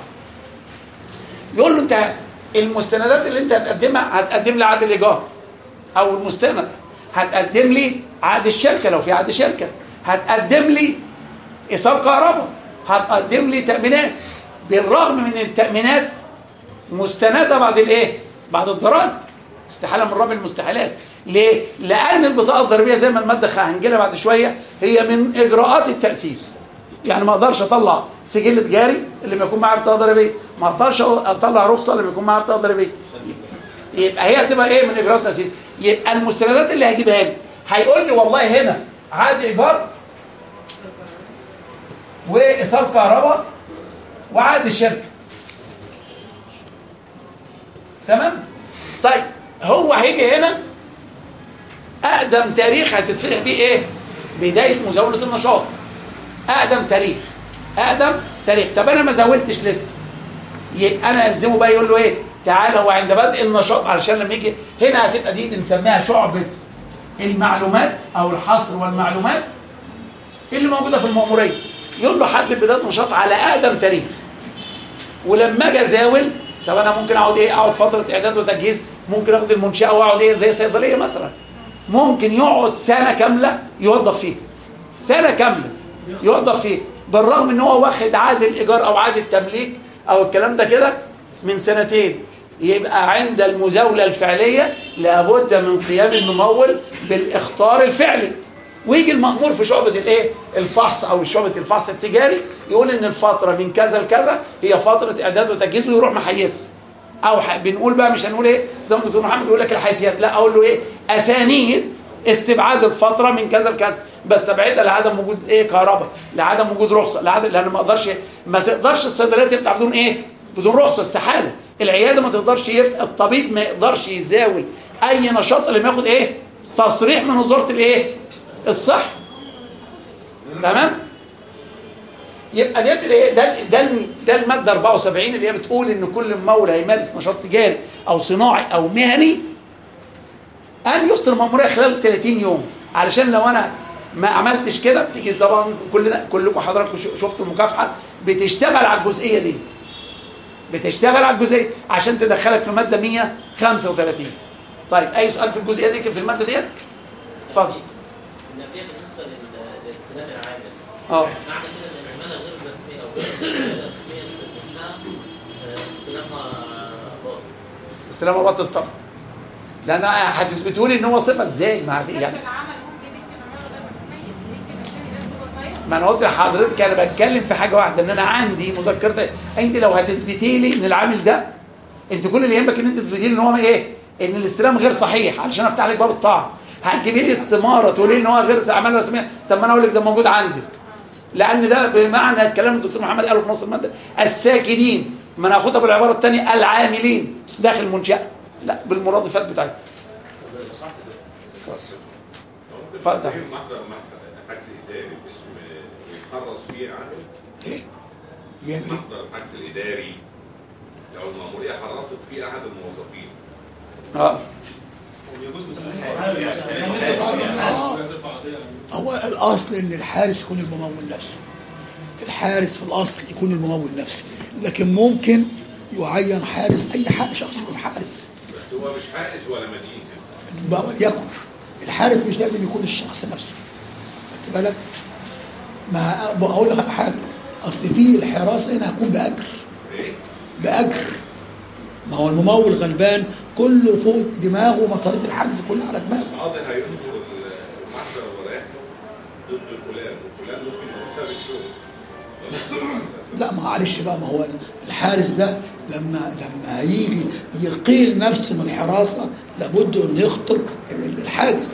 Speaker 3: يقول له انت المستندات اللي انت هتقدمها هتقدم لي عقد الايجار او المستند، هتقدم لي عقد الشركه لو في عقد شركه، هتقدم لي ايصال كهرباء، هتقدم لي تامينات. بالرغم من التامينات مستنده بعد الايه؟ بعد الضرائب. استحاله من رابع المستحيلات. ليه؟ لان البطاقه الضريبيه زي ما الماده هنجيلها بعد شويه هي من اجراءات التاسيس. يعني ما اقدرش اطلع سجل تجاري اللي ما يكون معاه بطاقه ضريبيه، ما اقدرش اطلع رخصه اللي يكون معاه بطاقه ضريبيه. يبقى هي هتبقى ايه؟ من اجراءات التاسيس. يبقى المستندات اللي هجيبها لي هيقول لي والله هنا عقد ايجار وايصال كهرباء وعقد الشركه. تمام؟ طيب هو هيجي هنا اقدم تاريخ هتتفتح بيه ايه؟ بدايه مزاوله النشاط. اقدم تاريخ اقدم تاريخ. طب انا ما زودتش لسه، انا الزمه بقى يقول له ايه؟ تعالى هو عند بدء النشاط، علشان لما يجي هنا هتبقى دي بنسميها شعبة المعلومات او الحصر والمعلومات اللي موجوده في المأمورية. يقول له حدد بداية نشاط على اقدم تاريخ. ولما اجي ازاول، طب انا ممكن اقعد ايه؟ اقعد فتره اعداد وتجهيز، ممكن اخد المنشاه واقعد ايه زي صيدليه مثلا، ممكن يقعد سنه كامله يوظف فيها، سنه كامله يوظف فيها، بالرغم ان هو واخد عقد الايجار او عقد التمليك او الكلام ده كده من سنتين. يبقى عند المزاوله الفعليه لابد من قيام الممول بالاخطار الفعلي. ويجي المأمور في شعبة الايه؟ الفحص او شعبة الفحص التجاري يقول ان الفترة من كذا لكذا هي فترة اعداد وتجهيز، ويروح محيز. او ح... بنقول بقى مش هنقول ايه زي ما الدكتور محمد يقول لك الحيثيات، لا اقول له ايه؟ اسانيد استبعاد الفترة من كذا لكذا، بستبعدها لعدم وجود ايه؟ كهرباء، لعدم وجود رخصة، لعدم، لان ما اقدرش ما تقدرش الصيدلية تفتح بدون ايه؟ بدون رخصة، استحالة. العيادة ما تقدرش يفتح، الطبيب ما يقدرش يزاول اي نشاط اللي ما ياخد ايه؟ تصريح من وزارة الايه؟ الصح. تمام؟ يبقى ديت الايه؟ ده ده ده الماده أربعة وسبعين اللي هي بتقول ان كل ممول هيمارس نشاط تجاري او صناعي او مهني ان يخطر المأمورية خلال ثلاثين يوم. علشان لو انا ما عملتش كده بتيجي طبعا كلنا كلكم حضراتكم شفتوا المكافحه بتشتغل على الجزئيه دي. بتشتغل على الجزئيه عشان تدخلك في ماده مية وخمسة وثلاثين. طيب اي سؤال في الجزئيه دي في الماده ديت؟ اتفضل.
Speaker 11: النتيجه بالنسبه للاستلام العاجل.
Speaker 3: اه.
Speaker 11: معنى كده ان العماله غير الرسميه او غير الرسميه اللي بتنشا استلامها باطل.
Speaker 3: استلامها باطل طبعا. لان هتثبتوا لي ان هو صفه ازاي؟ مع دي يعني. ما انا قلت لحضرتك انا بتكلم في حاجه واحده، ان انا عندي مذكره. انت لو هتثبتي لي ان العامل ده، انت كل اللي يهمك ان انت تثبتي لي ان هو ايه؟ ان الاستلام غير صحيح علشان افتح عليك باب الطاعه. هتجيبي لي استماره تقولي ان هو غير اعمال رسميه، طب ما انا اقول لك ده موجود عندك. لان ده بمعنى الكلام الدكتور محمد قاله في نص الماده الساكنين، ما ناخدها بالعباره الثانيه العاملين داخل المنشاه، لا بالمرادفات بتاعتها.
Speaker 8: اتفضل. محضر حجز اداري باسم يحرص فيه عامل
Speaker 1: ايه؟ يعمل ايه؟
Speaker 8: محضر الحجز الاداري لو المأمورية حرصت فيه احد الموظفين.
Speaker 3: اه
Speaker 1: هو الاصل ان الحارس يكون الممول نفسه. الحارس في الاصل يكون الممول نفسه، لكن ممكن يعين حارس، اي حق شخص يكون حارس.
Speaker 8: بس هو مش حارس ولا مدين.
Speaker 1: بقى يكن الحارس مش لازم يكون الشخص نفسه. خدت بالك؟ ما اقول لك حاجه، اصل في الحراسه هنا هتكون باجر.
Speaker 8: ايه؟
Speaker 1: باجر. ما هو الممول غلبان كله فوق دماغه، مصاريف الحجز كلها على دماغه.
Speaker 8: القاضي هينظر المحضر ورايحه ضد الفلان وفلان ممكن يوصل الشغل.
Speaker 1: لا معلش بقى، ما هو الحارس ده لما لما هيجي يقيل نفسه من الحراسه لابد انه يخطر الحاجز.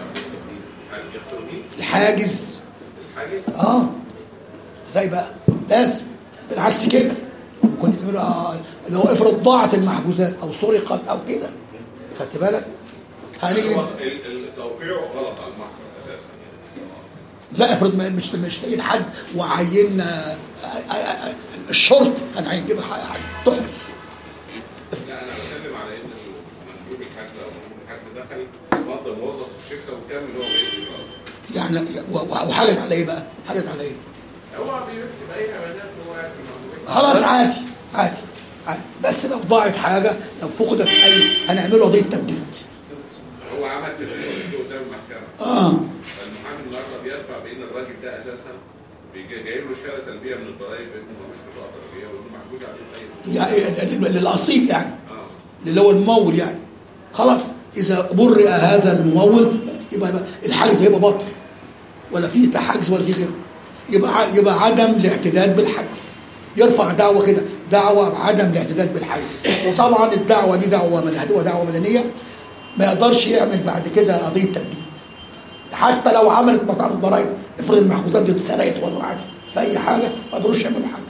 Speaker 8: يخطر مين؟
Speaker 1: الحاجز.
Speaker 8: الحاجز؟
Speaker 1: اه زي بقى لازم بالعكس كده. ممكن يقول آه اللي هو افرض ضاعت المحجوزات او سرقت او كده، خدت بالك؟ هنيجي
Speaker 8: توقيعه غلط على المحضر اساسا.
Speaker 1: لا افرض مش مش لاقيين حد وعيننا الشرطه انا هنجيب حد تحرس.
Speaker 8: لا انا بتكلم على ان مندوب الحجز او مندوب الحجز دخل فضل موظف الشركه وكمل هو بقيه
Speaker 1: يعني وحجز على ايه بقى؟ حجز على ايه؟
Speaker 8: هو بيكتب اي امانات هو قاعد في
Speaker 1: خلاص عادي عادي عادي، بس لو ضاعت حاجه، لو فقدت اي هنعمله قضيه تبديد.
Speaker 8: هو عمل تبديد قدام المحكمه.
Speaker 1: اه
Speaker 8: المحامي النهارده بيرفع بان الراجل ده اساسا جايب له شهاده سلبيه من الضرايب انه ملوش بطاقه ضريبيه وانه محجوز عليه اي
Speaker 1: يعني للاصيل يعني اه اللي هو الممول يعني. خلاص اذا برئ هذا الممول يبقى الحجز هيبقى باطل، ولا فيه تحجز ولا فيه غيره. يبقى يبقى عدم الاعتداد بالحجز. يرفع دعوه كده، دعوه بعدم الاعتداد بالحجز. وطبعا الدعوه دي دعوه مدنيه، دعوه مدنيه ما يقدرش يعمل بعد كده قضيه تبديد. حتى لو عملت مصاريف الضرايب، افرض المحجوزات دي اتسرقت ولا حاجه في اي حاجه، ما يقدروش يعملوا حاجه.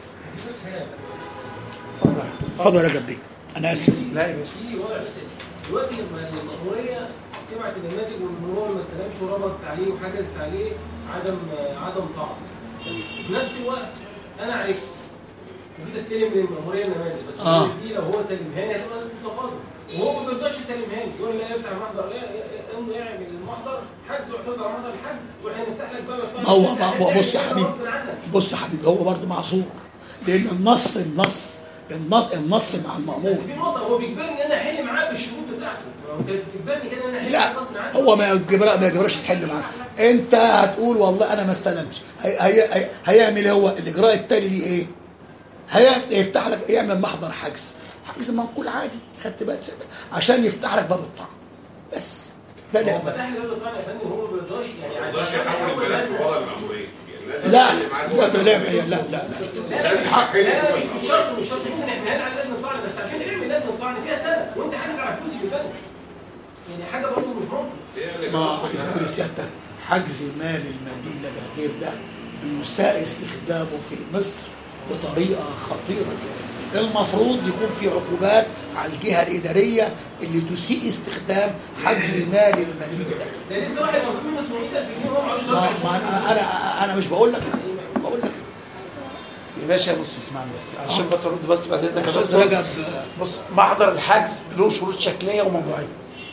Speaker 1: اتفضل اتفضل يا رجب بيه، انا اسف.
Speaker 3: لا يا باشا.
Speaker 5: في وضع بس دلوقتي لما المأمورية تبعت النماذج والممول ما استلمش وربط عليه وحجزت عليه عدم عدم طعن، في نفس الوقت انا عرفت وجيت استلم من المأمورية النماذج بس
Speaker 1: آه.
Speaker 5: دي لو هو سلمها لي هتبقى تقادم وهو ما بيرضاش يسلمها لي يقول لي لا افتح المحضر امضي اعمل المحضر حجز واعترض على محضر الحجز واحنا نفتح لك بقى
Speaker 1: هو هو بص يا حبيبي بص يا حبيبي هو برضه معذور لان النص النص النص النص مع المأمور.
Speaker 5: بس في نقطة هو بيجبرني ان انا احل معاه بالشروط بتاعته انت بتجبرني كده ان انا احل
Speaker 1: لا هو ما يجبرك ما يجبركش تحل معاه انت هتقول والله انا ما استلمتش هي هي هي هيعمل هو الاجراء التالي ليه ايه؟ هيفتح لك يعمل محضر حجز حجز منقول عادي خدت بالك عشان يفتح لك باب الطعن بس ده اللي
Speaker 5: هو فتح لي باب الطعن يا فندم وهو ما بيرضاش يعني
Speaker 8: ما يقدرش يحول الملف ورا المأمورية
Speaker 1: لا لا ده لا لا لا لا
Speaker 5: لا مش مش شرط مش شرط ممكن احنا هنا على لجنه الطعن بس عشان نعمل لجنه الطعن فيها سنه وانت حاجز على فلوسي بالبنك يعني حاجه برضه مش ممكن
Speaker 1: ما يقول سيادتك حجز مال المدين لدى الغير ده بيساء استخدامه في مصر بطريقه خطيره جدا المفروض يكون في عقوبات على الجهه الاداريه اللي تسيء استخدام حجز مال المدين ده
Speaker 5: ده لسه واحد مطلوب منه سبعمية ألف جنيه وهو معلوش
Speaker 1: ما ما انا انا انا مش بقول لك بقول لك
Speaker 3: يا باشا بص اسمعني بس عشان بس ارد بس بعد اذنك يا
Speaker 1: استاذ
Speaker 3: دكتور.
Speaker 1: رجب
Speaker 3: بص محضر الحجز له شروط شكليه وموضوعيه.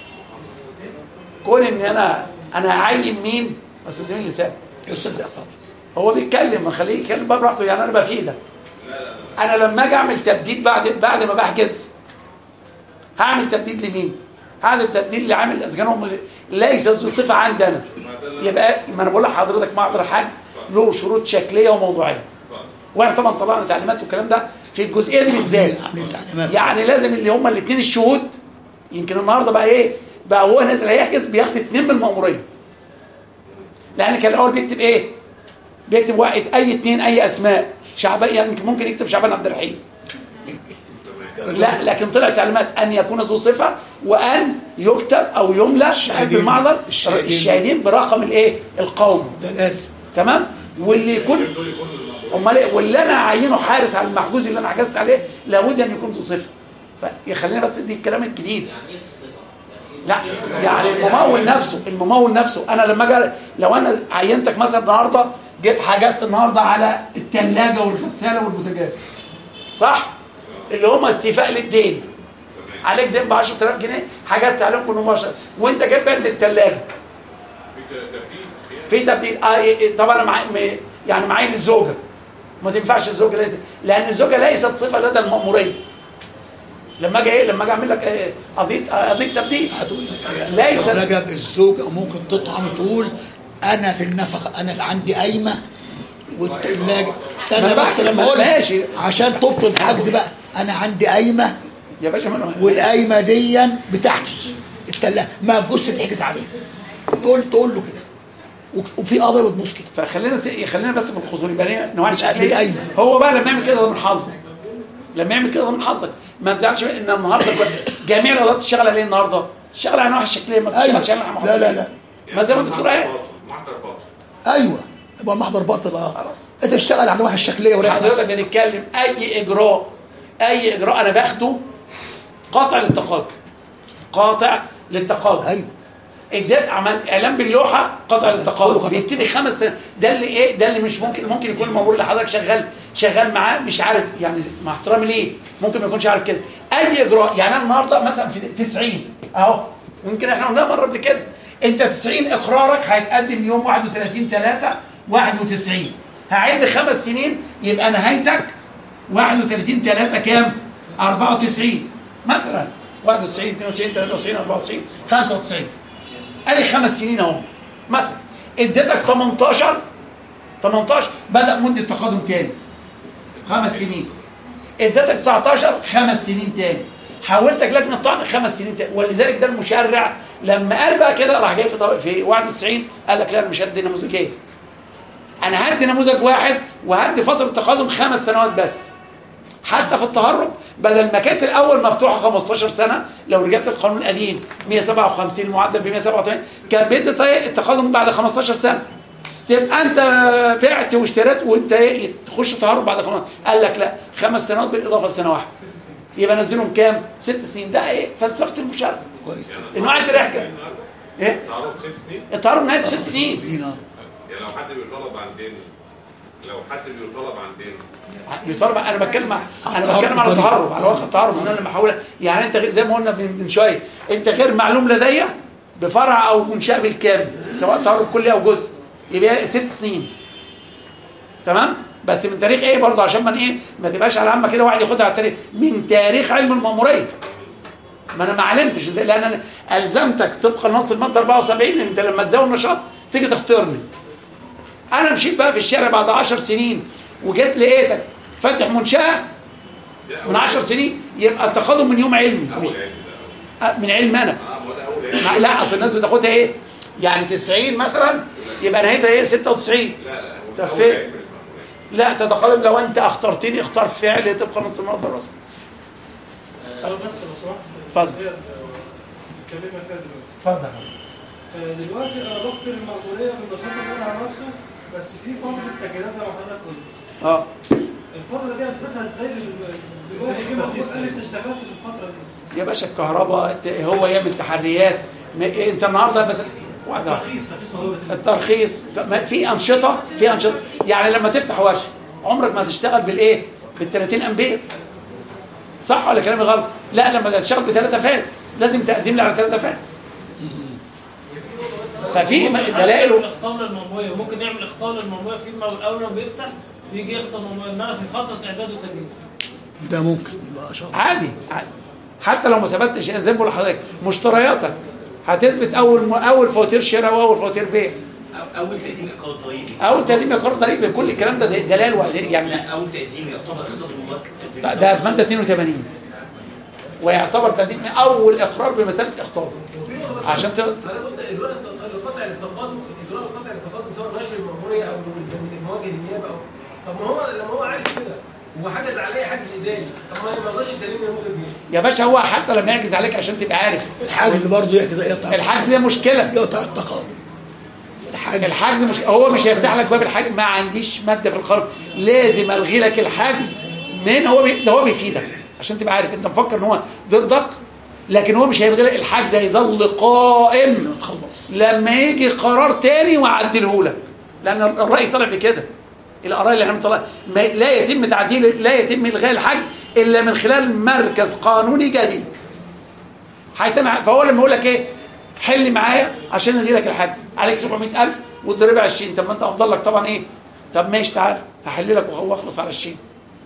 Speaker 3: كون ان انا انا هعين مين بس زميل لسان
Speaker 1: يا استاذ اتفضل
Speaker 3: هو بيتكلم خليه يتكلم بقى براحته يعني انا بفيدك. انا لما اجي اعمل تبديد بعد بعد ما بحجز هعمل تبديد لمين؟ هعمل تبديد لعامل اسجانهم ليس ذو صفه عندي انا. يبقى ما انا بقول لحضرتك محضر الحجز له شروط شكليه وموضوعيه. واحنا طبعا طلعنا تعليمات والكلام ده في الجزئيه دي بالذات. يعني لازم اللي هم الاثنين الشهود يمكن النهارده بقى ايه؟ بقى هو نازل هيحجز بياخد اثنين من المأموريه. لان كان الاول بيكتب ايه؟ بيكتب واحد اي اثنين اي اسماء شعبان يعني ممكن يكتب شعبان عبد الرحيم. لا لكن طلع تعليمات ان يكون ذو صفه وان يكتب او يملى في المعذر الشاهدين برقم الايه؟ القومي.
Speaker 1: ده لازم
Speaker 3: تمام؟ واللي يكون امال ايه؟ واللي انا اعينه حارس على المحجوز اللي انا حجزت عليه لابد ان يكون ذو صفه. فيخلينا بس دي الكلام الجديد. لا يعني الممول نفسه الممول نفسه انا لما اجي لو انا عينتك مثلا النهارده جيت حجزت النهارده على الثلاجه والغساله والبوتاجاز صح اللي هم استيفاء للدين عليك دين ب عشرة آلاف جنيه حجزت عليهم كلهم عشرة وانت جايب بعت الثلاجه في تبديل اه طبعا انا مع... يعني معين الزوجه ما تنفعش الزوجه ليس لان الزوجه ليست صفه لدى المأموريه. لما اجي ايه لما اجي اعمل لك ايه قضيه قضيه تبديل
Speaker 1: هتقول لك ليس رجب الزوجه ممكن تطعن وتقول انا في النفقه انا عندي قايمه والثلاجه استنى بس لما اقول
Speaker 3: ماشي
Speaker 1: عشان تبطل الحجز بقى انا عندي قايمه
Speaker 3: يا باشا منه
Speaker 1: والقايمه دي بتاعتي الثلاجه ما تجوش تحجز عليها تقول تقول له كده وفي قضيه بتبص كده
Speaker 3: فخلينا خلينا بس من الخصوص يبقى نوع الشكليه هو بقى لما يعمل كده ده من حظك لما يعمل كده ده من حظك ما تزعلش ان النهارده جميع القضايات تشتغل عليه النهارده تشتغل على نوع الشكليه ما تشتغلش على محضر
Speaker 1: لا لا لا
Speaker 3: ما زي ما انت بتقول اهي
Speaker 8: محضر باطل
Speaker 1: ايوه يبقى المحضر باطل اه
Speaker 3: خلاص
Speaker 1: انت تشتغل على نوع الشكليه وريح
Speaker 3: حضرتك بنتكلم اي اجراء اي اجراء انا باخده قاطع للتقاضي قاطع للتقاضي
Speaker 1: ايوه
Speaker 3: اديت عمل اعلان باللوحه قطع للتقاضي بيبتدي خمس سنين ده اللي ايه ده اللي مش ممكن ممكن يكون المأمور اللي حضرتك شغال شغال معاه مش عارف يعني مع احترامي ليه ممكن ما يكونش عارف كده اي اجراء يعني انا النهارده مثلا في تسعين اهو ممكن احنا قلناها مره قبل كده انت تسعين اقرارك هيتقدم يوم واحد وثلاثين ثلاثة واحد وتسعين هعد خمس سنين يبقى نهايتك واحد وثلاثين ثلاثة كام أربعة وتسعين مثلا واحد وتسعين اثنين وتسعين ثلاثة وتسعين أربعة وتسعين خمسة وتسعين ادي خمس سنين اهو مثلا اديتك تمنتاشر تمنتاشر بدأ مدة تقادم تاني خمس سنين اديتك تسعتاشر خمس سنين تاني حولتك لجنة طعن خمس سنين تاني ولذلك ده المشرع لما قال بقى كده راح جاي في في واحد وتسعين قال لك لا انا مش هدي نموذجين انا هدي نموذج واحد وهدي فترة تقادم خمس سنوات بس حتى في التهرب بدل ما كانت الاول مفتوحه خمستاشر سنه لو رجعت القانون القديم مية وسبعة وخمسين المعدل ب مية وسبعة وثمانين كان بيدي التقادم بعد خمستاشر سنه تبقى انت بعت واشتريت وانت تخش تهرب بعد خمس قال لك لا خمس سنوات بالاضافه لسنه واحده يبقى نزلهم كام ست سنين ده ايه فلسفه المشرع
Speaker 1: كويس
Speaker 3: انه عايز يريح كده ايه
Speaker 8: التهرب ست سنين
Speaker 3: التهرب نهايه ست سنين
Speaker 8: يعني لو حد بيطلب عن دين لو حد بيطلب عندنا
Speaker 3: يطلب. انا بتكلم انا بتكلم على التهرب، على واقع التهرب. انا لما احاول يعني انت زي ما قلنا من شويه، انت غير معلوم لدي بفرع او منشأ بالكامل سواء تهرب كلي او جزء، يبقى ست سنين. تمام؟ بس من تاريخ ايه برضه عشان ما ايه ما تبقاش على عامه كده واحد ياخدها على التاريخ، من تاريخ علم المأموريه. ما انا ما علمتش لان انا الزمتك طبقا لنص الماده أربعة وسبعين انت لما تزود نشاط تيجي تختارني. انا مشيت بقى في الشارع بعد عشر سنين وجيت لقيتك فاتح منشأة من عشر سنين، يبقى التقدم من يوم علمي من علم انا. لا اصل الناس بتاخدها ايه يعني تسعين مثلا يبقى نهايتها ايه ستة وتسعين. لا لا لا تتقدم لو انت اخترتني اختار فعل طبقا لنص الماده الرسمي.
Speaker 12: بس لو سمحت
Speaker 3: اتفضل.
Speaker 12: الكلمه فيها دلوقتي.
Speaker 3: اتفضل.
Speaker 12: دلوقتي انا ضفت المأموريه من نشاط اللي على نفسه، بس في فتره تجهيزات زي ما حضرتك قلت.
Speaker 3: اه
Speaker 12: الفتره دي اثبتها ازاي دلوقتي؟ ايه المفروض قال انت اشتغلت في الفتره دي؟
Speaker 3: يا باشا الكهرباء هو يعمل تحريات. انت النهارده بس واحده الترخيص في انشطه في انشطه يعني لما تفتح ورشه عمرك ما هتشتغل بالايه بال ثلاثين امبير، صح ولا كلامي غلط؟ لا لما تشتغل بثلاثه فاز لازم تقدم لي على ثلاثه فاز. ففي دلائل
Speaker 10: اخطاء للمأموريه، ممكن يعمل اخطاء للمأموريه في اول ما بيفتح بيجي يخطئ المأموريه انها في فتره اعداد وتجهيز.
Speaker 1: ده ممكن يبقى شرط
Speaker 3: عادي, عادي حتى لو ما ثبتش زي ما بقول لحضرتك مشترياتك هتثبت اول اول فواتير شراء واول فواتير بيع،
Speaker 9: اول تقديم اقرار ضريبي،
Speaker 3: اول تقديم اقرار ضريبي، كل الكلام ده دلال يعني.
Speaker 9: لا اول تقديم يعتبر اقرار مباشر
Speaker 3: ده في ماده اثنين وثمانين ويعتبر تقديم اول اقرار بمساله اخطار عشان ت...
Speaker 5: انا قلت اجراء القطع للتقاضي، اجراء القطع للتقاضي سواء نشر المأموريه او من مواجهه النيابه او طب ما هو لما هو عارف كده وحجز عليا حجز اداري، طب ما ما يرضاش يسلمني الموجب بيه.
Speaker 3: يا باشا هو حتى لما يحجز عليك عشان تبقى عارف
Speaker 1: الحجز برضه يحجز يقطع
Speaker 3: الحجز ده مشكله،
Speaker 1: يقطع التقاضي. الحجز
Speaker 3: الحجز مش هو مش هيفتح لك باب الحجز. ما عنديش ماده في القانون لازم الغي لك الحجز من هو بي... ده هو بيفيدك عشان تبقى عارف. انت مفكر ان هو ضدك لكن هو مش هيلغي لك الحجز، هيظل قائم
Speaker 1: خلص
Speaker 3: لما يجي قرار تاني ويعدله لك، لان الراي طلع بكده. الاراء اللي احنا طلع لا يتم تعديل لا يتم الغاء الحجز الا من خلال مركز قانوني جديد. هيتم. فهو لما يقول لك ايه حل معايا عشان الغي لك الحجز عليك سبعمائة ألف والضريبه عشرين، طب ما انت افضل لك طبعا ايه طب ماشي تعال هحل لك واخلص على عشرين.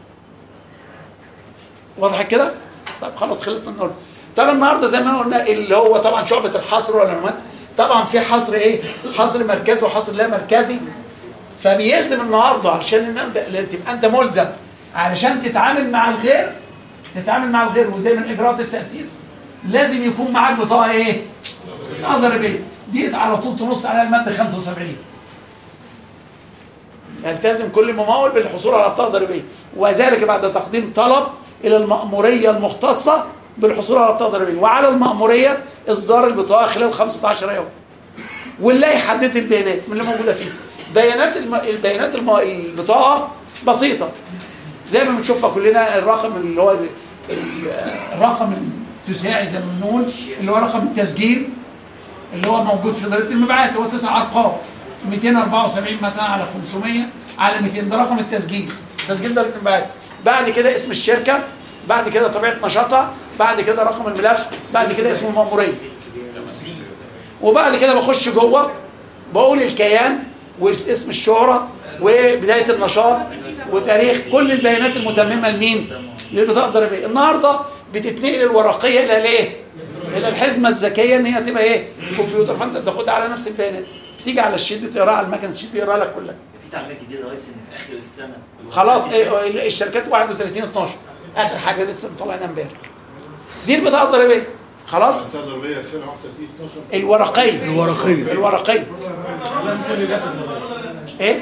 Speaker 3: واضح كده؟ طب خلاص خلصنا النهارده. طب النهارده زي ما قلنا اللي هو طبعا شعبه الحصر والمعلومات، طبعا في حصر ايه حصر مركزي وحصر لا مركزي. فبيلزم النهارده علشان انت تبقى انت ملزم علشان تتعامل مع الغير تتعامل مع الغير وزي من اجراءات التاسيس لازم يكون معاك بطاقه ايه بطاقه ضريبيه. دي على طول تنص عليها الماده خمسة وسبعين. يلتزم كل ممول بالحصول على بطاقه ضريبيه، وذلك بعد تقديم طلب الى المأموريه المختصه بالحصول على بطاقه ضريبيه، وعلى المأموريه اصدار البطاقه خلال خمسة عشر يوم. واللي يحدد البيانات من اللي موجوده فيه. بيانات الم... البيانات الم... البطاقه بسيطه زي ما بنشوفها كلنا. الرقم اللي هو الرقم التساعي زي ما بنقول اللي هو رقم التسجيل اللي هو موجود في ضريبه المبيعات، هو تسع ارقام مئتين وأربعة وسبعين مثلا على خمسمائة على مئتين، ده رقم التسجيل تسجيل ضريبه المبيعات. بعد كده اسم الشركه، بعد كده طبيعه نشاطها، بعد كده رقم الملف، بعد كده اسم المأموريه، وبعد كده بخش جوه بقول الكيان واسم الشهرة وبداية النشاط وتاريخ كل البيانات المتممة لمين؟ للبطاقة الضريبية. النهاردة بتتنقل الورقية إلى ليه؟ إلى الحزمة الذكية إن هي تبقى إيه؟ كمبيوتر، فأنت تاخدها على نفس البيانات. بتيجي على الشيت بتقراها على المكنة، الشيت بيقراها لك كلها.
Speaker 9: في تعليمات جديدة رئيس إن في آخر السنة
Speaker 3: خلاص إيه الشركات واحد وثلاثين اتناشر آخر حاجة لسه مطلعينها امبارح. دي البطاقة الضريبية. خلاص؟
Speaker 2: البطاقة الضريبية واحد وثلاثين اتناشر
Speaker 3: الورقية
Speaker 1: الورقية
Speaker 3: الورقية ايه؟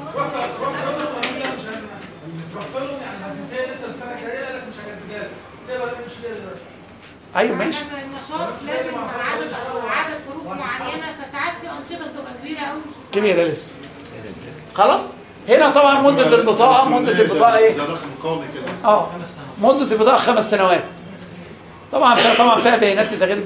Speaker 3: ايوه ماشي.
Speaker 6: النشاط لازم عدد عدد حروف معينه، فساعات في انشطه بتبقى كبيره قوي
Speaker 3: كبيره لسه. خلاص هنا طبعا مده البطاقه مده البطاقه ايه؟
Speaker 2: ده رقم قومي كده.
Speaker 3: اه مده البطاقه خمس سنوات. طبعا فيها طبعا فيها بيانات لتغيير البيانات،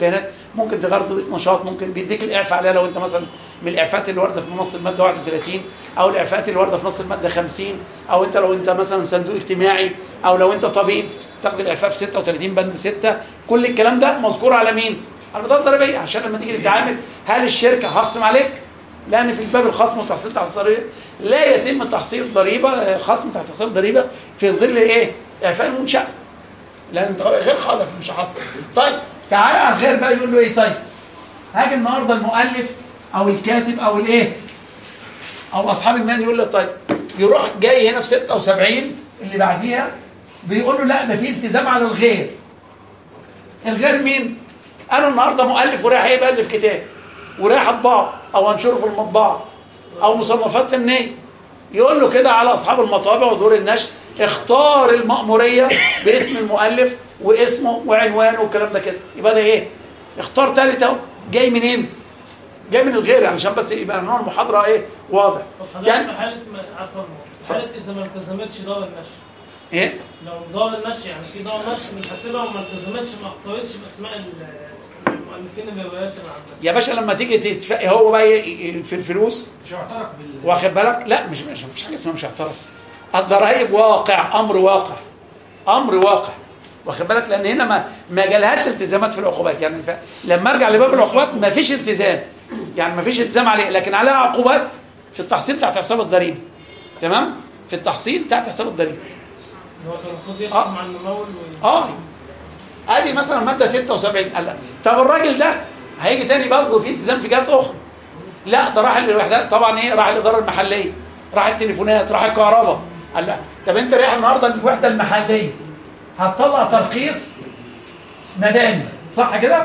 Speaker 3: ممكن تغير تضيف نشاط، ممكن بيديك الاعفاء عليها لو انت مثلا من الاعفاءات اللي وارده في نص الماده واحد وثلاثين، او الاعفاءات اللي وارده في نص الماده خمسين، او انت لو انت مثلا صندوق اجتماعي، او لو انت طبيب تاخد الاعفاء في ستة وثلاثين بند ستة. كل الكلام ده مذكور على مين؟ على البطاقه الضريبيه، عشان لما تيجي تتعامل هل الشركه هخصم عليك؟ لان في الباب الخصم وتحصيل تحت ضريبه لا يتم تحصيل ضريبه خصم تحت تحصيل ضريبه في ظل ايه؟ اعفاء المنشاه. لان انت غير خالف مش حاصل. طيب تعالى على الغير بقى، يقول له ايه؟ طيب هاجي النهارده المؤلف او الكاتب او الايه او اصحاب المال يقول له طيب، يروح جاي هنا في ستة وسبعين اللي بعديها بيقول له لا ده في التزام على الغير. الغير مين؟ انا النهارده مؤلف ورايح ايه؟ بالف كتاب ورايح اطبعه او انشره في المطبعه او مصنفات فنيه. يقول له كده على اصحاب المطابع ودور النشر اختار المأموريه باسم المؤلف واسمه وعنوانه والكلام ده كده. يبقى ده ايه؟ اختار ثالث اهو. جاي منين؟ جاي من الغير، علشان بس يبقى نوع المحاضره ايه؟ واضح.
Speaker 10: يعني في حاله عفوا في حاله اذا ما التزمتش دار النشر
Speaker 3: ايه؟
Speaker 10: لو دار النشر يعني في دار نشر بنحاسبها وما التزمتش ما اختارتش باسماء المؤلفين الروايات اللي عندها.
Speaker 3: يا باشا لما تيجي تتفق هو بقى في الفلوس
Speaker 12: مش هيعترف بال
Speaker 3: واخد بالك؟ لا مش مش مفيش حاجه اسمها مش هيعترف. الضرايب واقع، امر واقع، امر واقع، واخد بالك؟ لان هنا ما ما جالهاش التزامات في العقوبات. يعني لما ارجع لباب العقوبات ما فيش التزام، يعني ما فيش التزام عليه، لكن عليها عقوبات في التحصيل تحت حساب الضريبه. تمام؟ في التحصيل تحت حساب الضريبه.
Speaker 10: هو كان المفروض يخصم عن الممول و...
Speaker 3: اه ادي مثلا ماده ستة وسبعين. قال لا طب الراجل ده هيجي تاني برضه في التزام في جهات اخرى. لا ده راح الوحدات طبعا ايه؟ راح الاداره المحليه، راح التليفونات، راح الكهرباء. قال لا طب انت رايح النهارده الوحده المحليه هتطلع ترخيص مباني صح كده؟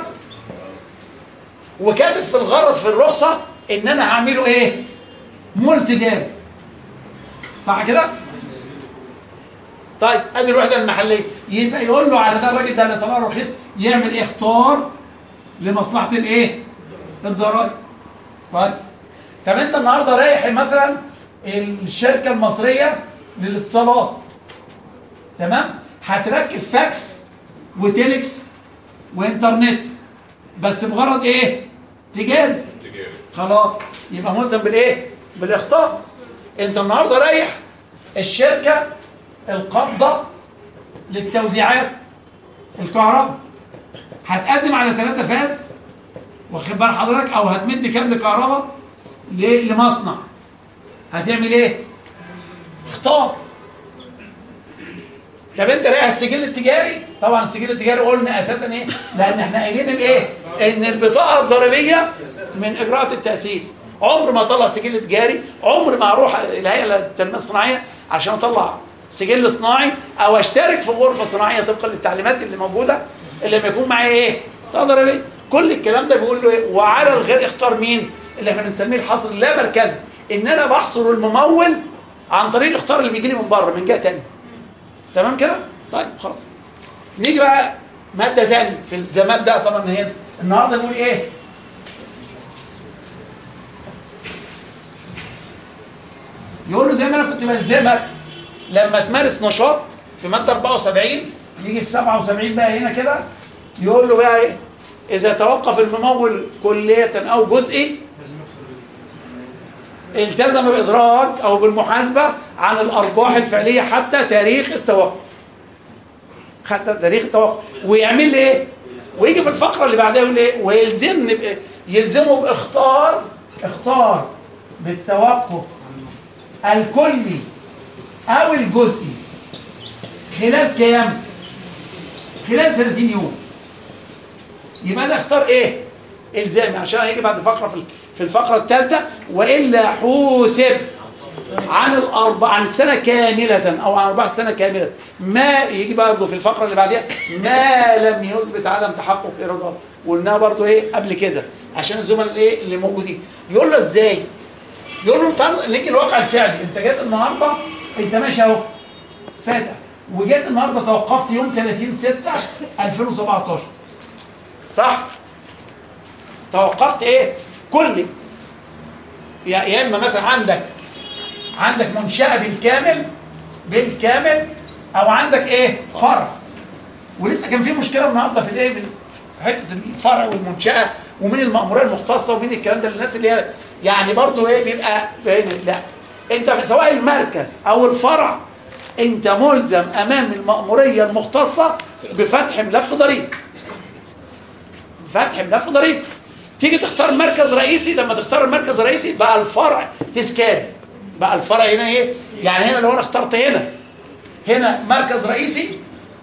Speaker 3: وكاتب في الغرض في الرخصه ان انا هعمله ايه؟ مول تجاري صح كده؟ طيب ادي الوحده المحليه، يبقى يقول له على ده الراجل ده اللي طلع له رخيص يعمل ايه؟ اختار لمصلحه الايه؟ الضرائب. طيب طب انت النهارده رايح مثلا الشركه المصريه للاتصالات، تمام؟ هتركب فاكس وتيلكس وانترنت بس بغرض ايه؟ تجاري.
Speaker 8: تجاري.
Speaker 3: خلاص يبقى ملزم بالايه؟ بالاختار. انت النهارده رايح الشركه القابضه للتوزيعات الكهرباء، هتقدم على ثلاثة فاز واخد بال حضرتك، او هتمد كابل كهرباء لمصنع، هتعمل ايه؟ اختار. طب انت رايح السجل التجاري، طبعا السجل التجاري قلنا اساسا ايه؟ لان احنا قايلين الايه؟ ان البطاقه الضريبيه من اجراءات التاسيس. عمر ما اطلع سجل تجاري، عمر ما اروح الهيئه للتنميه الصناعيه عشان اطلع سجل صناعي او اشترك في غرفه صناعيه طبقا للتعليمات اللي موجوده اللي لما يكون معايا ايه؟ بطاقه ضريبيه. كل الكلام ده بيقول له ايه؟ وعلى الغير اختار مين؟ اللي احنا بنسميه الحصر اللا مركزي، ان انا بحصر الممول عن طريق الاختيار اللي بيجي لي من بره من جهه ثانيه. تمام كده؟ طيب خلاص. نيجي بقى ماده ثانيه في الالتزامات ده. طبعا هنا النهارده بيقول ايه؟ يقول له زي ما انا كنت بلزمك لما تمارس نشاط في ماده أربعة وسبعين، يجي في سبعة وسبعين بقى هنا كده يقول له بقى ايه؟ اذا توقف الممول كليه او جزئي التزم بإدراك أو بالمحاسبة عن الأرباح الفعلية حتى تاريخ التوقف. حتى تاريخ التوقف. ويعمل لي إيه؟ ويجي في الفقرة اللي بعدها يقول إيه؟ ويلزمني بإيه؟ يلزمه باختار اختار بالتوقف الكلي أو الجزئي خلال كام؟ خلال ثلاثين يوم. يبقى ده اختار إيه؟ إلزامي، عشان هيجي بعد فقرة في في الفقرة الثالثة وإلا حوسب عن الأربع عن السنة كاملة أو عن أربع سنة كاملة ما يجي برضه في الفقرة اللي بعدها ما لم يثبت عدم تحقق إيرادات. وقلناها برضه إيه قبل كده عشان الزملاء إيه اللي موجودين. يقول له إزاي؟ يقول له تعال نيجي الواقع الفعلي. أنت جيت النهارده أنت ماشي أهو فاتح، وجيت النهارده توقفت يوم ثلاثين ستة ألفين وسبعتاشر صح؟ توقفت إيه؟ كلي. يا اما مثلا عندك عندك منشأة بالكامل بالكامل او عندك ايه؟ فرع. ولسه كان في مشكله النهارده في الايه حته الفرع والمنشاه ومين المأموريه المختصه ومين الكلام ده للناس اللي هي يعني برضه ايه بيبقى لا انت في سواء المركز او الفرع انت ملزم امام المأموريه المختصه بفتح ملف ضريبي. فتح ملف ضريبي. تيجي تختار مركز رئيسي، لما تختار المركز الرئيسي بقى الفرع تسكان. بقى الفرع هنا ايه؟ يعني هنا لو انا اخترت هنا هنا مركز رئيسي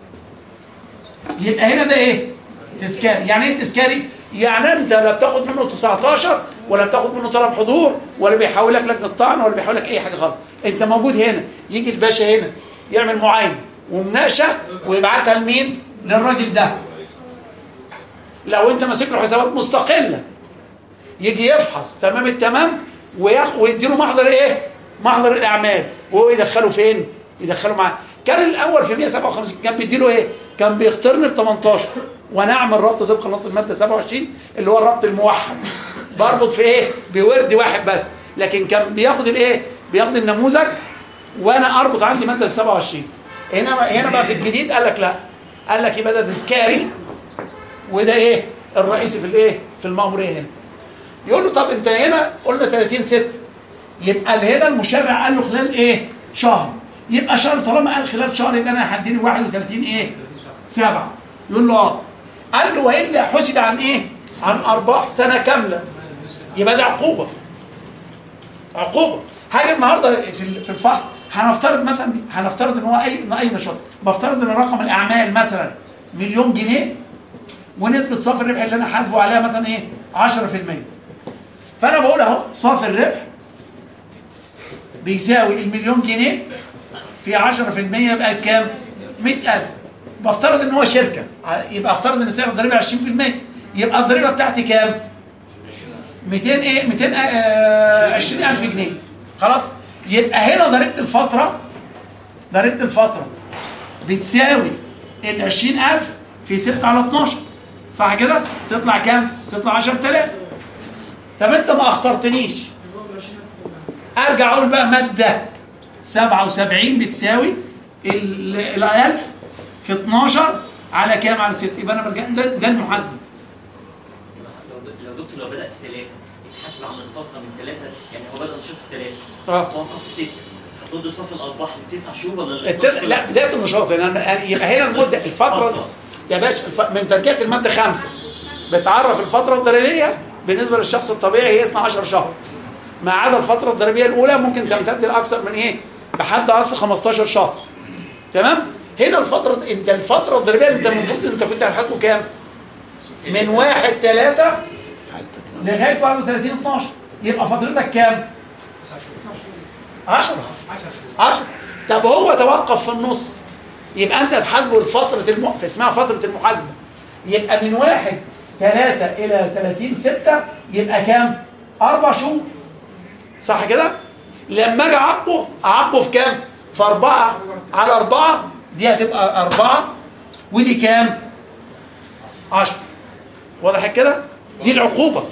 Speaker 3: يبقى هنا ده ايه؟ تذكاري. يعني ايه تذكاري؟ يعني انت لا بتاخد منه تسعتاشر ولا بتاخد منه طلب حضور ولا بيحولك لجنه طعن ولا بيحولك اي حاجه خالص. انت موجود هنا، يجي الباشا هنا يعمل معاينه ومناقشه ويبعتها لمين؟ للراجل ده. لو انت ماسك له حسابات مستقله يجي يفحص تمام التمام ويديله محضر ايه؟ محضر الاعمال، وهو يدخله فين؟ يدخله معاه. كان الاول في مية وسبعة وخمسين كان بيديله ايه؟ كان بيختارني ب تمنتاشر وانا اعمل ربط طبقا لنص الماده سبعة وعشرين اللي هو الربط الموحد. بربط في ايه؟ بورد واحد بس. لكن كان بياخد الايه؟ بياخد النموذج وانا اربط عندي ماده سبعة وعشرين. هنا هنا بقى في الجديد قال لك لا. قال لك يبقى ده تذكاري وده ايه؟ الرئيسي في الايه؟ في المأموريه هنا. يقول له طب انت هنا قلنا تلاتين ستة يبقى هنا المشرع قال له خلال ايه؟ شهر. يبقى شهر طالما قال خلال شهر يبقى انا هديني واحد وتلاتين ايه؟ سبعة. يقول له اه. قال له والا حسب عن ايه؟ عن ارباح سنه كامله. يبقى ده عقوبه. عقوبه. هاجي النهارده في في الفحص هنفترض مثلا هنفترض ان هو اي اي نشاط، بفترض ان رقم الاعمال مثلا مليون جنيه ونسبه صافي الربح اللي انا حاسبه عليها مثلا ايه؟ عشرة في المية. فانا بقول اهو صافي الربح بيساوي المليون جنيه في عشرة في المية يبقى بكام؟ مئة ألف. بفترض ان هو شركه يبقى افترض ان سعر الضريبه عشرين في المية يبقى الضريبه بتاعتي كام؟ مئتين ايه؟ مئتين وعشرين ألف جنيه. خلاص؟ يبقى هنا ضريبه الفتره ضريبه الفتره بتساوي ال عشرين ألف في ستة على اتناشر. صح كده؟ تطلع كام؟ تطلع عشرة آلاف. طب انت ما اخترتنيش. ارجع اقول بقى ماده سبعة وسبعين بتساوي ال ألف في اتناشر على كام؟ على ستة. يبقى انا برجع ده, ده المحاسبه.
Speaker 9: لو لو دكتور لو بدا في ثلاثه يتحاسب عن الفتره من ثلاثه، يعني هو بدا نشاط في ثلاثه
Speaker 3: اه
Speaker 9: توقف في سته، هترد صافي الارباح لتسع شهور ولا
Speaker 3: التس... لا بدايه النشاط يعني يبقى هنا المده الفتره يا باشا الف... من ترجيع الماده خمسة بتعرف الفتره الضريبيه بالنسبه للشخص الطبيعي هي اثنا عشر شهر، ما عدا الفتره الضريبيه الاولى ممكن تمتد لاكثر من ايه؟ بحد اقصى خمستاشر شهر. تمام؟ هنا الفتره انت الفتره الضريبيه انت المفروض انت كنت هتحاسبه كام؟ من واحد ثلاثة لغايه واحد وثلاثين اتناشر. يبقى فترتك كام؟ عشرة. عشرة. طب هو توقف في النص يبقى انت هتحاسبه لفتره الم... اسمها فتره المحاسبه. يبقى من واحد ثلاثة الى ثلاثين ستة يبقى كام؟ اربع شهور. صح كده؟ لما اجي اعاقبه اعاقبه في كام؟ في أربعة على أربعة. دي هتبقى أربعة ودي كام؟ عشرة. واضح كده؟ دي العقوبة.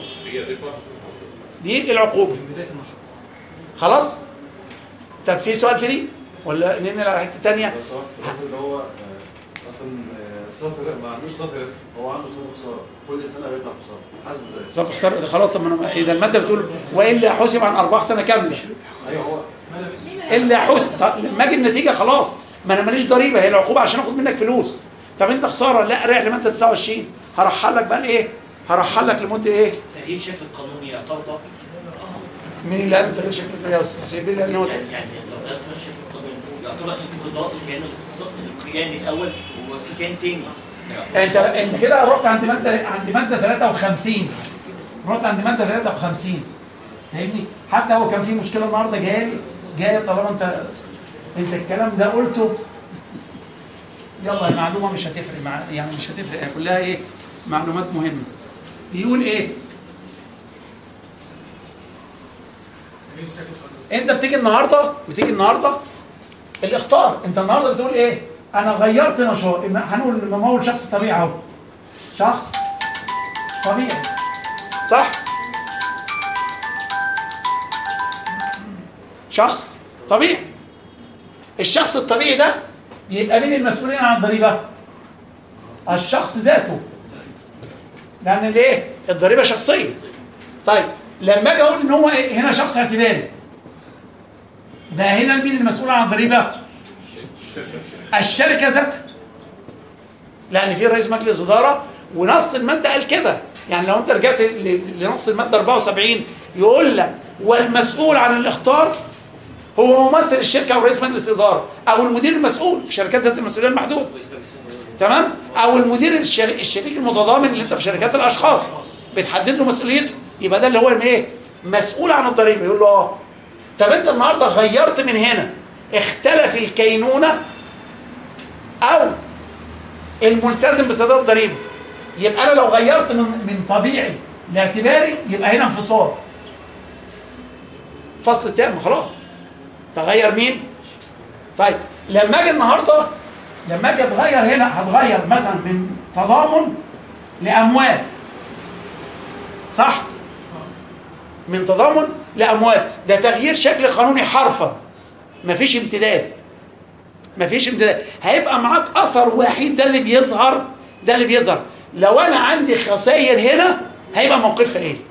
Speaker 3: دي العقوبة. خلاص؟ طب في سؤال في دي؟ ولا ننقل على حتة تانية؟
Speaker 12: اللي هو مثلا صافي ما عندوش صافي هو عنده صافي خسارة كل سنة بيطلع خسارة حاسبه ازاي؟
Speaker 3: صافي خسارة خلاص. طب ما اذا المادة بتقول والا حسب عن أرباح سنة كاملة.
Speaker 12: ايوه هو
Speaker 3: الا حسب. طب لما اجي النتيجة خلاص ما انا ماليش ضريبة، هي العقوبة عشان اخد منك فلوس. طب انت خسارة لا رايح لمادة تسعة وعشرين هرحل لك بقى ايه؟ هرحل لك لمدة ايه؟
Speaker 9: تغيير شكل القانون يعتبر
Speaker 3: مين اللي قال تغيير شكل القانون يا استاذ؟ سيبين لي هو
Speaker 9: يعني يعني لو غيرت شكل القانون يعتبر انقضاء الكيان الكيان الاول وفي كيان تاني.
Speaker 3: انت انت كده رحت عند ماده عند ماده ثلاثة وخمسين. رحت عند ماده ثلاثة وخمسين. فاهمني؟ حتى هو كان في مشكله النهارده جايه جايه طالما انت انت الكلام ده قلته يلا المعلومه مش هتفرق مع يعني مش هتفرق كلها ايه؟ معلومات مهمه. بيقول ايه؟ انت بتيجي النهارده بتيجي النهارده الاختار. انت النهارده بتقول ايه؟ انا غيرت نشاط. هنقول ممول شخص طبيعي اهو. شخص طبيعي. صح؟ شخص طبيعي. الشخص الطبيعي ده يبقى مين المسؤولين عن الضريبه؟ الشخص ذاته. لان الايه الضريبه شخصيه. طيب لما اجي اقول ان هو إيه؟ هنا شخص اعتباري، ده هنا مين المسؤول عن الضريبه؟ الشركه ذاتها، لان في رئيس مجلس اداره ونص الماده قال كده. يعني لو انت رجعت لنص الماده أربعة وسبعين يقول لك والمسؤول عن الاخطار هو ممثل الشركه او رئيس مجلس الاداره او المدير المسؤول في شركات ذات المسؤوليه المحدوده، تمام؟ او المدير الشريك المتضامن اللي انت في شركات الاشخاص بتحدد له مسؤوليته، يبقى ده اللي هو ايه؟ مسؤول عن الضريبه. يقول له اه طب انت النهارده غيرت من هنا، اختلف الكينونه او الملتزم بسداد الضريبه، يبقى انا لو غيرت من من طبيعي لاعتباري يبقى هنا انفصال، فصل تام خلاص. تغير مين؟ طيب لما اجي النهارده لما اجي اتغير هنا هتغير مثلا من تضامن لاموال، صح؟ من تضامن لاموال، ده تغيير شكل قانوني حرفا، مفيش امتداد، مفيش امتداد. هيبقى معاك اثر وحيد، ده اللي بيظهر ده اللي بيظهر لو انا عندي خسائر هنا هيبقى موقفها ايه؟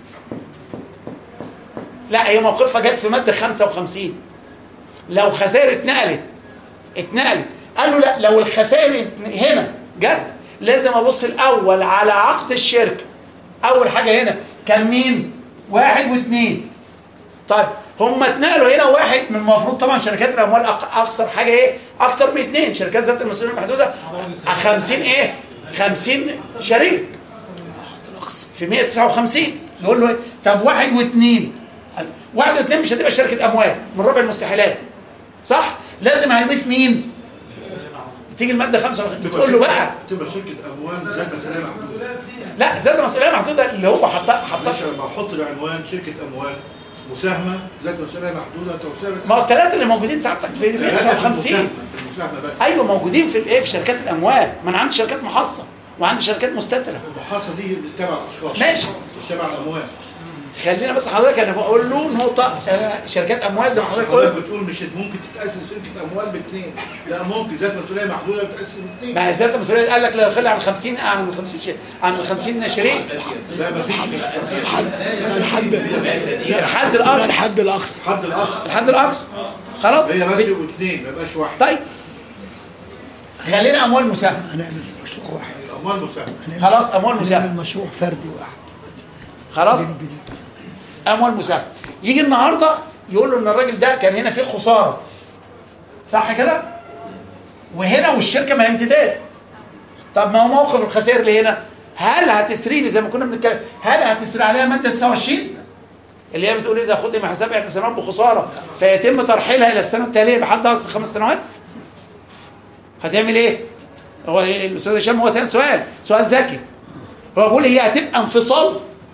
Speaker 3: لا هي موقفها جت في ماده خمسة وخمسين. لو خسائر اتنقلت اتنقلت قال له لا، لو الخسائر هنا جت لازم ابص الاول على عقد الشركه. اول حاجه هنا كان مين؟ واحد واثنين. طيب هم اتنقلوا هنا واحد، من المفروض طبعا شركات الاموال اكثر حاجه ايه؟ اكثر من اثنين. شركات ذات المسؤوليه المحدوده خمسين ايه؟ خمسين شريك في مئة وتسعة وخمسين. نقول له ايه؟ طب واحد واثنين، واحد واثنين مش هتبقى شركه اموال من ربع المستحيلات، صح؟ لازم هيضيف مين؟ تيجي الماده خمسة وخمسين بتقول له بقى
Speaker 2: تبقى شركه اموال ذات مسؤوليه محدوده.
Speaker 3: لا ذات مسؤوليه محدوده اللي هو حطها حطها
Speaker 2: لما احط العنوان شركه اموال مساهمه ذات مسؤوليه محدوده توسعه.
Speaker 3: ما هو الثلاثه اللي موجودين ساعتك في مئة وتسعة وخمسين
Speaker 2: المساهمه بس.
Speaker 3: ايوه موجودين في الايه؟ في شركات الاموال. ما انا عندي شركات محصه وعندي شركات مستتره.
Speaker 2: المحصه دي تبع الاشخاص
Speaker 3: ماشي،
Speaker 2: مش تبع الاموال.
Speaker 3: خلينا بس حضرتك انا بقول له نقطه شركات اموال زي ما حضرتك
Speaker 2: قلت.
Speaker 3: قلت
Speaker 2: بتقول مش ممكن تتاسس شركه اموال باثنين، لا ممكن ذات مسؤوليه محدوده بتاسس باثنين.
Speaker 3: ما هي ذات المسؤوليه قال لك لا يقل عن خمسين عن خمسين شيء عن خمسين شريك.
Speaker 2: لا ما فيش
Speaker 1: الحد الحد
Speaker 3: الحد الاقصى
Speaker 1: الحد الاقصى
Speaker 2: الحد الاقصى
Speaker 3: الحد الاقصى خلاص.
Speaker 2: هي بس واثنين ما يبقاش واحد.
Speaker 3: طيب خلينا اموال مساهمه.
Speaker 1: هنعمل مشروع واحد.
Speaker 2: اموال مساهمه
Speaker 3: خلاص اموال مساهمه.
Speaker 1: هنعمل مشروع فردي واحد
Speaker 3: خلاص اموال مساهمه. يجي النهارده يقول له ان الراجل ده كان هنا فيه خساره، صح كده؟ وهنا والشركه ما هي امتداد. طب ما هو موقف الخسائر اللي هنا، هل هتسري لي زي ما كنا بنتكلم، هل هتسري عليها ماده تسعة وعشرين اللي هي بتقول اذا خدم حساب اعتسامات بخساره فيتم ترحيلها الى السنه التاليه بحد اقصى خمس سنوات؟ هتعمل ايه؟ هو الاستاذ هشام هو سأل سؤال سؤال ذكي. هو بيقول هي هتبقى انفصال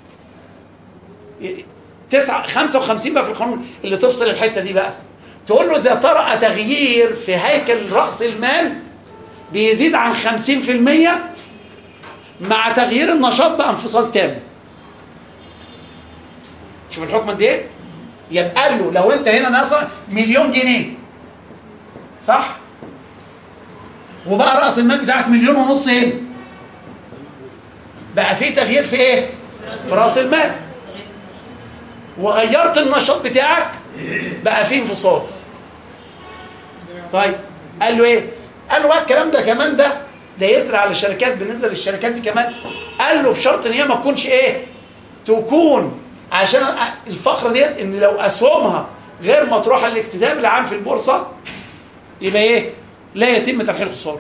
Speaker 3: تسعة خمسة وخمسين بقى في القانون اللي تفصل الحته دي بقى. تقول له اذا طرأ تغيير في هيكل راس المال بيزيد عن خمسين في المية مع تغيير النشاط بقى انفصال تام. شوف الحكم دي ايه؟ يبقى قال له لو انت هنا ناقصه مليون جنيه، صح؟ وبقى راس المال بتاعك مليون ونص هنا، بقى في تغيير في ايه؟ في راس المال. وغيرت النشاط بتاعك بقى فيه انفصال. طيب قال له ايه؟ قال له بقى الكلام ده كمان ده ده يسرع على الشركات. بالنسبه للشركات دي كمان قال له بشرط ان هي ما تكونش ايه؟ تكون عشان الفقره ديت ان لو اسهمها غير مطروحه للاكتتاب العام في البورصه يبقى ايه؟ لا يتم ترحيل خساره.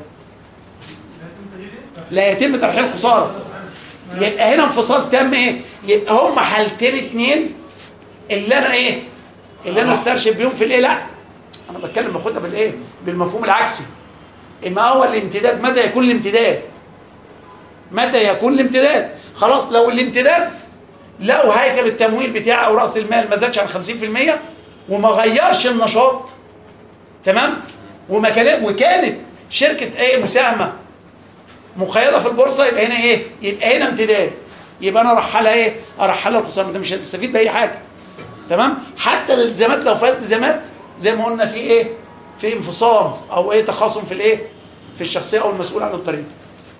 Speaker 3: لا يتم ترحيل خساره. يبقى هنا انفصال تام ايه؟ يبقى هم حالتين اتنين اللي انا ايه؟ اللي انا استرشد بيهم في الايه؟ لا انا بتكلم باخدها بالايه؟ بالمفهوم العكسي. اما هو الامتداد، متى يكون الامتداد؟ متى يكون الامتداد؟ خلاص لو الامتداد لو هيكل التمويل بتاعه او راس المال ما زادش عن خمسين في المية وما غيرش النشاط، تمام؟ وما كان وكانت شركه ايه؟ مساهمه مقيده في البورصه، يبقى هنا ايه؟ يبقى هنا امتداد. يبقى انا ارحلها ايه؟ ارحلها الخساره. انت مش هتستفيد باي حاجه، تمام؟ حتى الالتزامات لو فيها التزامات زي ما قلنا في ايه؟ في انفصام او ايه؟ تخاصم في الايه؟ في الشخصيه او المسؤول عن الضريبه.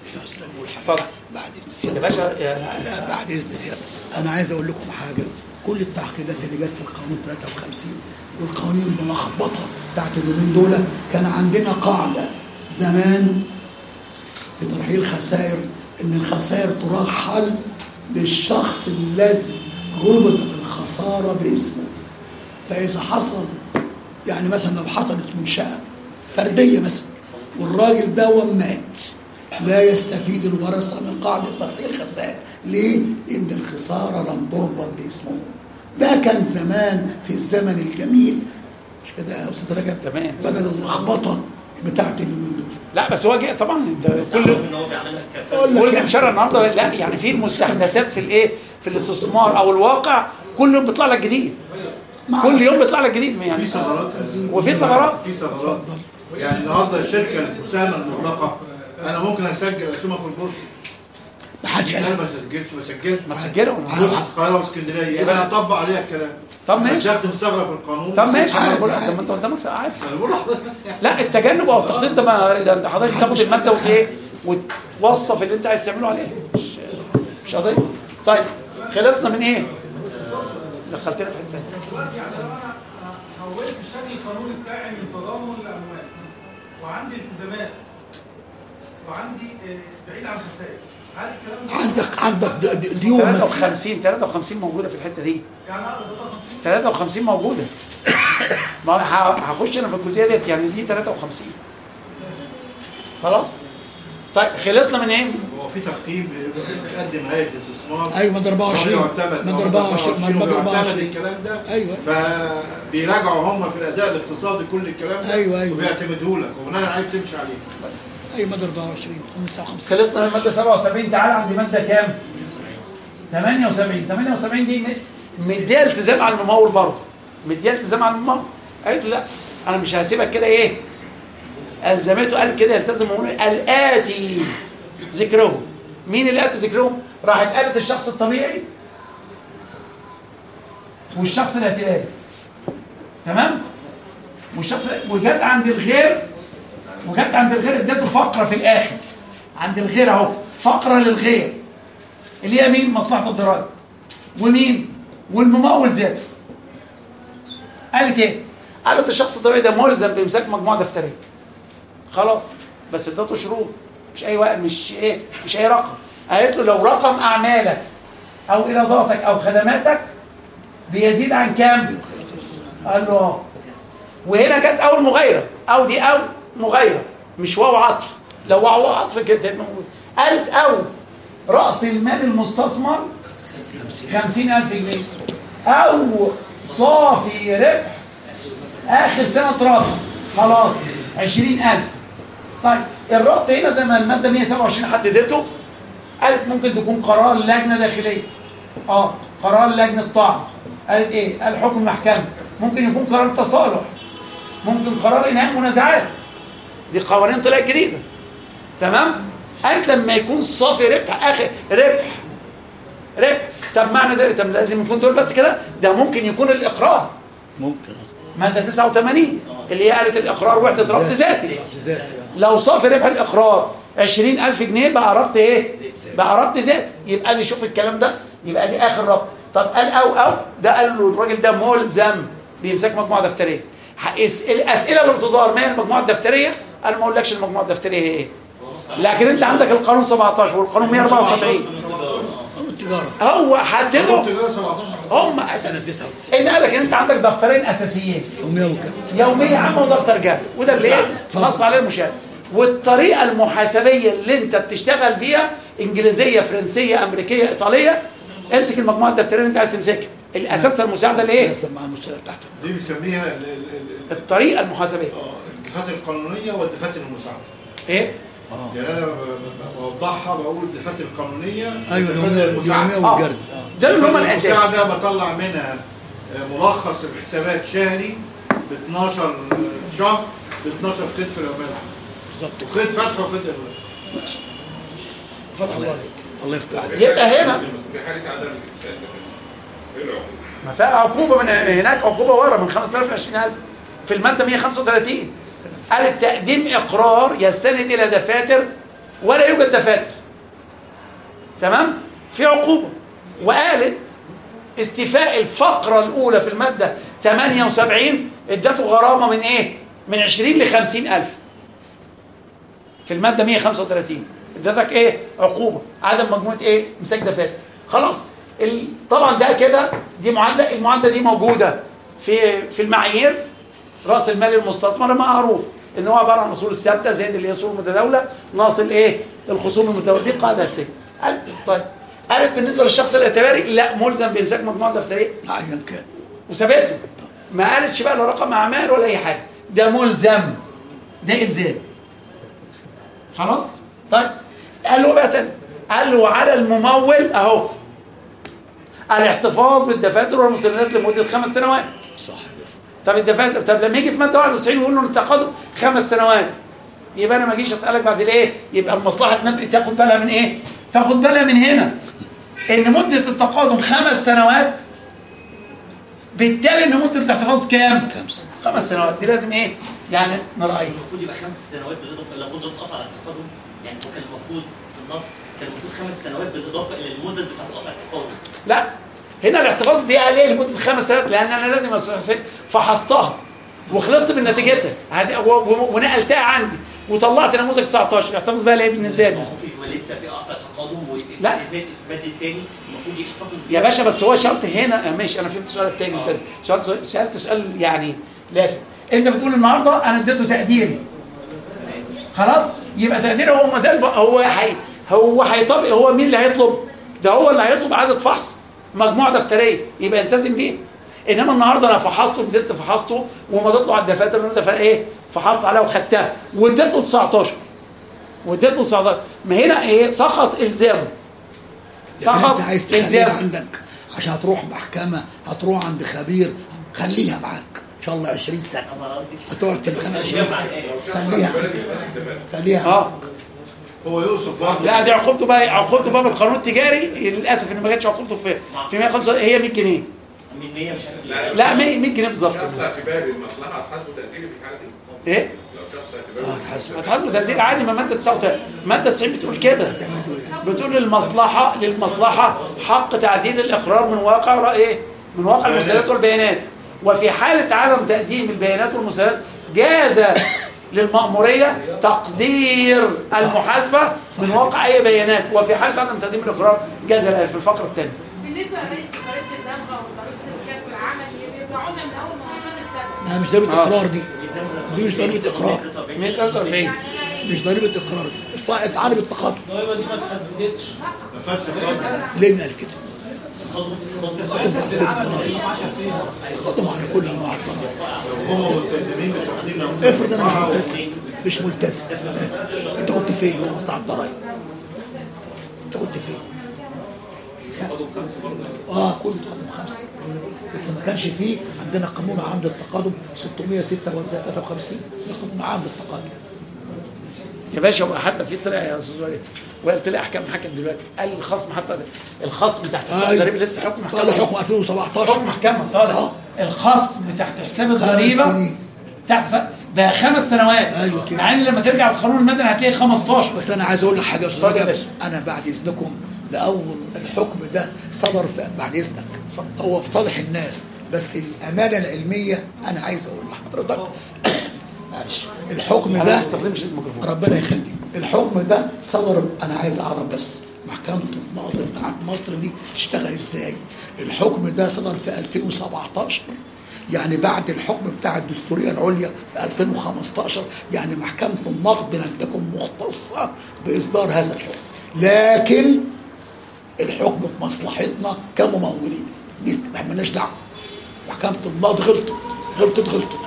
Speaker 3: اتفضل.
Speaker 1: بعد اذن سيادتك
Speaker 3: يا باشا يا
Speaker 1: لا بعد اذن سيادتك انا عايز اقول لكم حاجه. كل التعقيدات اللي جت في القانون ثلاثة وخمسين والقوانين الملخبطه بتاعت اليومين دول، كان عندنا قاعده زمان في ترحيل الخسائر ان الخسائر ترحل للشخص الذي ربطت الخساره باسمه. فاذا حصل يعني مثلا لو حصلت منشاه فرديه مثلا والراجل ده مات، لا يستفيد الورثه من قاعده ترحيل الخسائر. ليه؟ لان الخساره لم تربط باسمه. ده كان زمان في الزمن الجميل، مش كده يا استاذ رجب؟
Speaker 3: تمام.
Speaker 1: بدل اللخبطه بتاعت اليومين دول.
Speaker 3: لا بس هو جاي طبعا ده كل
Speaker 9: ان هو بيعملها
Speaker 3: كل ده بشرع النهارده. لا يعني في المستحدثات في الايه في الاستثمار او الواقع كل يوم بيطلع لك جديد، كل يوم بيطلع لك جديد يعني
Speaker 2: في ثغرات
Speaker 3: وفي ثغرات
Speaker 2: في ثغرات يعني النهارده الشركه المساهمه المغلقه انا ممكن اسجل اسهمها في البورصه.
Speaker 1: ما حدش
Speaker 2: انا ما سجلتش بسجل
Speaker 3: ما تسجلهم
Speaker 2: بورصه القاهره واسكندريه انا اطبق عليها الكلام.
Speaker 3: طب ماشي
Speaker 2: استخدم ثغره في القانون.
Speaker 3: طب ماشي انا بقول لك ما انت قدامك ساعه عادي.
Speaker 2: انا بقول لحضرتك
Speaker 3: لا التجنب او التخطيط ده ما ده انت حضرتك تاخد الماده وت ايه وتوصف اللي انت عايز تعمله عليها، مش مش قضيه. طيب خلصنا من ايه؟ دخلتنا في حته
Speaker 13: دلوقتي يعني لو انا حولت الشكل القانوني بتاعي من تضامن لاموال وعندي التزامات وعندي بعيد عن خسائر، هل الكلام ده
Speaker 1: عندك عندك ديون مثلا
Speaker 3: ثلاثة وخمسين ثلاثة وخمسين موجوده في الحته دي.
Speaker 13: يعني ثلاثة وخمسين
Speaker 3: ثلاثة وخمسين موجوده. ما انا هخش انا في الجزئيه ديت يعني دي ثلاثة وخمسين. خلاص؟ طيب خلصنا من ايه؟
Speaker 2: هو في تقييم بيقدم هيئه الاستثمار.
Speaker 1: ايوه ماده أربعة وعشرين
Speaker 2: ماده
Speaker 1: أربعة وعشرين
Speaker 2: ماده أربعة وعشرين الكلام ده.
Speaker 1: ايوه
Speaker 2: فبيراجعوا هم في الاداء الاقتصادي كل الكلام ده.
Speaker 1: ايوه ايوه
Speaker 2: وبيعتمدوه لك وبناء عليه بتمشي عليه.
Speaker 1: ايوه ماده أربعة وعشرين
Speaker 3: خلصنا من الماده سبعة وسبعين. تعالى عند ماده كام؟ ثمانية وسبعين. ثمانية وسبعين دي مديها التزام على الممول برضه. مديها التزام على الممول. قالت لا انا مش هسيبك كده ايه؟ الزمته قال كده يلتزم الاتي ذكره. مين اللي اتى ذكره؟ راحت قالت الشخص الطبيعي والشخص الاعتباري. تمام؟ والشخص وجت عند الغير وجت عند الغير اديته فقره في الاخر. عند الغير اهو فقره للغير اللي هي مين؟ مصلحه الضرائب. ومين؟ والممول ذاته. قالت ايه؟ قالت الشخص الطبيعي ده ملزم بامساك مجموعه دفتريه. خلاص بس اديته شروط، مش اي وقت، مش ايه مش اي رقم. قالت له لو رقم اعمالك او ايراداتك او خدماتك بيزيد عن كام؟ قال له اه. وهنا جت اول مغايره او دي او مغايره مش واو عطف. لو واو عطف كده موجود. قالت او راس المال المستثمر خمسين ألف جنيه او صافي ربح اخر سنه ربح خلاص عشرين ألف. طيب الربط هنا زي ما الماده مية وسبعة وعشرين حددته قالت ممكن تكون قرار لجنه داخليه. اه قرار لجنه طعن. قالت ايه؟ قال حكم محكمه. ممكن يكون قرار تصالح. ممكن قرار انهاء منازعات. دي قوانين طلعت جديده. تمام؟ قالت لما يكون صافي ربح اخر ربح ربح. طب معنى ذلك طب لازم يكون دول بس كده؟ ده ممكن يكون الاقرار.
Speaker 1: ممكن
Speaker 3: ماده تسعة وثمانين اللي هي قالت الاقرار وحده ربط ذاتي. لو صافي ربح الاقرار عشرين ألف جنيه بقى ربط ايه؟ بقى ربط ذاتي. يبقى دي شوف الكلام ده يبقى دي اخر ربط. طب قال او او ده قال له الراجل ده ملزم بيمسك مجموعه دفتريه. الاسئله اللي بتدار ما هي المجموعه الدفتريه؟ انا ما اقولكش المجموعه الدفتريه هي ايه. لكن انت عندك القانون سبعتاشر والقانون مية وأربعة وسبعين
Speaker 1: التجاره
Speaker 3: هو حددوا
Speaker 2: التجاره سبعتاشر
Speaker 3: هم اساس ان قال لك ان انت عندك دفترين اساسيين
Speaker 1: يوميه وكده
Speaker 3: يوميه عامه ودفتر جاري وده اللي ايه نص عليه المشاهد. والطريقه المحاسبيه اللي انت بتشتغل بيها انجليزيه فرنسيه امريكيه ايطاليه. امسك المجموعه الدفتريه اللي انت عايز تمسكها. الاساس المساعده لايه؟
Speaker 1: مع المشاهد بتاعته
Speaker 2: دي بنسميها
Speaker 3: الطريقه المحاسبيه.
Speaker 2: اه الدفاتر القانونيه والدفاتر المساعده.
Speaker 3: ايه؟
Speaker 2: اه يعني انا بوضحها بقول الدفاتر القانونيه
Speaker 1: ايوه اليوميه والجرد.
Speaker 3: اه ده اللي هم الاساس.
Speaker 2: المساعده بطلع منها ملخص الحسابات شهري ب اتناشر شهر ب اتناشر قيد في العماله.
Speaker 1: بالظبط.
Speaker 2: وقيد فتح وقيد اغلاق.
Speaker 1: فتح الله عليك. الله يفتح عليك.
Speaker 3: يبقى هنا
Speaker 8: في حاله عدم الامساك ايه العقوبه؟
Speaker 3: ما في عقوبه من هناك عقوبه ورا من خمسة آلاف ل عشرين ألف في الماده مية وخمسة وثلاثين. قال تقديم اقرار يستند الى دفاتر ولا يوجد دفاتر، تمام؟ في عقوبة. وقالت استيفاء الفقرة الأولى في المادة ثمانية وسبعين ادته غرامة من إيه؟ من عشرين ل خمسين ألف. في المادة مية وخمسة وثلاثين ادتك إيه؟ عقوبة عدم مجموعة إيه؟ مساك دفاتر. خلاص. ال... طبعا ده كده دي معادلة، المعادلة دي موجودة في في المعايير. رأس المال المستثمر معروف إن هو عبارة عن أصول الثابتة زائد اللي هي أصول المتداولة ناقص الإيه؟ الخصوم المتداولة. دي قاعدة أساسية. قالت طيب قالت بالنسبة للشخص الاعتباري لا، ملزم بإمساك مجموعة دفترية
Speaker 1: ايا كان
Speaker 3: وثباته. ما قالتش بقى لا رقم أعمال ولا أي حاجة، ده ملزم، ده إلزام. خلاص؟ طيب قال له بقى تاني، قال له على الممول أهو الاحتفاظ بالدفاتر والمستندات لمدة خمس سنوات.
Speaker 1: صح.
Speaker 3: طب الدفاتر، طب لما يجي في مادة واحد وتسعين ويقول له التقاضي خمس سنوات، يبقى أنا ما أجيش أسألك بعد الإيه؟ يبقى المصلحة تنبئ تاخد بالها من إيه؟ تاخد بالها من هنا إن مدة التقادم خمس سنوات، بالتالي إن مدة الاحتفاظ كام؟ خمس سنوات. دي لازم إيه؟ يعني نراعيها.
Speaker 9: المفروض يبقى خمس سنوات بالإضافة إلى مدة قطع التقادم، يعني هو كان المفروض في النص كان المفروض خمس سنوات بالإضافة إلى المدة بتاعت قطع التقادم.
Speaker 3: لا، هنا الاحتفاظ دي قال ايه لمده خمس سنوات؟ لان انا لازم يا استاذ حسين فحصتها وخلصت من نتيجتها ونقلتها عندي وطلعت نموذج تسعتاشر. الاحتفاظ بقى ايه بالنسبه لي؟
Speaker 9: ولسه في قطع تقادم
Speaker 3: لا
Speaker 9: والمادة الثاني المفروض يحتفظ
Speaker 3: يا باشا، بس هو شرط هنا. ماشي، انا فهمت سؤالك تاني. انت سالت سالت سؤال يعني لافت. انت بتقول النهارده انا اديته تقديري، خلاص يبقى تقديره هو ما زال هو حي هو هيطبق. هو مين اللي هيطلب؟ ده هو اللي هيطلب اعاده فحص مجموعه دفتريه، يبقى يلتزم بيه. انما النهارده انا فحصته، نزلت فحصته وما تطلع على الدفاتر اللي انت ايه فحصت عليها وخدتها واديت له تسعتاشر واديت له تسعتاشر. ما هنا ايه؟ سقط الزامه. سقط
Speaker 1: انت عايز تخليها عندك عشان هتروح محكمه، هتروح عند خبير، خليها معاك ان شاء الله عشرين سنه، هتقعد في المحكمه عشرين سنه، خليها خليها
Speaker 3: اه
Speaker 2: هو يوصف برضه.
Speaker 3: لا دي عقوبته بقى، عقوبته بقى بالقانون التجاري للاسف ان ما جاتش عقوبته في في مية وخمسة هي مية جنيه.
Speaker 9: من مية مش عارف
Speaker 3: لا مية جنيه بالظبط.
Speaker 8: شخص اعتباري المصلحه هتحاسبه تقديري في الحاله دي.
Speaker 3: ايه؟
Speaker 8: لو شخص اعتباري
Speaker 3: هتحاسبه تقديري عادي. ما ماده تسعة وتسعين ماده تسعين بتقول كده، بتقول للمصلحه للمصلحه حق تعديل الاقرار من واقع ايه؟ من واقع المستندات والبيانات. وفي حاله عدم تقديم البيانات والمستندات جاز للمأمورية تقدير المحاسبة من واقع أي بيانات. وفي حالة عدم تقديم الإقرار جاز لها في الفقرة الثانية.
Speaker 6: بالنسبة لرئيس طريقة الدمغة وطريقة الكسب العمل يرجعوا لنا من أول ما وصلنا السنة.
Speaker 1: لا مش ضريبة إقرار دي، دي مش ضريبة إقرار،
Speaker 3: مية وتلاتة وأربعين
Speaker 1: مش ضريبة إقرار، اتعالب التقاطع.
Speaker 10: الضريبة دي ما اتحددتش.
Speaker 2: ما فيهاش تقاضي.
Speaker 1: ليه قال كده؟ تقدم على كل انواع الضرائب.
Speaker 2: هم ملتزمين بتقديم.
Speaker 1: افرض انا مش ملتزم مش ملتزم انت كنت فين بتاع الضرائب؟ انت كنت فين؟ اه كله تقدم خمسه، بس ما كانش فيه عندنا قانون عام للتقادم ستمية وستة وخمسين ده قانون عام للتقادم
Speaker 3: يا باشا. حتى في طلع يا استاذ وليد وقلت لي احكام حكم دلوقتي قال الخصم حتى الخصم تحت حساب الضريبه لسه حكم محكمه
Speaker 1: طالع حكم ألفين وسبعتاشر
Speaker 3: حكم محكمه طالع الخصم تحت حساب الضريبه تحت ده خمس سنوات.
Speaker 1: ايوه كده.
Speaker 3: مع ان لما ترجع للقانون المدني هتلاقي خمستاشر.
Speaker 1: بس انا عايز اقول لك حاجه يا استاذ، انا بعد اذنكم لاول الحكم ده صدر في بعد اذنك هو في صالح الناس، بس الامانه العلميه انا عايز اقول لحضرتك معلش الحكم ده ربنا يخليك، الحكم ده صدر انا عايز اعرف بس محكمه النقض بتاعت مصر دي تشتغل ازاي. الحكم ده صدر في ألفين وسبعتاشر، يعني بعد الحكم بتاع الدستوريه العليا في ألفين وخمستاشر، يعني محكمه النقض لم تكن مختصه باصدار هذا الحكم، لكن الحكم بمصلحتنا كممولين ما عملناش دعوه. محكمه النقض غلطت غلطت غلطت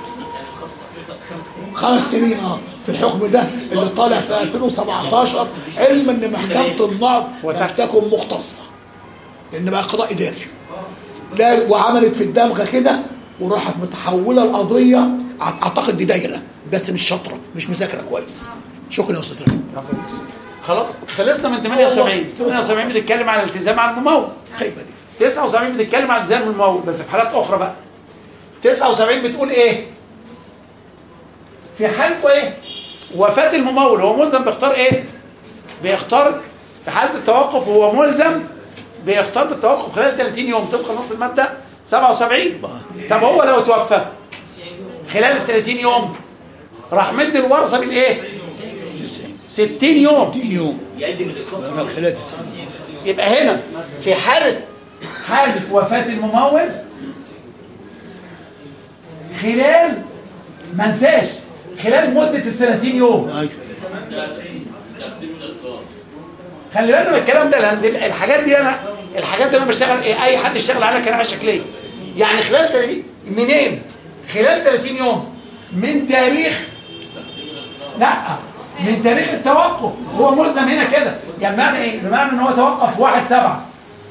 Speaker 1: خمس سنين اه في الحكم ده اللي طالع في ألفين وسبعتاشر، علما ان محكمه النقض لم تكن مختصه لان بقى قضاء اداري، لا وعملت في الدمغه كده وراحت متحوله القضيه. اعتقد دي دايره بس مش شاطره مش مذاكره كويس. شكرا يا استاذ رامي.
Speaker 3: خلاص خلصنا من ثمانية وسبعين. ثمانية وسبعين بتتكلم على الالتزام على الممول.
Speaker 1: خيبه دي.
Speaker 3: تسعة وسبعين بتتكلم على الالتزام الممول بس في حالات اخرى بقى. تسعة وسبعين بتقول ايه؟ في حالة ايه؟ وفاة الممول هو ملزم باختار ايه؟ بيختار في حاله التوقف وهو ملزم بيختار بالتوقف خلال ثلاثين يوم طبقا لنص الماده سبعة وسبعين. طب هو لو توفى خلال ال ثلاثين يوم راح مد الورثه بالايه؟ ستين يوم.
Speaker 1: ستين يوم
Speaker 9: يقدم الايقاف
Speaker 1: خلال
Speaker 3: يبقى هنا في حاله حاله وفاه الممول خلال ما انساش خلال مده ال ثلاثين يوم.
Speaker 1: ايوه
Speaker 3: خلي بالنا من الكلام ده لان الحاجات دي انا الحاجات دي انا بشتغل ايه اي حد يشتغل عليها كناحيه شكليه. يعني خلال ثلاثين منين؟ خلال ثلاثين يوم من تاريخ لا من تاريخ التوقف. هو ملزم هنا كده يعني بمعنى ايه؟ بمعنى ان هو توقف واحد سبعة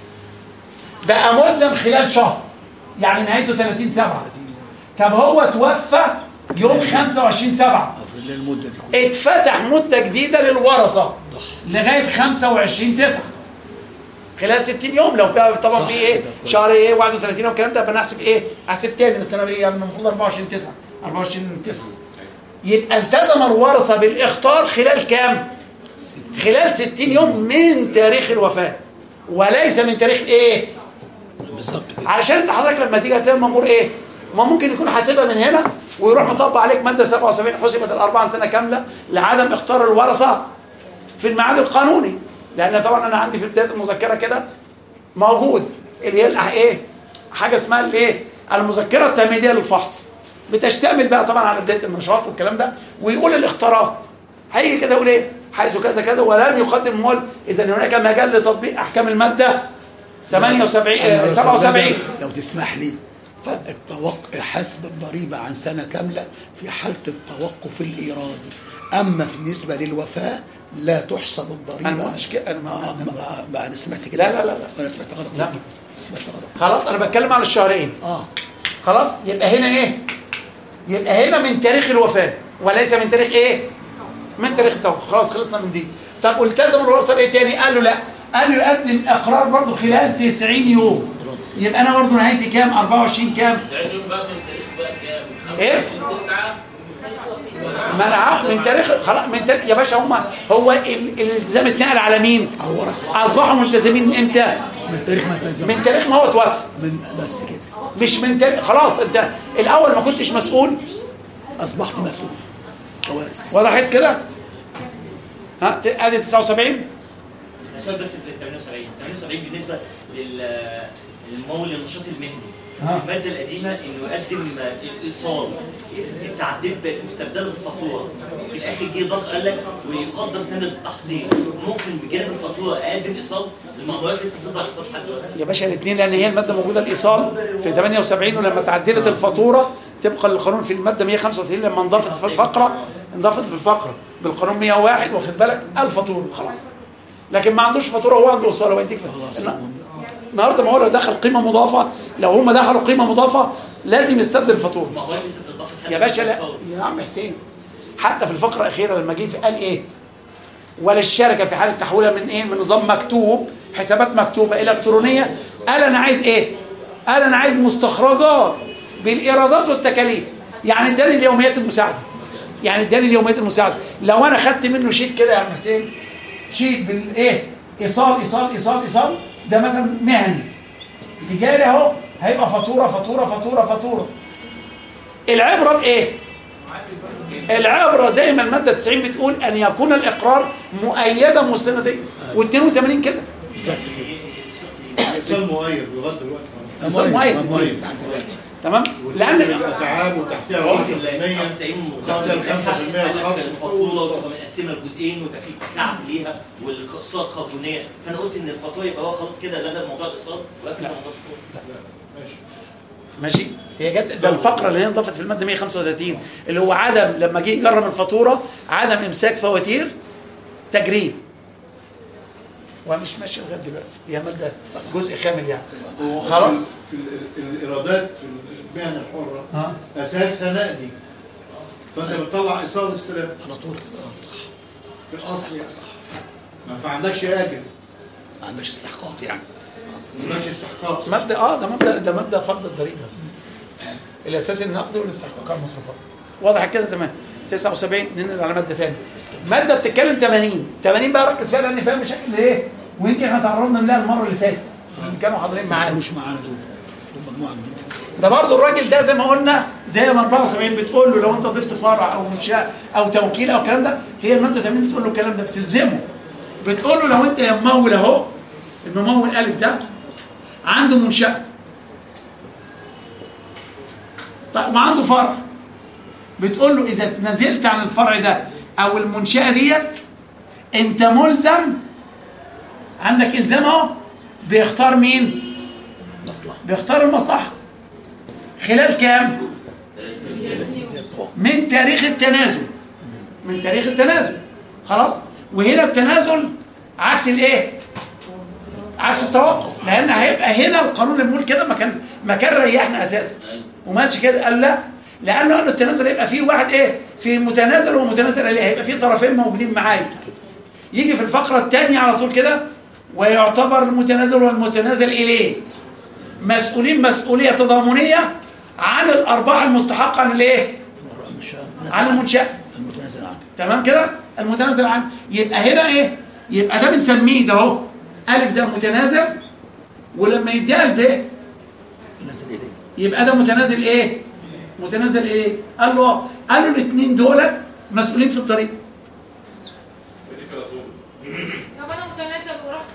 Speaker 3: بقى ملزم خلال شهر يعني نهايته ثلاثين سبعة. طب هو توفى يوم خمسة وعشرين سبعة
Speaker 1: في المده دي
Speaker 3: اتفتح مده جديده للورثه لغايه خمسة وعشرين تسعة خلال ستين يوم. لو بقى طبعا في ايه شهر ايه واحد وثلاثين يوم الكلام ده بنحسب ايه احسب تاني بس انا ايه يعني المفروض أربعة وعشرين تسعة أربعة وعشرين تسعة. يبقى التزم الورثه بالاختار خلال كام؟ خلال ستين يوم من تاريخ الوفاه وليس من تاريخ ايه
Speaker 1: بالظبط.
Speaker 3: علشان انت حضرتك لما تيجي هتلاقي المامور ايه ما ممكن يكون حاسبها من هنا ويروح مطبق عليك ماده سبعة وسبعين حسبت الأربعين سنه كامله لعدم اختار الورثه في الميعاد القانوني. لان طبعا انا عندي في بدايه المذكره كده موجود اللي هي ايه حاجه اسمها الايه المذكره التمهيديه للفحص بتشتمل بقى طبعا على بدايه النشاط والكلام ده ويقول الاختيارات هيجي كده يقول ايه حيث كذا كذا ولم يقدم المول اذا هناك مجال لتطبيق احكام الماده ثمانية وسبعين سبعة وسبعين.
Speaker 1: لو تسمح لي التوقف حسب الضريبه عن سنه كامله في حاله التوقف الارادي. اما بالنسبه للوفاه لا تحسب الضريبه.
Speaker 3: انا مش كده انا ما
Speaker 1: ما انا سمعت كده.
Speaker 3: لا لا لا
Speaker 1: انا سمعت غلط.
Speaker 3: لا
Speaker 1: سمعت غلط.
Speaker 3: خلاص انا بتكلم على الشهرين.
Speaker 1: اه
Speaker 3: خلاص يبقى هنا ايه يبقى هنا من تاريخ الوفاه وليس من تاريخ ايه من تاريخ التوقف. خلاص خلصنا من دي. طب والتزم الورثه بايه تاني؟ قال له لا قال له يقدم اقرار برضه خلال تسعين يوم. يبقى انا برضه نهايتي كام؟ أربعة وعشرين كام؟
Speaker 11: تسعين يوم بقى من تاريخ بقى كام؟
Speaker 3: ايه؟
Speaker 11: تسعة
Speaker 3: ما انا من تاريخ خلاص من تاريخ يا باشا هم هو الالتزام اتنقل على مين؟
Speaker 1: على الورثه.
Speaker 3: اصبحوا ملتزمين امتى؟
Speaker 1: من تاريخ ما التزم.
Speaker 3: من تاريخ ما هو توفى.
Speaker 1: من بس كده.
Speaker 3: مش من تاريخ خلاص انت الاول ما كنتش مسؤول
Speaker 1: اصبحت مسؤول. كويس.
Speaker 3: وضحت كده؟ ها ادي تسعة وسبعين
Speaker 9: السؤال بس في ثمانية وسبعين ثمانية وسبعين بالنسبه لل للمول للنشاط المهني.
Speaker 3: آه.
Speaker 9: الماده القديمه انه يقدم الايصال التعديل بقت مستبدله بالفاتوره. في الاخر جه ضاف قال لك ويقدم سند التحصيل. ممكن بجانب الفاتوره اقدم ايصال المعلومات لسه بتطلع ايصال لحد دلوقتي.
Speaker 3: يا باشا الاثنين لان هي الماده موجوده الايصال في ثمانية وسبعين ولما تعدلت الفاتوره طبقا للقانون في الماده مية وخمسة وثلاثين لما انضافت في الفقره انضافت في الفقره بالقانون مية وواحد واخد بالك الفاتوره خلاص. لكن ما عندوش فاتوره هو عنده ايصال هو يديك النهارده ما هو لو دخل قيمه مضافه لو هم دخلوا قيمه مضافه لازم يستبدل الفاتوره.
Speaker 9: ما هو لسه بتضاف
Speaker 3: يا باشا لا يا عم حسين حتى في الفقره الاخيره لما جه قال ايه ولا الشركه في حاله تحويلها من ايه من نظام مكتوب حسابات مكتوبه الى الكترونيه قال انا عايز ايه قال انا عايز مستخرجات بالايرادات والتكاليف. يعني اداني اليوميات المساعده يعني اداني اليوميات المساعده. لو انا خدت منه شيت كده يا عم حسين شيت بالايه ايصال ايصال ايصال ايصال ده مثلا مهني تجاري اهو هيبقى فاتوره فاتوره فاتوره فاتوره. العبره بايه؟ العبره زي ما الماده تسعين بتقول ان يكون الاقرار مؤيدا مستنديا واثنين وثمانين كده
Speaker 1: بالظبط كده.
Speaker 2: ايصال مؤيد لغايه دلوقتي.
Speaker 3: ايصال مؤيد تمام لان
Speaker 2: الاتعاب وتحتها واحد بالمية وتحتها خمسة بالمية الخاص
Speaker 9: الفاتوره وتبقى مقسمه لجزئين ويبقى في كعب ليها والاقساط قانونيه. فانا قلت ان الفاتوره يبقى هو خلاص كده لغى موضوع الاقساط وركز على موضوع الفاتوره.
Speaker 2: ماشي
Speaker 3: ماشي هي جت ده الفقره اللي هي انضافت في الماده مية وخمسة وثلاثين اللي هو عدم لما جه يجرم الفاتوره عدم امساك فواتير تجريم ومش ماشي لغايه دلوقتي هي ماده جزء كامل يعني خلاص.
Speaker 2: في الايرادات في المهن الحره آه. اساسها نقدي فانت بتطلع ايصال استلام
Speaker 1: على طول كده صح
Speaker 2: في الاصل يعني صح ما عندكش اجل
Speaker 1: ما عندكش استحقاق يعني
Speaker 2: ما عندكش استحقاق
Speaker 3: مبدا اه ده مبدا ده مبدا فرض الضريبه الاساس النقد والاستحقاق على المصروفات واضح كده تمام. تسعة وسبعين ننقل على ماده ثانيه. ماده بتتكلم ثمانين، ثمانين بقى ركز فيها لان فيها مشاكل ايه؟ ويمكن احنا تعرضنا لها المره اللي فاتت اللي كانوا حاضرين معانا.
Speaker 1: مش معانا دول دول مجموعه جديده.
Speaker 3: ده برضه الراجل ده زي ما قلنا زي ما أربعة وسبعين بتقول له لو انت ضفت فرع او منشاه او توكيل او الكلام ده، هي الماده ثمانين بتقول له الكلام ده، بتلزمه. بتقول له لو انت يا ممول اهو، الممول الف ده عنده منشاه طيب وعنده فرع، بتقول له اذا نزلت عن الفرع ده او المنشاه ديت انت ملزم، عندك الزام اهو، بيختار مين؟ بيختار المصلحه خلال كام؟ من تاريخ التنازل، من تاريخ التنازل خلاص. وهنا التنازل عكس الايه؟ عكس التوقف، لان هيبقى هنا القانون اللي بيقول كده ما كان ما كان ريحنا اساسا وما قالش كده، قال لا، لانه قال التنازل هيبقى فيه واحد ايه؟ في متنازل ومتنازل اليه، هيبقى فيه طرفين موجودين معايا. يجي في الفقره الثانيه على طول كده ويعتبر المتنازل والمتنازل اليه مسؤولين مسؤوليه تضامنيه عن الارباح المستحقه عن الايه؟ عن المنشاه.
Speaker 1: المتنازل عنه.
Speaker 3: تمام كده؟ المتنازل عنه. يبقى هنا ايه؟ يبقى ده بنسميه ده اهو الف ده متنازل، ولما يديها ب يبقى ده متنازل ايه؟ متنازل ايه؟ قال له قال له الاثنين دول مسؤولين في الطريق.
Speaker 6: طب انا متنازل ورحت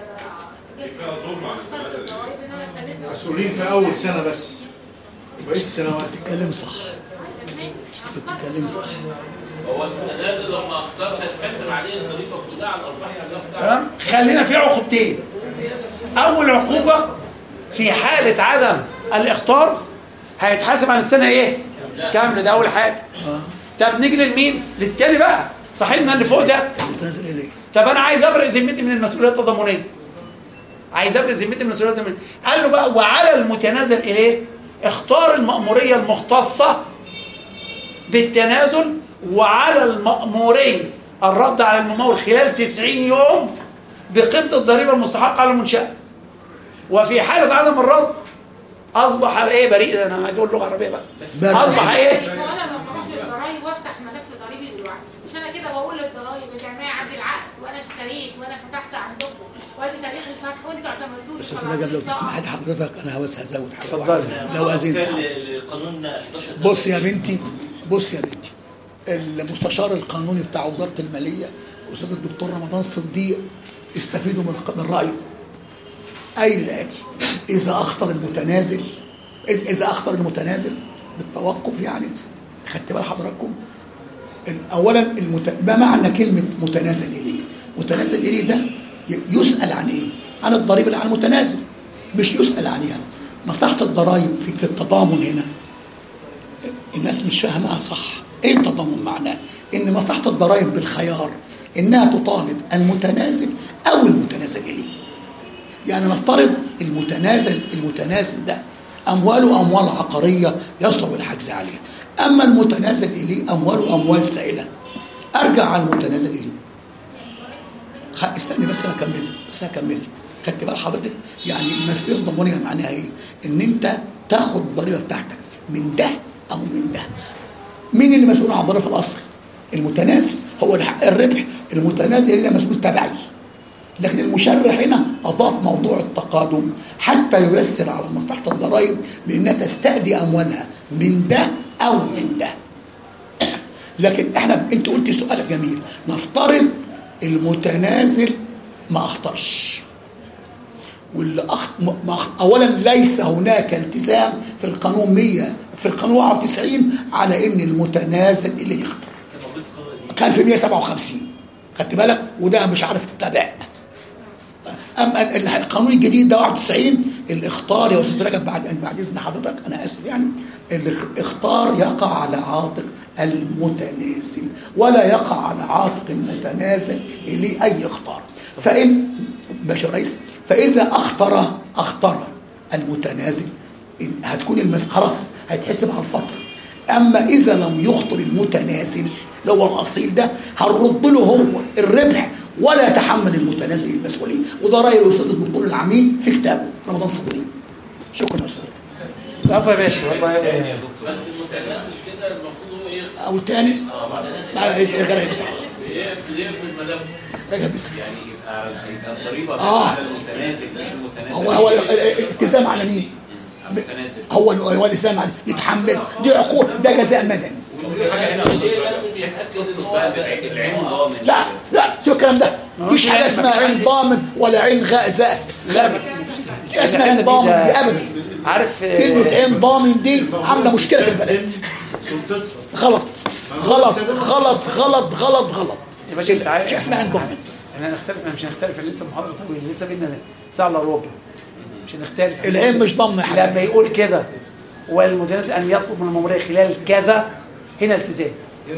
Speaker 2: مسؤولين في اول سنه بس، بقيه السنوات
Speaker 1: بتتكلم صح، بتتكلم صح.
Speaker 4: هو التنازل لو ما اختارش هيتحسب عليه الضريبه كلها على الارباح بتاعته.
Speaker 3: تمام؟ خلينا في عقوبتين. اول عقوبه في حاله عدم الاختار هيتحاسب عن السنه ايه؟ كامله، ده اول حاجه. طب نيجي للمين؟ للتاني بقى، صاحبنا اللي فوق ده.
Speaker 1: المتنازل اليه.
Speaker 3: طب انا عايز ابرئ ذمتي من المسؤوليه التضامنيه. عايز ابرئ ذمتي من المسؤوليه التضامنيه. قال له بقى وعلى المتنازل اليه اختار المأموريه المختصه بالتنازل، وعلى المأموريه الرد على الممول خلال تسعين يوم بقيمه الضريبه المستحقه على المنشاه. وفي حاله عدم الرد اصبح ايه؟ بريء. انا عايز اقول لغه عربيه بقى. اصبح ايه؟
Speaker 6: انا لما بروح للضرايب وافتح ملف ضريبي دلوقتي، مش انا كده بقول للضرايب يا جماعه عندي العقد وانا اشتريت وانا فتحت عندكم وادي تاريخ الفتح وانتوا اعتمدتوا
Speaker 1: بس رجب لو تسمح لي حضرتك انا بس هزود حاجه
Speaker 3: اتفضل.
Speaker 1: واحده لو اذنت.
Speaker 9: القانون احداشر
Speaker 1: بص يا بنتي، بص يا بنتي، المستشار القانوني بتاع وزاره الماليه الاستاذ الدكتور رمضان صديق استفيدوا من من رايه. قايل الاتي: اذا اخطر المتنازل اذا اخطر المتنازل بالتوقف، يعني خدت بال حضراتكم؟ اولا المت... ما معنى كلمه متنازل اليه؟ متنازل اليه ده يسال عن ايه؟ عن الضريبه اللي على المتنازل، مش يسال عنها. مصلحه الضرائب في, في التضامن هنا الناس مش فاهمها صح. ايه التضامن معناه؟ ان مصلحه الضرائب بالخيار انها تطالب المتنازل او المتنازل اليه. يعني نفترض المتنازل المتنازل ده امواله اموال عقاريه يصعب الحجز عليها، اما المتنازل اليه امواله اموال سائله، ارجع على المتنازل اليه. استني بس هكمل بس هكمل خدت بال حضرتك؟ يعني المسؤوليه الضمانيه معناها ايه؟ ان انت تاخد الضريبه بتاعتك من ده او من ده. مين اللي مسؤول عن الضريبه في الاصل؟ المتنازل، هو اللي حق الربح. المتنازل ده مسؤول تبعي، لكن المشرع هنا اضاف موضوع التقادم حتى ييسر على مصلحه الضرائب بانها تستأدي اموالها من ده او من ده. لكن احنا انت قلت سؤال جميل، نفترض المتنازل ما اخطرش، واللي أخ... ما أخ... اولا ليس هناك التزام في القانون مية في القانون واحد وتسعين على ان المتنازل اللي يخطر. كان في مية وسبعة وخمسين خدت بالك؟ وده مش عارف تابع. اما القانون الجديد ده واحد وتسعين الاخطار يا استاذ رجب بعد بعد اذن حضرتك انا اسف، يعني الاخطار يقع على عاتق المتنازل ولا يقع على عاتق المتنازل اللي اي اخطار. فان باشا رئيس، فاذا اخطر اخطر المتنازل هتكون المس خلاص هيتحسب على الفتره. اما اذا لم يخطر المتنازل اللي هو الاصيل ده هنرد له هو الربح ولا يتحمل المتنازل المسؤوليه. وده راي الاستاذ الدكتور العميد في كتابه رمضان صديق. شكرا يا استاذ.
Speaker 3: لا يا باشا والله
Speaker 4: بس المتنازل كده المفروض هو ايه؟
Speaker 1: اقول تاني لا يرجع يمسح
Speaker 4: يقفل يقفل الملف
Speaker 1: رجع يمسح
Speaker 14: يعني يبقى يبقى الضريبه
Speaker 1: آه.
Speaker 14: على المتنازل مش المتنازل
Speaker 1: هو هو الالتزام على مين؟
Speaker 14: المتنازل
Speaker 1: هو هو الالتزام على يتحمل دي عقود ده جزاء مدني
Speaker 14: حاجه هنا قصه بقى العين ضامن
Speaker 1: لا لا شو الكلام ده مفيش حاجه اسمها عين ضامن ولا عين غائزة غامض مفيش اسمها عين ضامن دي ابدا
Speaker 3: عارف
Speaker 1: كلمه عين ضامن دي عامله مشكله في البلد غلط غلط غلط غلط غلط غلط
Speaker 3: يا باشا انت عارف
Speaker 1: مش اسمها عين ضامن
Speaker 3: احنا هنختلف مش هنختلف لسه محاضره طويله لسه بينا ساعه الا ربع مش هنختلف
Speaker 1: العين مش ضامنه حاجه
Speaker 3: لما يقول كده والمتنازل ان يطلب من المأمورية خلال كذا هنا التزام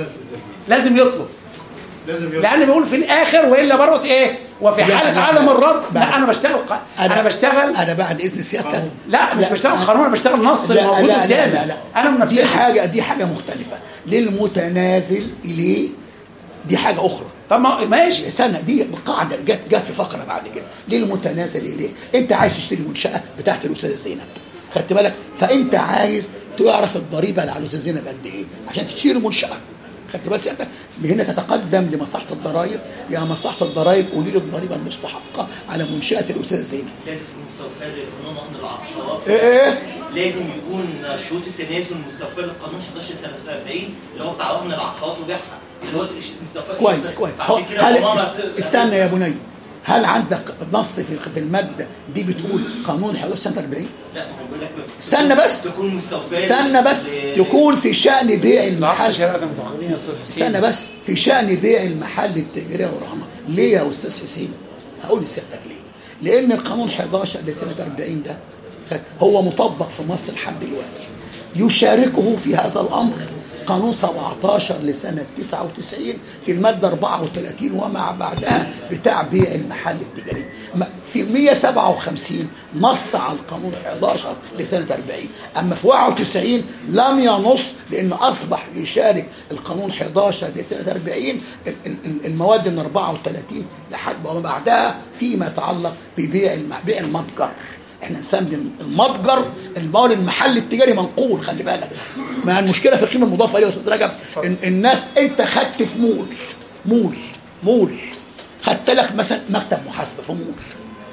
Speaker 3: لازم يطلب
Speaker 2: لازم يطلب
Speaker 3: لان بيقول في الاخر والا برت ايه وفي حاله عدم الرد لا انا بشتغل ق...
Speaker 1: أنا,
Speaker 3: انا بشتغل
Speaker 1: انا بعد اذن سيادتك
Speaker 3: لا مش
Speaker 1: لا.
Speaker 3: بشتغل قانون انا بشتغل نص
Speaker 1: لا
Speaker 3: الموجود
Speaker 1: لا,
Speaker 3: قدامي
Speaker 1: لا, لا, لا.
Speaker 3: انا من
Speaker 1: دي حاجه دي حاجه مختلفه للمتنازل اليه دي حاجه اخرى
Speaker 3: طب ما ماشي
Speaker 1: استنى دي قاعده جت جت في فقره بعد كده للمتنازل اليه انت عايز تشتري منشاه بتاعت الاستاذه زينب خدت بالك فانت عايز تعرف الضريبه اللي على الاستاذه زينب قد ايه عشان تشتري منشاه خدت بالك انت هنا تتقدم لمصلحه الضرائب يا مصلحه الضرائب قولي لي الضريبه المستحقه على منشاه الاستاذه زينب
Speaker 9: لازم يكون مستوفى للقانون نقل العقارات
Speaker 1: ايه ايه
Speaker 9: لازم يكون شروط التنازل مستوفى للقانون حداشر سنه أربعين اللي هو بتاع من العقارات وبيعها اللي هو مستوفى
Speaker 1: كويس كويس
Speaker 9: عشان كده
Speaker 1: هل
Speaker 9: ماما
Speaker 1: استنى يا بني هل عندك نص في في الماده دي بتقول قانون حداشر سنه أربعين؟
Speaker 9: لا ما بقول لك
Speaker 1: استنى بس
Speaker 9: تكون مستوفى
Speaker 1: استنى بس تكون في شأن بيع المحل
Speaker 3: يا استاذ حسين
Speaker 1: استنى بس في شأن بيع المحل التجاري ورهنه ليه يا استاذ حسين؟ هقول لسيادتك ليه؟ لان القانون حداشر لسنه أربعين ده هو مطبق في مصر لحد دلوقتي يشاركه في هذا الامر قانون سبعتاشر لسنة تسعة وتسعين في المادة أربعة وثلاثين وما بعدها بتاع بيع المحل التجاري في مية وسبعة وخمسين نص على القانون حداشر لسنة أربعين أما في واحد وتسعين لم ينص لأنه أصبح يشارك القانون حداشر لسنة أربعين المواد من أربعة وثلاثين لحد وما بعدها فيما يتعلق ببيع بيع المتجر احنا نسمي المتجر المول المحل التجاري منقول خلي بالك ما المشكله في القيمه المضافه عليه يا استاذ رجب إن الناس انت خدت في مول مول مول خدت لك مثلا مكتب محاسبه في مول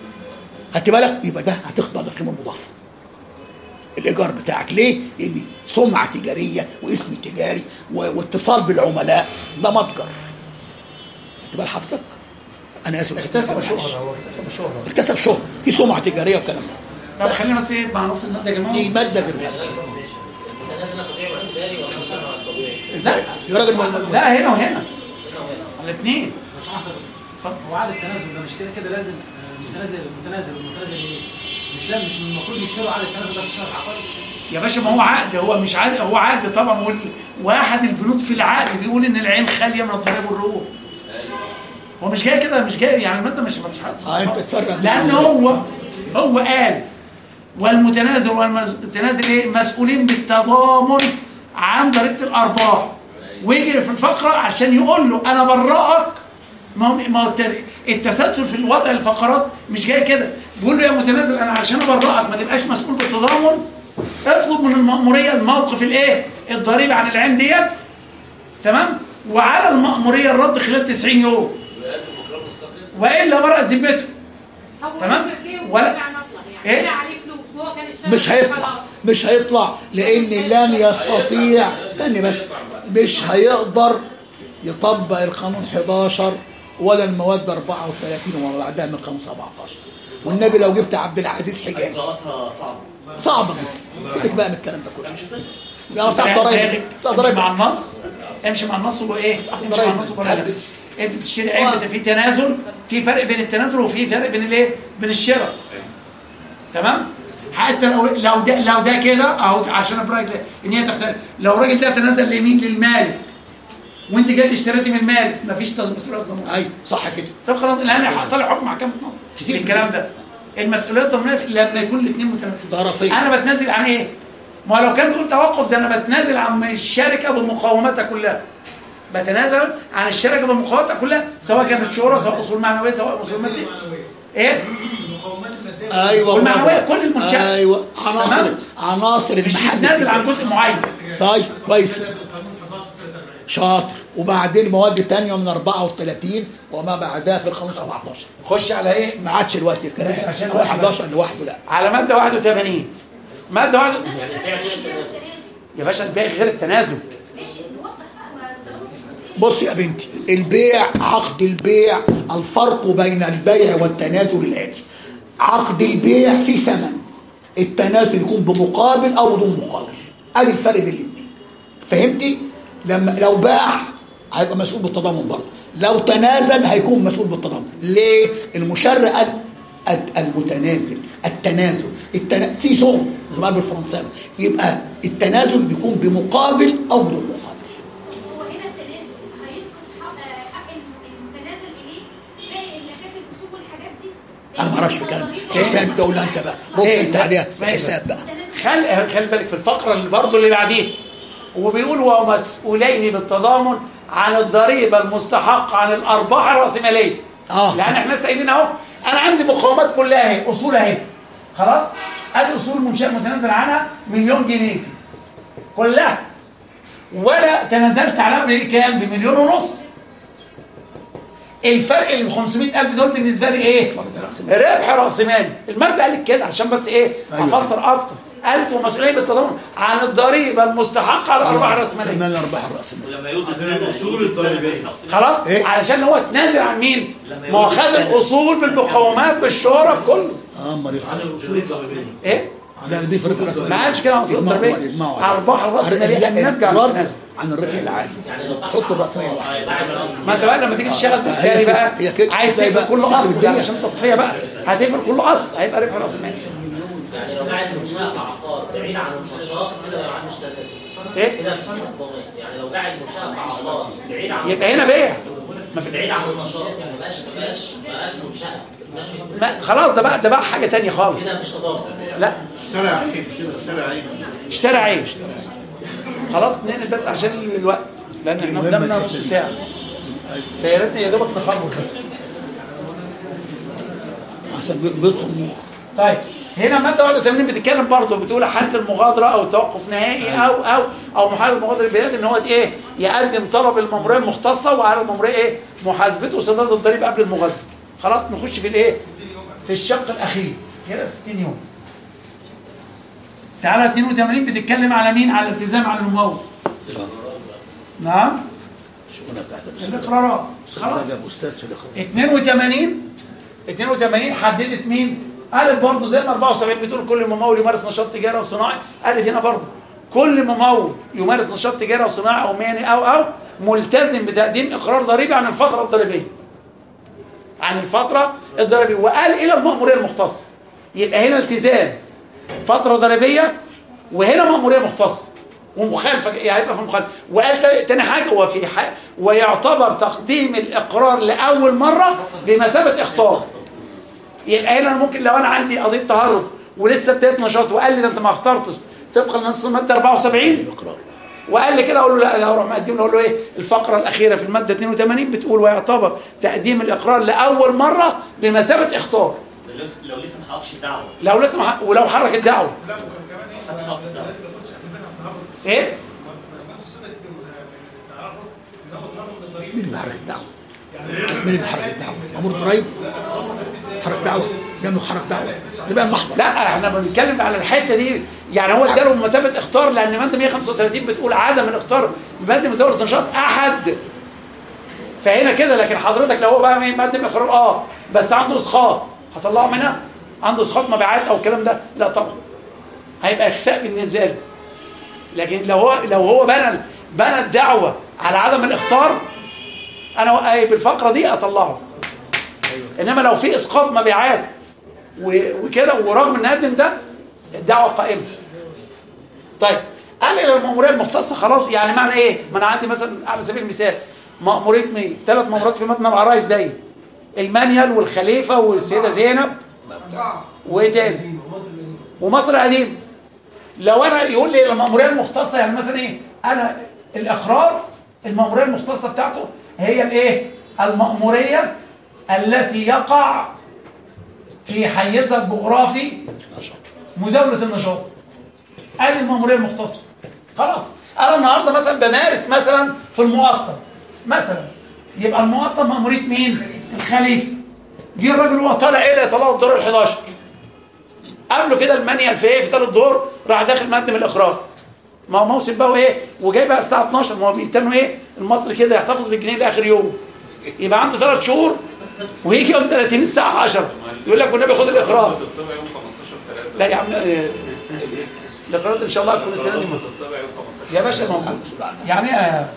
Speaker 1: خدت بالك يبقى ده هتخضع للقيمه المضافه الايجار بتاعك ليه؟ لان سمعه تجاريه واسم تجاري واتصال بالعملاء ده متجر خدت بال حضرتك انا اسف
Speaker 3: اكتسب شهره هو اكتسب شهره
Speaker 1: اكتسب شهره في سمعه تجاريه والكلام ده
Speaker 3: طب خلينا بس ايه مع نص الماده يا جماعه
Speaker 1: دي ماده غير
Speaker 3: لا
Speaker 1: يا راجل
Speaker 3: لا هنا وهنا الاثنين
Speaker 13: هو عقد التنازل ده مش كده كده لازم المتنازل المتنازل المتنازل ايه مش لا مش المفروض يشتروا عقد التنازل ده في الشهر العقاري
Speaker 3: يا باشا ما هو عقد هو مش عقد هو عقد طبعا وال... واحد البنود في العقد بيقول ان العين خاليه من الضرائب والرؤوس هو مش جاي كده مش جاي يعني الماده مش مش
Speaker 1: اه انت تفرق
Speaker 3: لان هو هو قال والمتنازل والمتنازل ايه مسؤولين بالتضامن عن ضريبه الارباح ويجري في الفقره عشان يقول له انا برأك ما هو التسلسل في الوضع الفقرات مش جاي كده بيقول له يا متنازل انا عشان ابرأك ما تبقاش مسؤول بالتضامن اطلب من المأموريه الموقف الايه الضريبي عن العين ديت تمام وعلى المأموريه الرد خلال تسعين يوم والا برأت ذمته تمام ولا
Speaker 6: ايه
Speaker 1: مش هيطلع مش هيطلع لان لن يستطيع استني بس مش هيقدر يطبق القانون حداشر ولا المواد أربعة وثلاثين وما بعدها من القانون سبعتاشر والنبي لو جبت عبد العزيز حجازي
Speaker 9: صعبه
Speaker 1: صعبه جدا سيبك بقى من الكلام ده كله
Speaker 9: مش هتصل
Speaker 1: لا بتاع الضرايب
Speaker 3: امشي مع النص امشي مع النص وايه امشي مع النص ولا لبس انت بتشتري عين في تنازل في فرق بين التنازل وفي فرق بين الايه بين الشراء تمام حتى لو لو ده لو ده كده اهو عشان برايك ان هي تختلف لو الراجل ده تنازل لمين للمالك وانت جاي اشتريتي من المالك مفيش مسؤوليه ضمانيه
Speaker 1: ايوه صح كده
Speaker 3: طب خلاص الان هطلع حكم محكمه نظر الكلام ده المسؤوليه الضمانيه لما يكون الاثنين متنازلين
Speaker 1: طرفين
Speaker 3: انا بتنازل عن ايه ما لو كان بيقول توقف ده انا بتنازل عن الشركه بمقاوماتها كلها بتنازل عن الشركه بمقاوماتها كلها سواء كانت شهره سواء اصول معنويه سواء اصول ماديه ايه
Speaker 13: المقاومات الماديه
Speaker 1: ايوه
Speaker 3: والمعنويه كل المنشات
Speaker 1: ايوه عناصر عناصر
Speaker 3: مش
Speaker 1: المحل
Speaker 3: بتنازل عن جزء معين
Speaker 1: صحيح كويس شاطر. وبعدين مواد تانية من أربعة وثلاثين وما بعدها في القانون سبعتاشر.
Speaker 3: خش على ايه؟
Speaker 1: ما عادش الوقت الكلام
Speaker 3: عشان
Speaker 1: هو حداشر لوحده. لا
Speaker 3: على ماده واحد وثمانين. ماده واحد يا باشا البيع غير التنازل.
Speaker 1: بص يا بنتي، البيع عقد البيع الفرق بين البيع والتنازل الآتي. عقد البيع في ثمن، التنازل يكون بمقابل او بدون مقابل. ادي الفرق بين الاثنين. فهمتي؟ لما لو باع هيبقى مسؤول بالتضامن برضه، لو تنازل هيكون مسؤول بالتضامن. ليه؟ المشرع قال المتنازل التنازل التنا... سيسون زي ما قال بالفرنساوي، يبقى التنازل بيكون بمقابل او بدون مقابل.
Speaker 15: هو هنا التنازل هيسقط حق المتنازل اليه باقي الملكات الاصول والحاجات دي.
Speaker 1: انا ما اعرفش في الكلام حساب ده ولا انت بقى رد انت عليها حساب بقى.
Speaker 3: خلي خلي بالك في الفقره اللي برضه اللي بعديها وبيقول ومسؤولين بالتضامن عن الضريبه المستحقه عن الارباح الراسماليه. اه لان احنا لسه قايلين اهو انا عندي مقاومات كلها اهي، اصول اهي خلاص، ادي اصول منشاه متنازل عنها مليون جنيه كلها، ولا تنازلت عنها بكام؟ بمليون ونص. الفرق ال خمسمائة ألف دول بالنسبه لي ايه؟ ربح راس مالي. الماده قالت كده عشان بس ايه؟ افسر اكتر. قالت ومسؤولين بالتضامن عن الضريبه المستحقه على الارباح الراسماليه.
Speaker 1: من الارباح الراسماليه.
Speaker 9: ولما يوجد الاصول الضريبيه
Speaker 3: خلاص إيه؟ علشان هو تنازل عن مين؟ ما هو خد الاصول بالمقاومات بالشهره بكله.
Speaker 1: اه امال
Speaker 9: عن الاصول الضريبيه.
Speaker 3: ايه؟
Speaker 1: لا دي فرق راس
Speaker 3: ما قالش كده عن الاصول الضريبيه. ارباح الراسماليه نرجع للتنازل
Speaker 1: عن الربح العالي. تحط الراسماليه لوحدها.
Speaker 3: ما انت بقى لما تيجي تشتغل بالتالي بقى عايز تقفل كل اصل يعني عشان تصفيه بقى هتقفل كل اصل هيبقى ربح راس مالي.
Speaker 11: يعني لو قاعد منشأة في عقار بعيد عن النشاط كده ما عندش تنازل.
Speaker 3: ايه؟
Speaker 11: كده مش ضامن. يعني لو قاعد منشأة في عقار بعيد عن
Speaker 3: يبقى هنا بيع.
Speaker 11: ما في بعيد عن النشاط يعني ما بقاش ما بقاش ما بقاش منشأة.
Speaker 3: ما خلاص ده بقى ده بقى حاجه ثانيه خالص.
Speaker 11: كده مش تضامن.
Speaker 3: لا
Speaker 2: اشترى عين كده اشترى عين
Speaker 3: اشترى عين خلاص ننقل بس عشان الوقت لان احنا قدامنا نص ساعه. يا ريتني يا دوبك نخلص بس
Speaker 1: عشان بيدخل.
Speaker 3: طيب هنا ماده واحد وثمانين بتتكلم برضه بتقول حاله المغادره او توقف نهائي او او او محاربه مغادره البلاد ان هو ايه يقدم طلب الماموريه المختصه وعلى الماموريه ايه محاسبته وسداد الضريبه قبل المغادره. خلاص نخش في الايه؟ في الشق الاخير كده ستين يوم. تعالى اثنين وثمانين بتتكلم على مين؟ على الالتزام على الممول. نعم؟
Speaker 1: الشغلانه بتاعت
Speaker 3: الاقرارات. خلاص
Speaker 1: استاذ في الاقرارات.
Speaker 3: اثنين وثمانين اثنين وثمانين حددت مين؟ قالت برضه زي ما أربعة وسبعين بتقول كل ممول يمارس نشاط تجاري وصناعي، قالت هنا برضه كل ممول يمارس نشاط تجاري وصناعي او مهني او او ملتزم بتقديم اقرار ضريبي عن الفتره الضريبيه. عن الفتره الضريبيه وقال الى المأموريه المختصه. يبقى هنا التزام فتره ضريبيه وهنا مأموريه مختصه ومخالفه يعني يبقى في مخالفه. وقال تاني حاجه وفي حاجة ويعتبر تقديم الاقرار لاول مره بمثابه اخطار. يبقى هنا ممكن لو انا عندي قضيه تهرب ولسه بدايه نشاط وقال لي ده انت ما اخترتش طبقا لنص الماده أربعة وسبعين وقال لي كده اقول له لا اروح مقدم له اقول له ايه الفقره الاخيره في الماده اثنين وثمانين بتقول ويعتبر تقديم الاقرار لاول مره بمثابه اخطار.
Speaker 9: لو لسه ما حققش الدعوه
Speaker 3: لو لسه مح... ولو حرك الدعوه ايه
Speaker 1: مين اللي بيحرك الدعوه؟ مين اللي بيحرك الدعوه؟ مأمور ضريبي حرك دعوه لانه حرك دعوه ده بقى المحضر.
Speaker 3: لا احنا بنتكلم على الحته دي يعني هو اداله بمثابه اختار لان ماده مئة وخمسة وثلاثين بتقول عدم الاختار ماده مزاوله نشاط احد. فهنا كده لكن حضرتك لو هو بقى مقدم اقرار اه بس عنده اسقاط هطلعه منها؟ عنده اسقاط مبيعات او الكلام ده؟ لا طبعا هيبقى اخفاء بالنسبه له. لكن لو هو لو هو بنى بنى الدعوه على عدم الاختار انا اي بالفقره دي اطلعه. انما لو في اسقاط مبيعات وكده ورغم ان قدم ده الدعوه قائمه. طيب قال الى المأموريه المختصه خلاص يعني معنى ايه؟ ما انا عندي مثلا على سبيل المثال مأموريه مين؟ ثلاث مأمورات في مبنى العرايس باين المانيال والخليفه والسيده زينب وايه تاني؟ ومصر القديمه. لو انا يقول لي المأموريه المختصه يعني مثلا ايه؟ انا الاقرار المأموريه المختصه بتاعته هي الايه؟ المأموريه التي يقع في حيزها الجغرافي مزاولة النشاط. ادي المأمورية المختصة. خلاص انا النهارده مثلا بمارس مثلا في المقطم مثلا، يبقى المقطم مأمورية مين؟ الخليفه. جه الراجل وهو طالع ايه طلعوا الدور ال الحداشر، قبله كده المانيال في ايه في ثالث دور، راح داخل مقدم الاقرار. ما هو موسم بقى ايه وجاي بقى الساعه اتناشر، ما هو بيستنوا ايه المصري كده يحتفظ بالجنيه لاخر يوم، يبقى عنده ثلاث شهور ويجي يوم ثلاثين الساعه عشرة يقول لك والنبي خد الاقرار. لا يا عم الاقرارات ان شاء الله هتكون السنه دي يا باشا موجود يعني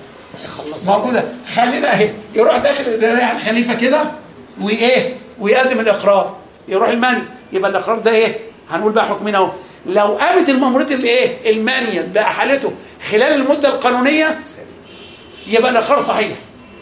Speaker 3: موجوده. خلينا اهي يروح داخل يعني خليفه كده وايه ويقدم الاقرار، يروح الماني، يبقى الاقرار ده ايه هنقول بقى حكمين اهو. لو قامت المأمورية الايه المانيال باحالته خلال المده القانونيه يبقى الاقرار صحيح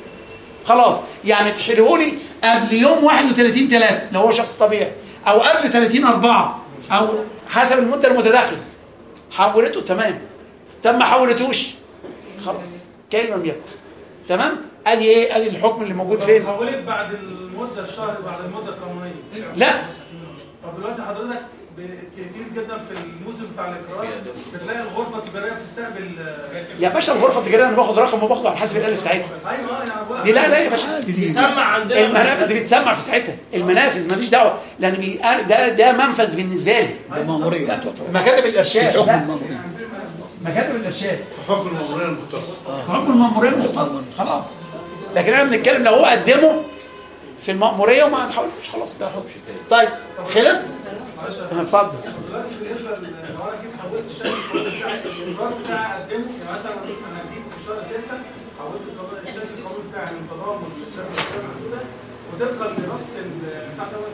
Speaker 3: خلاص. يعني تحله لي قبل يوم واحد وثلاثين ثلاثة لو هو شخص طبيعي، او قبل ثلاثين أربعة او حسب المده المتداخله. حولته تمام، طب ما حولتوش خلاص كان لم يكن. تمام. ادي ايه ادي الحكم اللي موجود فين.
Speaker 13: حولت بعد المده الشهر بعد المده القانونيه.
Speaker 3: لا
Speaker 13: طب دلوقتي حضرتك كتير جدا في الموسم بتاع الاقرار بتلاقي الغرفه التجاريه بتستقبل
Speaker 3: يا باشا الغرفه التجاريه انا باخد رقم وباخده على حسب الالف ساعتها.
Speaker 13: ايوه يعني
Speaker 3: دي لا لا يا باشا دي
Speaker 10: بيسمع عندنا
Speaker 3: المنافذ دي بتسمع في ساعتها. المنافذ ماليش دعوه لان بي... ده ده منفذ بالنسبه لي.
Speaker 1: ده مأمورية
Speaker 3: مكاتب الارشاد
Speaker 1: حكم المأمورية
Speaker 3: مكاتب الارشاد
Speaker 2: في حكم المأمورية المختصة.
Speaker 3: في حكم المأمورية المختصة خلاص. لكن احنا بنتكلم لو هو قدمه في المأمورية وما تحولش خلاص ده حكم. طيب خلصت؟ اتفضل.
Speaker 13: دلوقتي بالنسبه لو انا جيت حولت الشكل بتاعي القرار بتاعي اقدمه يعني مثلا انا جيت في شهر ستة حولت الشكل القانوني بتاعي من تضامن للشركه الشركه المحدوده وطبقا لنص بتاع دوت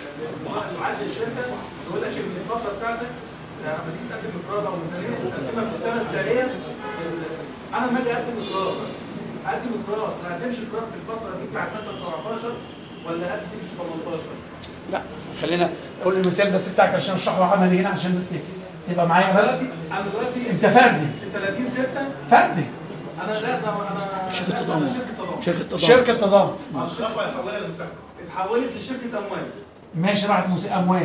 Speaker 13: معاد الشركه بيقول لك ان الفتره بتاعتك لما تيجي تقدم اقرار او ميزانيه تقدمها في السنه التاليه. انا لما اجي اقدم اقرار اقدم اقرار ما اقدمش اقرار في الفتره دي بتاعت مثلا سبعتاشر ولا اقدم في تمنتاشر؟
Speaker 3: لا خلينا اقول المثال بس بتاعك عشان اشرحه عملي هنا عشان الناس تبقى معايا بس.
Speaker 13: انا دلوقتي
Speaker 3: انت فردي
Speaker 13: ثلاثين ستة
Speaker 3: فردي
Speaker 13: انا لا ده انا
Speaker 1: شركة تضامن شركة تضامن
Speaker 3: شركة تضامن
Speaker 13: الشركة يحولها للمستقبل اتحولت لشركة اموال
Speaker 3: ماشي راحت اموال.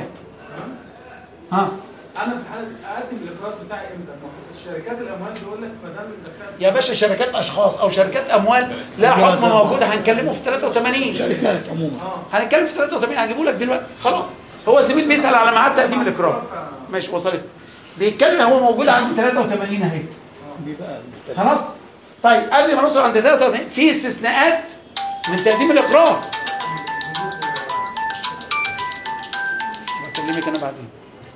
Speaker 3: ها
Speaker 13: انا في حاله اقدم الاقرار بتاعي امتى؟ شركات الاموال بيقول لك ما دام
Speaker 3: يا باشا شركات اشخاص او شركات اموال لا حكم موجود هنكلمه في ثلاثة وثمانين
Speaker 1: شركات عموما
Speaker 3: هنتكلم في ثلاثة وثمانين هجيبه لك دلوقتي خلاص. هو الزميل بيسال على ميعاد تقديم الاقرار ماشي وصلت بيتكلم هو موجود عند ثلاثة وثمانين اهي خلاص. طيب قبل ما نوصل عند ثلاثة وثمانين في استثناءات من تقديم الاقرار. بكلمك انا بعدين.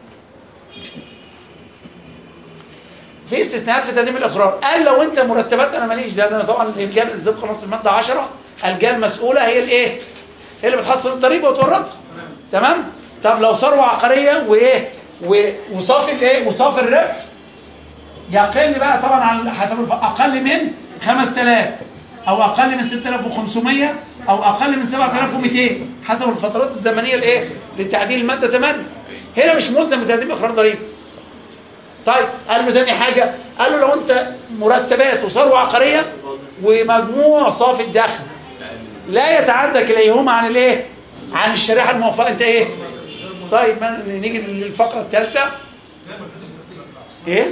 Speaker 3: في استثناءات في تقديم الاقرار. قال لو انت مرتبات انا ماليش ده انا طبعا الجهه طبق نص الماده عشرة الجهه المسؤوله هي الايه هي اللي بتحصل الضريبه وتورطها. تمام. طب لو ثروه عقاريه وايه وصافي الايه وصافي الربح يقل بقى طبعا على حسب اقل من خمسة آلاف او اقل من ستة آلاف وخمسمية او اقل من سبعة آلاف ومئتين حسب الفترات الزمنيه الايه لتعديل الماده ثمانية. هنا مش ملزم بتقديم اقرار ضريبي. طيب قال له ثاني حاجه قال له لو انت مرتبات وثروه عقاريه ومجموع صافي الدخل لا يتعدى كليهما عن الايه عن الشريحه الموفقه انت ايه. طيب نيجي للفقره الثالثه ايه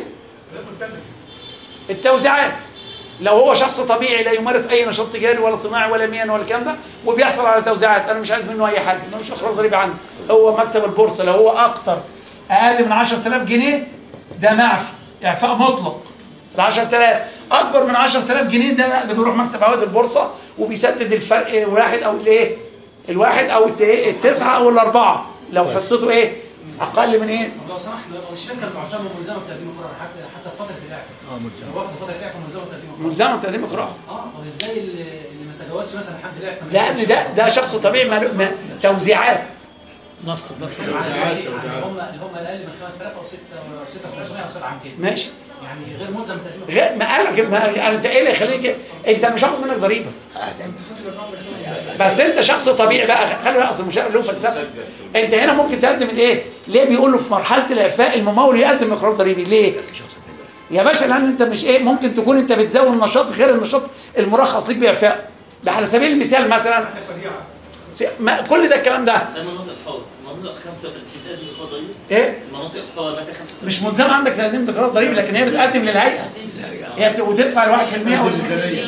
Speaker 3: التوزيعات. لو هو شخص طبيعي لا يمارس اي نشاط تجاري ولا صناعي ولا مهني ولا الكلام ده وبيحصل على توزيعات انا مش عايز منه اي حاجه مش اقرار ضريبي عنه. هو مكتب البورصه لو هو اكتر اقل من عشرة آلاف جنيه ده معفي اعفاء مطلق. ال عشرة آلاف اكبر من عشرة آلاف جنيه ده ده بيروح مكتب عوائد البورصه وبيسدد الفرق واحد او الايه الواحد او التسعه او الاربعه لو حصته ايه اقل من ايه.
Speaker 5: لو سمحت لو الشركه المعتمده ملزمه بتقديم اقرار حتى حتى فتره الاعفاء اه ملزمه لو واخد فتره الاعفاء ملزمه بتقديم اقرار
Speaker 3: ملزمه بتقديم اقرار.
Speaker 5: اه طب ازاي اللي, اللي ما تجاوزش مثلا حد الاعفاء
Speaker 3: لان ده ده شخص طبيعي ما توزيعات
Speaker 1: نص نص
Speaker 5: التوزيعات اللي هم اللي هم الاقل من خمسة آلاف او ستة آلاف وخمسمية او سبعة آلاف ومئتين
Speaker 3: ماشي
Speaker 5: يعني غير ملزم بتقديم
Speaker 3: غير ما قال لك يعني انت ايه اللي يخليك انت مش هاخد منك ضريبه بس انت شخص طبيعي بقى خلي بقى اصل المشارع له فلسفه. انت هنا ممكن تقدم الايه ليه بيقول له في مرحله الاعفاء الممول يقدم اقرار ضريبي ليه يا باشا؟ لان انت مش ايه ممكن تكون انت بتزود النشاط غير النشاط المرخص ليك باعفاء. على سبيل المثال مثلا ما كل ده الكلام ده
Speaker 9: المناطق الحرة، المناطق خمسة وثلاثين تقدم إقرار ضريبي؟
Speaker 3: ايه؟
Speaker 9: المناطق الحرة مادة خمسة وثلاثين
Speaker 3: مش ملزم عندك تقديم اقرار ضريبي، لكن هي بتقدم للهيئه، هي بت- وتدفع الواحد في المية وال-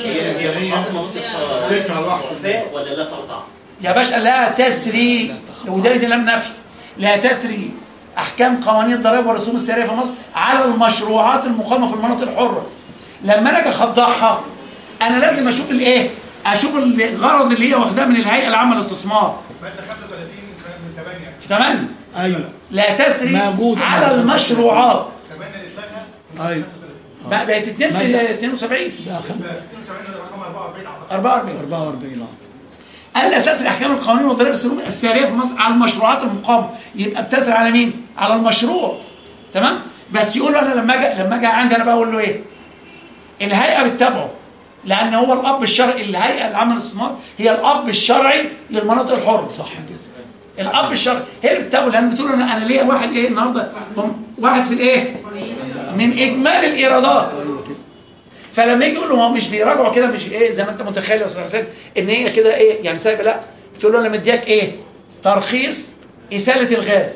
Speaker 2: تدفع الواحد في المية
Speaker 9: ولا لا تخضع؟
Speaker 3: يا باشا لا تسري، وده دي لم نفي، لا تسري احكام قوانين الضرائب والرسوم السعريه في مصر على المشروعات المقامه في المناطق الحره. لما انا اجي اخضعها انا لازم اشوف الايه؟ اشوف الغرض اللي هي واخداه من الهيئه العامه للاستثمار.
Speaker 13: ماده خمسة وثلاثين من ثمانية
Speaker 3: في ثمانية
Speaker 1: ايوه
Speaker 3: لا تسري
Speaker 1: موجود
Speaker 3: على المشروعات.
Speaker 13: ثمانية اتلغى
Speaker 1: ايوه
Speaker 3: بقى بقت اتنين في اتنين وسبعين
Speaker 1: بقى خم-
Speaker 13: اثنين وسبعين رقم أربعة وأربعين أعتقد.
Speaker 3: أربعة وأربعين
Speaker 1: أربعة وأربعين اه
Speaker 3: الا تسري احكام القوانين والضرائب السعريه في مصر على المشروعات المقامه، يبقى بتسري على مين؟ على المشروع. تمام؟ بس يقول له انا لما اجي لما اجي عندي انا بقى اقول له ايه؟ الهيئه بتتابعه، لان هو الاب الشرعي، الهيئه العامه للاستثمار هي الاب الشرعي للمناطق الحره.
Speaker 1: صح كده.
Speaker 3: الاب الشرعي هي اللي بتتابعه، لان بتقول له انا انا ليا واحد ايه النهارده؟ هم- واحد في الايه؟ من اجمالي الايرادات. فلما يجي يقول له هو مش بيراجعوا كده، مش ايه زي ما انت متخيل يا استاذ حسين ان هي كده ايه يعني سايبه، لا بتقول له انا مدياك ايه؟ ترخيص اساله الغاز.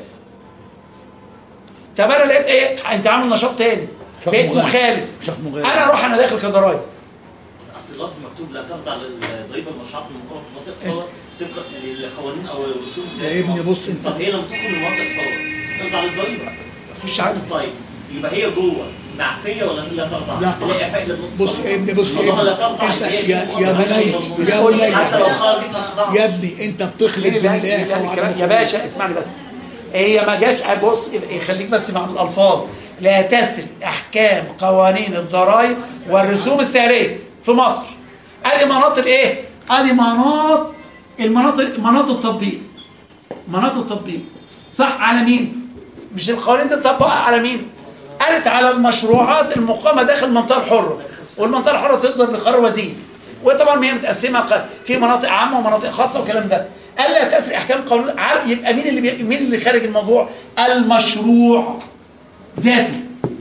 Speaker 3: طب انا لقيت ايه؟ انت عامل نشاط تاني بقيت مخالف، انا اروح انا داخل كضرايب.
Speaker 9: اصل اللفظ مكتوب لا تخضع للضريبه المشروعات المقامه في المناطق الحره طبقا للقوانين او الرسوم السعريه.
Speaker 1: يا ابني بص انت،
Speaker 9: طب هي لما تدخل المناطق الحره تخضع للضريبه؟
Speaker 3: تخش عادي.
Speaker 9: طيب يبقى هي جوه معفيه ولا هي لا تخضع؟
Speaker 1: لا
Speaker 9: أصل هي إعفاء للنص.
Speaker 1: بص يا ابني بص يا
Speaker 9: طالما لا
Speaker 1: ابني
Speaker 9: تخضع
Speaker 1: انت
Speaker 9: يبقى هي
Speaker 1: يا
Speaker 9: كده
Speaker 1: يا
Speaker 9: مخضعة
Speaker 1: بني يا
Speaker 9: للضريبة.
Speaker 1: بني
Speaker 9: حتى لو خرجت ما تخضعش.
Speaker 1: يا ابني انت بتخلط
Speaker 3: مين اللي
Speaker 1: بين
Speaker 3: قال- مين اللي قال
Speaker 1: الاعفاء
Speaker 3: الكلام؟
Speaker 1: وعدم
Speaker 3: يا باشا اسمعني بس، هي ما جاتش بص خليك بس مع الالفاظ. لا تسري احكام قوانين الضرائب والرسوم السعريه في مصر. ادي مناطق ايه؟ ادي مناطق المناطق مناطق التطبيق. مناطق التطبيق صح على مين؟ مش القوانين دي تطبقها على مين؟ قالت على المشروعات المقامه داخل المنطقه الحره، والمنطقه الحره تصدر بقرار وزير، وطبعا هي متقسمه ق- في مناطق عامه ومناطق خاصه والكلام ده. قال لا تسري احكام قانون عارف، يبقى مين اللي بي... مين اللي خارج الموضوع؟ المشروع ذاته.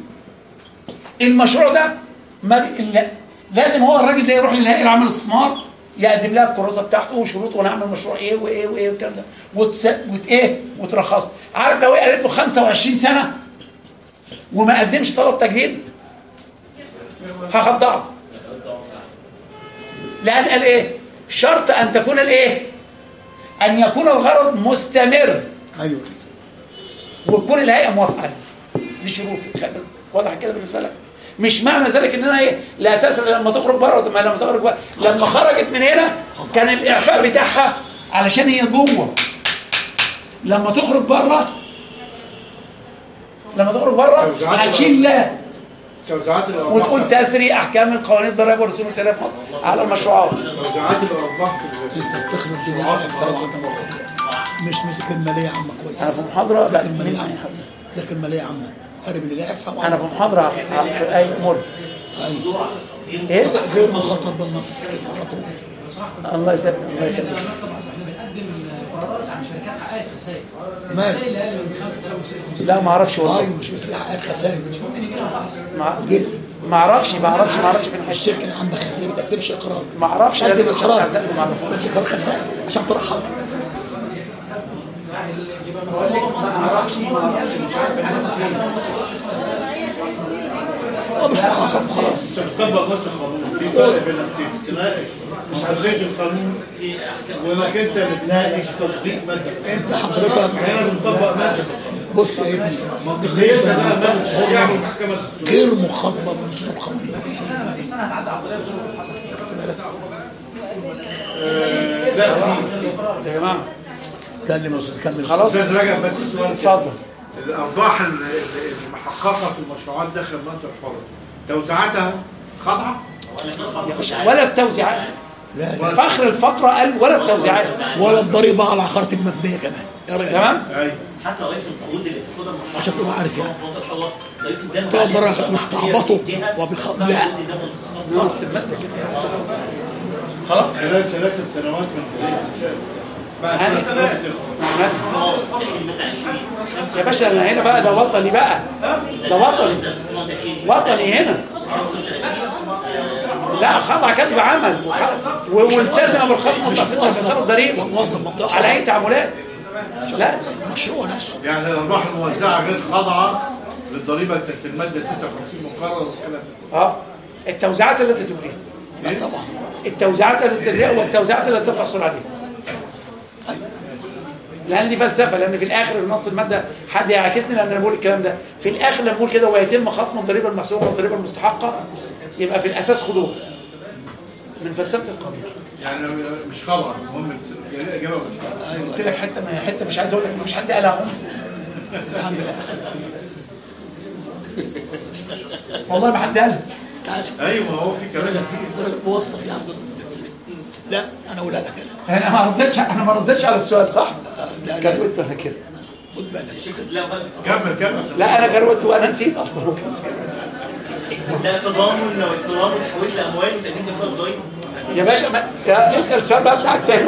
Speaker 3: المشروع ده ما بي... لا. لازم هو الراجل ده يروح للهيئه العامه للاستثمار يقدم لها الكراسه بتاعته وشروط وانا اعمل مشروع ايه وايه وايه والكلام ده وتس... وت ايه وترخصه. عارف لو هي قالت له خمسة وعشرين سنه وما قدمش طلب تجديد هخضعه. لان قال ايه؟ شرط ان تكون الايه؟ ان يكون الغرض مستمر.
Speaker 1: ايوه
Speaker 3: وتكون الهيئه موافقه عليه. دي شروط واضح كده بالنسبه لك؟ مش معنى ذلك ان انا ايه لا تسري لما تخرج بره، ما لما تخرج بره لما خرجت من هنا كان الاعفاء بتاعها علشان هي جوه. لما تخرج بره لما تخرج بره هتشيل لا
Speaker 2: توزيعات الارباح
Speaker 3: وتقول تسري احكام القوانين الضرائب والرسوم السعريه في مصر على المشروعات.
Speaker 2: توزيعات الارباح
Speaker 1: انت بتخرب بين الاعفاء مش مسك الماليه عامه كويس.
Speaker 3: انا في محاضره
Speaker 1: مسك الماليه عامه مسك الماليه عامه فرق بين الاعفاء
Speaker 3: انا في محاضره في اي امور ايه
Speaker 1: غير مخاطر بالنص كده على طول.
Speaker 3: الله يسلمك الله يخليك.
Speaker 5: احنا بنقدم قرارات عن شركات حققت خسائر.
Speaker 1: مال؟
Speaker 5: الخسائر اللي اقل من خمسة آلاف وستة.
Speaker 3: لا ما اعرفش والله.
Speaker 1: ايوه مش بس حققت خسائر.
Speaker 5: مش ممكن يجي لها فحص.
Speaker 3: ما ما اعرفش ما اعرفش ما اعرفش في
Speaker 1: الشركه اللي عندها خسائر ما تكتبش اقرار.
Speaker 3: ما اعرفش
Speaker 1: قدم
Speaker 3: لازم
Speaker 1: اقرار
Speaker 3: أقدم معرفة.
Speaker 1: بس اقرار خسائر عشان ترحل. اه مش مخاطر خلاص.
Speaker 2: تطبق نص القانون. في فرق بين انك تناقش حدود القانون وانك انت بتناقش تطبيق ماده.
Speaker 1: انت حضرتك
Speaker 2: احنا بنطبق ماده.
Speaker 1: بص يا ابني
Speaker 2: منطقيتها بقى ماده الشعب والمحكمه
Speaker 1: غير مخاطبه بالنصوص القانونيه.
Speaker 5: في سنه في سنه هتعدي على الضريبه بشوف اللي حصل
Speaker 2: لا
Speaker 3: يا جماعه
Speaker 1: كلم يا استاذ كمل.
Speaker 3: خلاص
Speaker 2: استاذ رجب بس سؤال
Speaker 3: اتفضل.
Speaker 2: الارباح المحققه في المشروعات داخل المنطقه الحره توزيعاتها خاضعه؟
Speaker 3: يا باشا ولا التوزيعات.
Speaker 1: لا لا
Speaker 3: في اخر الفقره قال ولا التوزيعات
Speaker 1: ولا الضريبه على العقارات المبنيه كمان. يا راجل
Speaker 3: تمام؟
Speaker 9: حتى رئيس القروض اللي بتاخدها من
Speaker 1: عشان تبقى عارف يعني.
Speaker 9: ضريبه الدم
Speaker 1: تقدر بيستعبطوا وبيخ لا
Speaker 3: نص الماده كده خلاص
Speaker 2: خلال ثلاث سنوات من بدايه الانشاء بعد
Speaker 3: يا باشا انا هنا بقى ده وطني بقى ده وطني وطني هنا لا خضع كسب عمل والتزم بالخصم والتقسيط وحساب الضريبه على اي تعاملات. لا
Speaker 1: المشروع نفسه
Speaker 2: يعني الارباح الموزعه غير خاضعه للضريبه بتاعت الماده ستة وخمسين مقرر والكلام ده.
Speaker 3: اه التوزيعات التي تجريها.
Speaker 1: لا طبعا
Speaker 3: التوزيعات التي تجريها والتوزيعات التي تحصل عليها. لان دي فلسفه، لان في الاخر النص الماده حد يعاكسني لان انا بقول الكلام ده في الاخر لما بقول كده ويتم خصم الضريبه المحسوبه والضريبه المستحقه يبقى في الاساس خضوع من فلسفه القانون.
Speaker 2: يعني مش خاضعه، المهم الاجابه مش خاضعه.
Speaker 3: ايوه قلت لك حته ما حته مش عايز اقول لك مفيش حد قالها اهو. الحمد لله والله ما حد قالها.
Speaker 2: ايوه هو في كلام
Speaker 1: موظف يعرض. لا انا اقولها لك
Speaker 3: انا انا ما ردتش انا ما ردتش على السؤال صح؟
Speaker 1: لا
Speaker 3: كروت انا كده
Speaker 1: خد بالك.
Speaker 2: كمل كمل.
Speaker 3: لا انا كروت وانا نسيت اصلا.
Speaker 9: ده تضامن والتضامن تحويل لاموال وتقديم لقاء ضريبي.
Speaker 3: يا باشا ما... يا اسال السؤال بقى بتاعك تاني.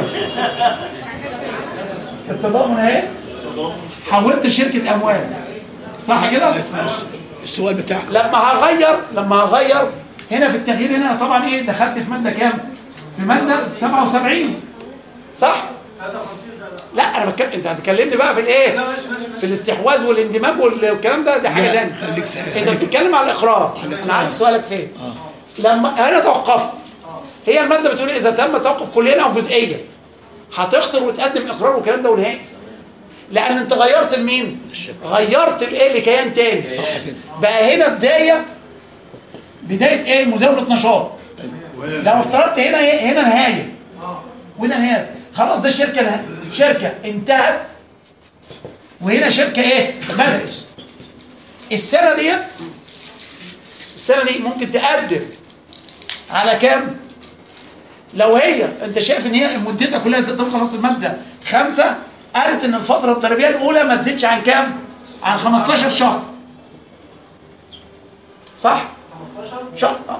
Speaker 3: التضامن اهي حولت شركه اموال صح كده؟
Speaker 1: السؤال بتاعك
Speaker 3: لما هغير لما هغير هنا في التغيير هنا طبعا ايه دخلت في ماده كام؟ في ماده سبعة وسبعين صح؟ لا انا بتكلم انت هتكلمني بقى في الايه؟ في الاستحواذ والاندماج والكلام ده دي حاجه ثانيه.
Speaker 1: خليك في
Speaker 3: انت بتتكلم على الاقرار. انا عارف سؤالك فين. لما انا توقفت هي الماده بتقول اذا تم توقف كليا او جزئيا هتخطر وتقدم اقرار والكلام ده ونهائي. لان انت غيرت لمين؟ غيرت الايه لكيان تاني. بقى هنا بدايه بدايه ايه؟ مزاوله نشاط. لو افترضت هنا ايه؟ هنا نهايه وهنا نهايه خلاص ده شركه نهاية. شركه انتهت وهنا شركه ايه؟ بدات. السنه ديت السنه دي ممكن تقدم على كام؟ لو هي انت شايف ان هي مدتها كلها زي خلاص الماده خمسه قالت ان الفتره الضريبيه الاولى ما تزيدش عن كام؟ عن خمستاشر شهر. صح؟
Speaker 13: خمستاشر
Speaker 3: شهر اه.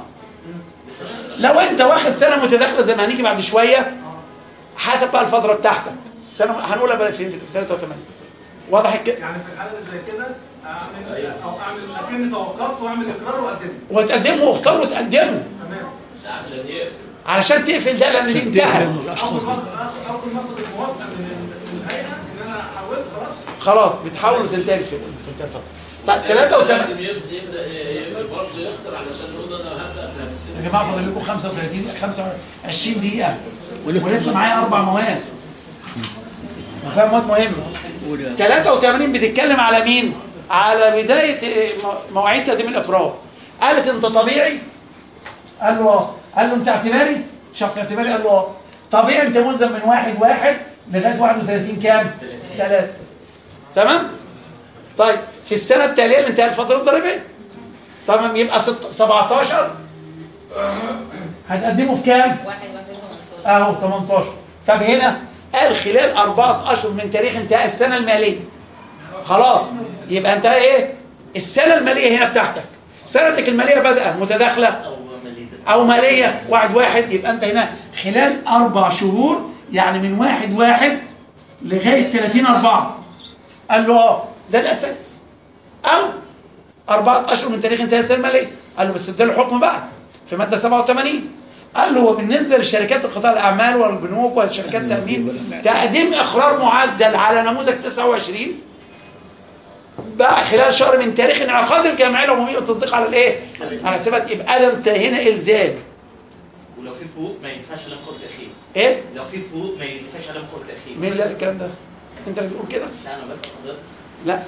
Speaker 3: لو انت واخد سنه متداخله زي ما هنيجي بعد شويه حسب بقى الفتره بتاعتك سنه هنقولها بقى في في ثلاثة وثمانين. واضح كده؟
Speaker 13: يعني في الحاله اللي زي كده اعمل او اعمل اكني توقفت واعمل اقرار واقدمه
Speaker 3: وتقدمه واختار وتقدمه
Speaker 13: تمام
Speaker 4: عشان يقفل
Speaker 3: علشان تقفل ده لان دي انتهت.
Speaker 13: اول ما اخد الموافقه من الهيئه ان انا حولت خلاص
Speaker 3: خلاص بتحاول وتنتهي الفكره. طيب ثلاثة وثمانين
Speaker 4: يبدا يبدا برضه يخطر علشان يقول انا هبدا
Speaker 3: يا جماعه فاضل لكم خمسة وثلاثين خمسة وعشرين دقيقه ولسه معايا اربع مواد وفيها مواد مهمه. ثلاثة وثمانين بتتكلم على مين؟ على بدايه مواعيد تقديم الاقرار. قالت انت طبيعي؟ قال له اه. قال له انت اعتباري؟ شخص اعتباري؟ قال له اه. طبيعي انت ملزم من واحد واحد لغايه واحد وثلاثين كام؟ ثلاثة. تمام؟ طيب في السنه التاليه اللي انتهت الفتره الضريبيه تمام يبقى سبعتاشر هتقدمه في كام؟
Speaker 6: واحد واحد
Speaker 3: اهو تمنتاشر. طب هنا قال خلال أربعة أشهر من تاريخ انتهاء السنة المالية. خلاص يبقى انت ايه؟ السنة المالية هنا بتاعتك. سنتك المالية بدأ متداخلة أو مالية واحد واحد يبقى انت هنا خلال أربع شهور يعني من واحد واحد لغاية ثلاثين أربعة. قال له اه ده الأساس. أو أربعة أشهر من تاريخ انتهاء السنة المالية. قال له بس اداله حكم بقى في مادة سبعة وثمانين. قال له وبالنسبة لشركات القطاع الأعمال والبنوك وشركات التأمين تقديم إقرار معدل على نموذج تسعة وعشرين بقى خلال شهر من تاريخ انعقاد الجمعية العمومية والتصديق على الإيه؟ على ثبات. يبقى ده انت هنا إلزام.
Speaker 9: ولو في فروق ما ينفعش عليهم قول تأخير.
Speaker 3: إيه؟
Speaker 9: لو في فروق ما ينفعش عليهم قول تأخير.
Speaker 3: مين اللي قال الكلام ده؟ أنت اللي بتقول كده؟
Speaker 9: لا أنا بس حضرتك.
Speaker 3: لا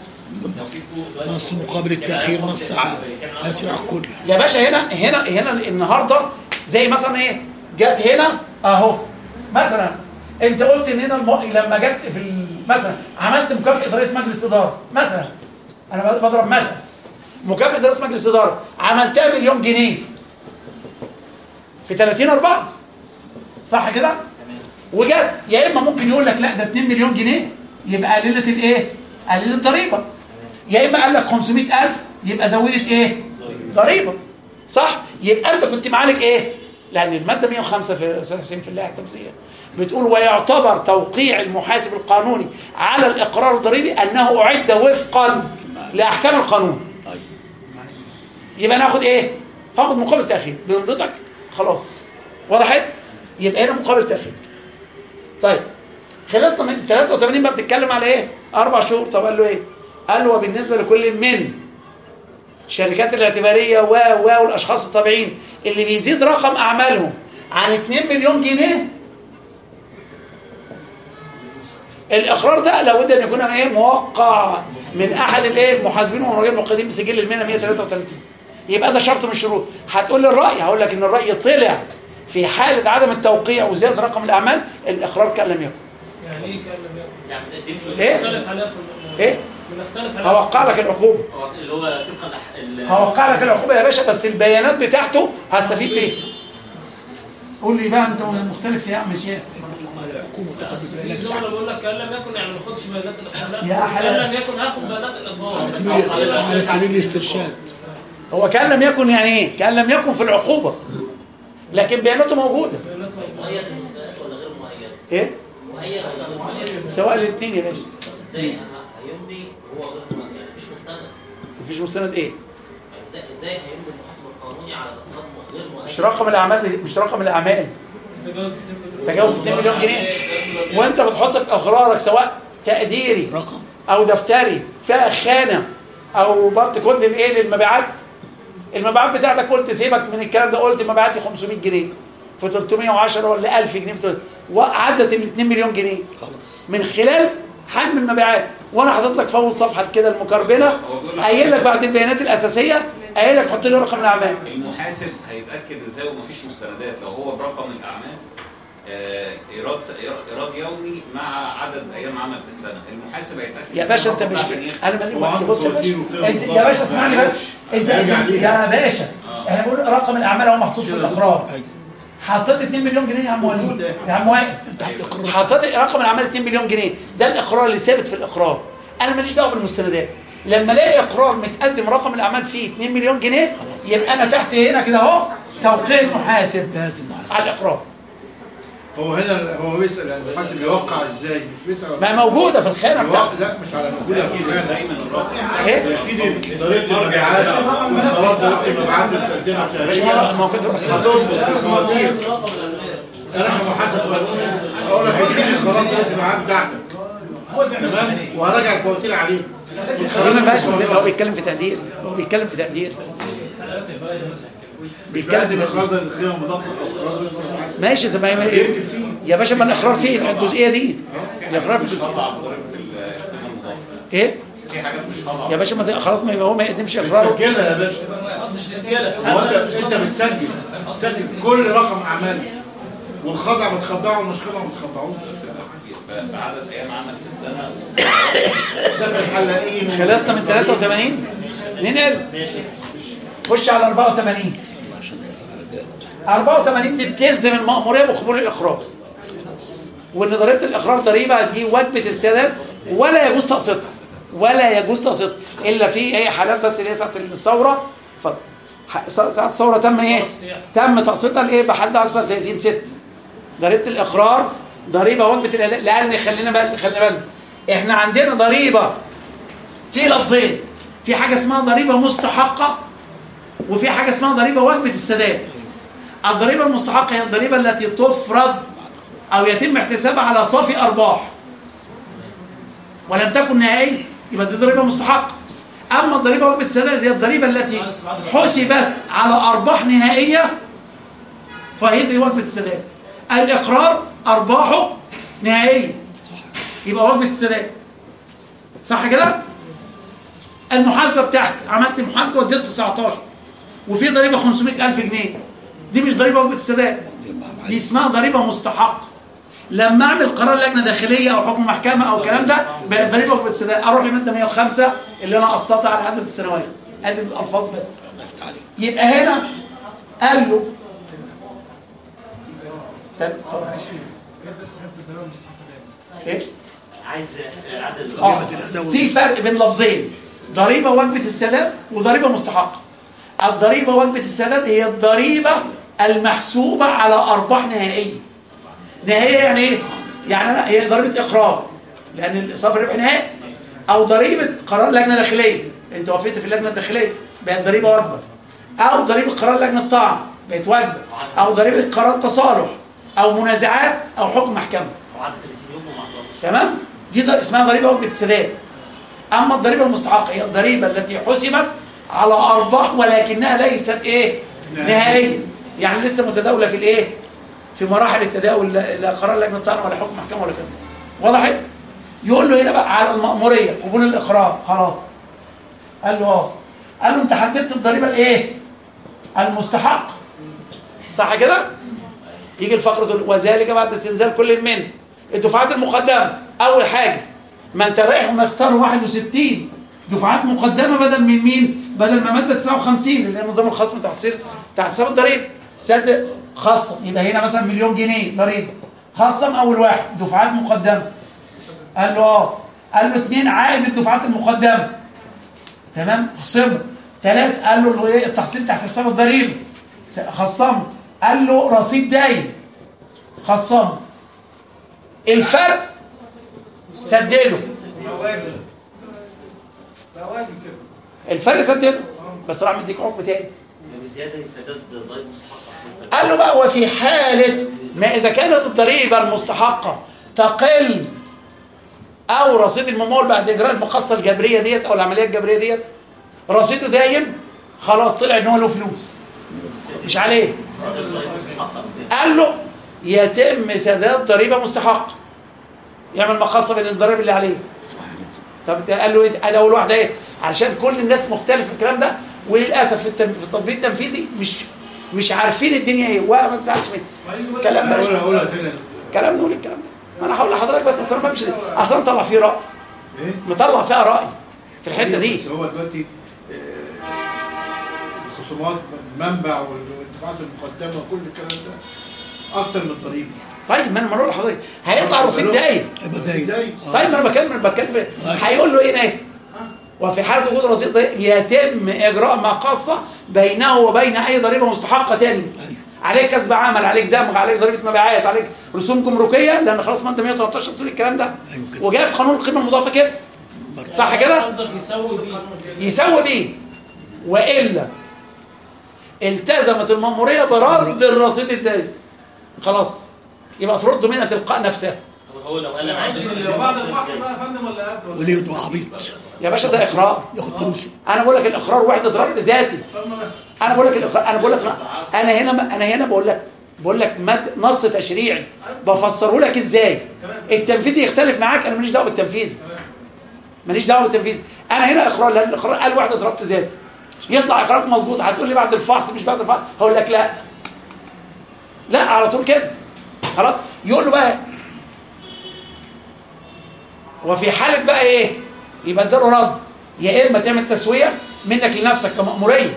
Speaker 1: نص مقابل التأخير نص أسرع كل.
Speaker 3: يا باشا هنا هنا هنا النهارده زي مثلا ايه؟ جت هنا اهو مثلا انت قلت ان هنا الم... لما جت في مثلا عملت مكافأة رئيس مجلس إدارة مثلا انا بضرب مثلا مكافأة رئيس مجلس إدارة عملتها مليون جنيه في ثلاثين أربعة صح كده؟ وجت يا اما ممكن يقول لك لا ده اتنين مليون جنيه يبقى قللت الايه؟ قللت الضريبه. يا اما قال لك خمسمائة ألف يبقى زودت ايه؟ ضريبه. صح؟ يبقى انت كنت معالج ايه؟ لان الماده مئة وخمسة في اللائحه التمثيليه بتقول ويعتبر توقيع المحاسب القانوني على الاقرار الضريبي انه اعد وفقا لاحكام القانون. يبقى ناخد ايه؟ هاخد مقابل تاخير بنضتك خلاص وضحت؟ يبقى هنا مقابل تاخير. طيب خلصنا من ثلاثة وثمانين بقى بتتكلم على ايه؟ اربع شهور. طب قال له ايه؟ قال له وبالنسبه لكل من الشركات الاعتباريه و و والاشخاص الطبيعيين اللي بيزيد رقم اعمالهم عن اتنين مليون جنيه، الاقرار ده لابد ان يكون ايه؟ موقع من احد الايه؟ المحاسبين والمراجعين المقيدين بسجل المهنه مئة وثلاثة وثلاثين. يبقى ده شرط من الشروط. هتقول لي الراي، هقول لك ان الراي طلع في حاله عدم التوقيع وزياده رقم الاعمال الاقرار كان لم يكن.
Speaker 10: يعني ايه كان لم يكن؟
Speaker 9: يعني ما تقدمش
Speaker 3: ايه؟
Speaker 10: نختلف عليها في
Speaker 3: ايه؟
Speaker 10: بنختلف عليها.
Speaker 3: هوقع لك العقوبه.
Speaker 9: اللي هو طبقا ال-
Speaker 3: هوقع لك العقوبه يا باشا، بس البيانات بتاعته هستفيد بيها. قول لي بقى انت مختلف في يا عم شيخ.
Speaker 10: في زملاء بيقول لك كان لم يكن يعني ما اخدش بيانات الاقرار.
Speaker 3: يا حلال.
Speaker 10: كان لم يكن هاخد بيانات الاقرار.
Speaker 1: على سبيل الاسترشاد.
Speaker 3: هو كان لم يكن يعني ايه؟ كان لم يكن في العقوبه لكن بياناته موجوده.
Speaker 11: مؤيد المستندات ولا غير مؤيد؟
Speaker 3: ايه؟
Speaker 11: مؤيد ولا غير مؤيد؟
Speaker 3: سواء الاثنين يا باشا.
Speaker 11: ازاي هيمضي وهو غير مؤيد؟ يعني مفيش مستند.
Speaker 3: مفيش مستند ايه؟
Speaker 11: ازاي ازاي هيمضي المحاسب القانوني على اقراض غير مؤيد؟
Speaker 3: مش رقم الاعمال، مش رقم الاعمال تجاوز اتنين مليون جنيه، وانت بتحط في اقرارك سواء تقديري
Speaker 1: رقم
Speaker 3: او دفتري فيها خانه او بارت كود للايه؟ للمبيعات. المبيعات بتاعتك قلت سيبك من الكلام ده، قلت مبيعاتي خمسمية جنيه في ثلاثمية وعشرة ولا ألف جنيه في وعدت ال اتنين مليون جنيه
Speaker 1: خلاص
Speaker 3: من خلال حجم المبيعات. وانا حاطط لك في اول صفحه كده المكربنه قايل لك بعد البيانات الاساسيه قايل لك حط لي رقم الاعمال.
Speaker 16: المحاسب هيتاكد ازاي ومفيش مستندات لو هو برقم الاعمال آه، ايراد ايراد يومي مع عدد ايام عمل في السنه، المحاسب هيتاكد
Speaker 3: يا باشا انت مش انا مالي وقت. بص يا باشا انت يا باشا اسمعني بس انت يا باشا احنا بنقول رقم الاعمال اهو محطوط في الاقرار. حطيت اتنين مليون جنيه يا عم وليد يا عم وائل، حطيت رقم الاعمال اتنين مليون جنيه، ده الاقرار اللي ثابت في الاقرار. انا ماليش دعوه بالمستندات. لما الاقي اقرار متقدم رقم الاعمال فيه اتنين مليون جنيه يبقى انا تحت هنا كده اهو توقيع المحاسب
Speaker 1: لازم محاسب
Speaker 3: على الاقرار.
Speaker 2: هو هنا هو بيسال المحاسب يوقع ازاي؟ مش بيسال
Speaker 3: ما موجوده في الخانه بتاعته.
Speaker 2: لا مش على موجوده في الخانه.
Speaker 3: ايه؟
Speaker 2: في ضريبه المبيعات وخلاص ضريبه المبيعات اللي بتقدمها شهريا هتظبط الفواتير. انا كمحاسب قانوني اقول لك اديني خلاص ضريبه المبيعات بتاعتك تمام وهراجع الفواتير عليه.
Speaker 3: هو بيتكلم في تقدير، هو بيتكلم في تقدير
Speaker 2: بيتكلم اخراج القيمه المضافه او اخراج
Speaker 3: ماشي. طب يا باشا ما الاقرار فيه الجزئيه دي، الاقرار في الجزئيه ايه؟
Speaker 16: في حاجات مش طبعا
Speaker 3: يا باشا ما خلاص ما يبقى هو ما يقدمش اقراره.
Speaker 2: مسجله يا باشا. هو انت انت بتسجل بتسجل كل رقم اعمال والخضع بتخضعه والمش خضع ما بتخضعوش
Speaker 16: بعدد ايام عمل في السنه.
Speaker 2: ده في الحلاقين.
Speaker 3: خلصنا من ثلاثة وثمانين ننقل خش على أربعة وثمانين. أربعة وثمانين دي بتلزم المأمورية بقبول الإقرار، وإن ضريبة الإقرار ضريبة دي واجبة السداد ولا يجوز تقسيطها، ولا يجوز تقسيطها إلا في أي حالات بس اللي هي ساعة الثورة. اتفضل. ساعة الثورة تم إيه؟ تم تقسيطها لإيه؟ بحد أقصى ثلاثين ستة. ضريبة الإقرار ضريبة واجبة الأداء. لأن خلينا بقى خلينا بالنا إحنا عندنا ضريبة في لفظين، في حاجة اسمها ضريبة مستحقة وفي حاجة اسمها ضريبة واجبة السداد. الضريبة المستحقة هي الضريبة التي تفرض أو يتم احتسابها على صافي أرباح ولم تكن نهائية، يبقى دي ضريبة مستحقة. أما الضريبة واجبة السداد هي الضريبة التي حسبت على أرباح نهائية فهي دي واجبة السداد. الإقرار أرباحه نهائية يبقى واجبة السداد، صح كده؟ المحاسبة بتاعتي عملت محاسبة وديت تسعتاشر وفي ضريبة خمسمية ألف جنيه، دي مش ضريبة واجبة السداد، دي اسمها ضريبة مستحقة. لما اعمل قرار لجنة داخلية او حكم محكمة او الكلام ده بقى ضريبة واجبة السداد، اروح لمادة مية وخمسة اللي انا قسطتها على عدد السنوات. ادي الالفاظ بس. يبقى هنا قال له ايه؟
Speaker 9: عايز عدد
Speaker 3: اه في فرق بين لفظين، ضريبة واجبة السداد وضريبة مستحقة. الضريبة واجبة السداد هي الضريبة المحسوبة على أرباح نهائية. نهائية يعني إيه؟ يعني أنا هي ضريبة إقرار لأن صافي الربح نهائي، أو ضريبة قرار لجنة داخلية، أنت وافقت في اللجنة الداخلية بقت ضريبة واجبة، أو ضريبة قرار لجنة طعن بقت واجبه، او ضريبه قرار تصالح او منازعات او حكم محكمه. تمام؟ دي ده اسمها ضريبه وجبه السداد. اما الضريبه المستحقه هي الضريبه التي حسبت على ارباح ولكنها ليست ايه؟ نهائيه. يعني لسه متداوله في الايه؟ في مراحل التداول، لا قرار لجنه طعن ولا حكم محكمه ولا كده. وضحت؟ يقول له هنا بقى على المأموريه قبول الاقرار، خلاص. قال له اه. قال له انت حددت الضريبه الايه؟ المستحق. صح كده؟ يجي الفقره تقول وذلك بعد استنزال كل من الدفعات المقدمه. اول حاجه ما انت رايح ونختار واحد وستين دفعات مقدمه بدل من مين؟ بدل ما ماده تسعة وخمسين اللي هي النظام الخاص بتحصيل تحت حساب الضريبه. سد خاصه يبقى هنا مثلا مليون جنيه ضريبه. خاصم اول واحد دفعات مقدمه. قال له اه. قال له اثنين عائد الدفعات المقدمه. تمام؟ خصمه. ثلاث قال له التحصيل تحت حساب الضريبه. خصمه. قال له رصيد داين. خصمه. الفرق سدده. الفرق سدده بس راح مديك حكم تاني.
Speaker 9: بزياده سداد ضريبه مستحقه.
Speaker 3: قال له بقى وفي حاله ما اذا كانت الضريبه المستحقه تقل او رصيد الممول بعد اجراء المقاصه الجبريه ديت او العمليه الجبريه ديت رصيده داين، خلاص طلع ان هو له فلوس مش عليه. قال له يتم سداد ضريبه مستحقه، يعمل مقاصه بين الضرائب اللي عليه. طب قال له ايه؟ ادي اول واحده ايه؟ علشان كل الناس مختلفه في الكلام ده، وللاسف في التم... في التطبيق التنفيذي مش مش عارفين الدنيا ايه، وما تزعلش مني. كلام ده كلام نقول الكلام ده. ما انا هقول لحضرتك بس اصلا ما بمشي اصلا طلع فيه راي. ايه؟ مطلع فيها راي في الحته دي.
Speaker 2: هو دلوقتي الخصومات المنبع والدفعات المقدمه وكل الكلام ده اكتر من الضريبه.
Speaker 3: طيب ما انا بقول لحضرتك هيطلع رصيد دايم.
Speaker 1: يبقى دايم.
Speaker 3: طيب ما انا بكمل بتكلم هيقول له ايه ايه؟ وفي حاله وجود رصيد يتم اجراء مقاصه بينه وبين اي ضريبه مستحقه ثاني. عليك كسب عمل، عليك دمغ، عليك ضريبه مبيعات، عليك رسوم جمركيه، لان خلاص ماده مية وتلتاشر بتقول الكلام ده. وجاء في قانون القيمه المضافه كده. صح كده؟
Speaker 10: قصدك يسوي بيه.
Speaker 3: يسوي بيه. والا التزمت المأموريه برد الرصيد الثاني. خلاص يبقى ترد منها تلقاء نفسها.
Speaker 9: طب هو لو قال انا عايز
Speaker 13: لو بعد الفحص بقى يا فندم ولا قبل؟
Speaker 1: وليه ده عبيط
Speaker 3: يا باشا ده اقرار
Speaker 1: ياخد فلوسه.
Speaker 3: انا بقول لك الاقرار وحده رد ذاتي. انا بقول لك الإقرار. انا بقول لك انا هنا انا هنا بقول لك بقول لك مد نص تشريعي بفسره لك ازاي. التنفيذي يختلف معاك، انا ماليش دعوه بالتنفيذ. ماليش دعوه بالتنفيذ. انا هنا اقرار لان الاقرار قال وحده ربط ذاتي. يطلع اقرارك مظبوط هتقول لي بعد الفحص مش بعد الفحص، هقول لك لا. لا على طول كده. خلاص يقول له بقى وفي حاله بقى ايه؟ يبقى اداله رد، يا اما تعمل تسويه منك لنفسك كمأموريه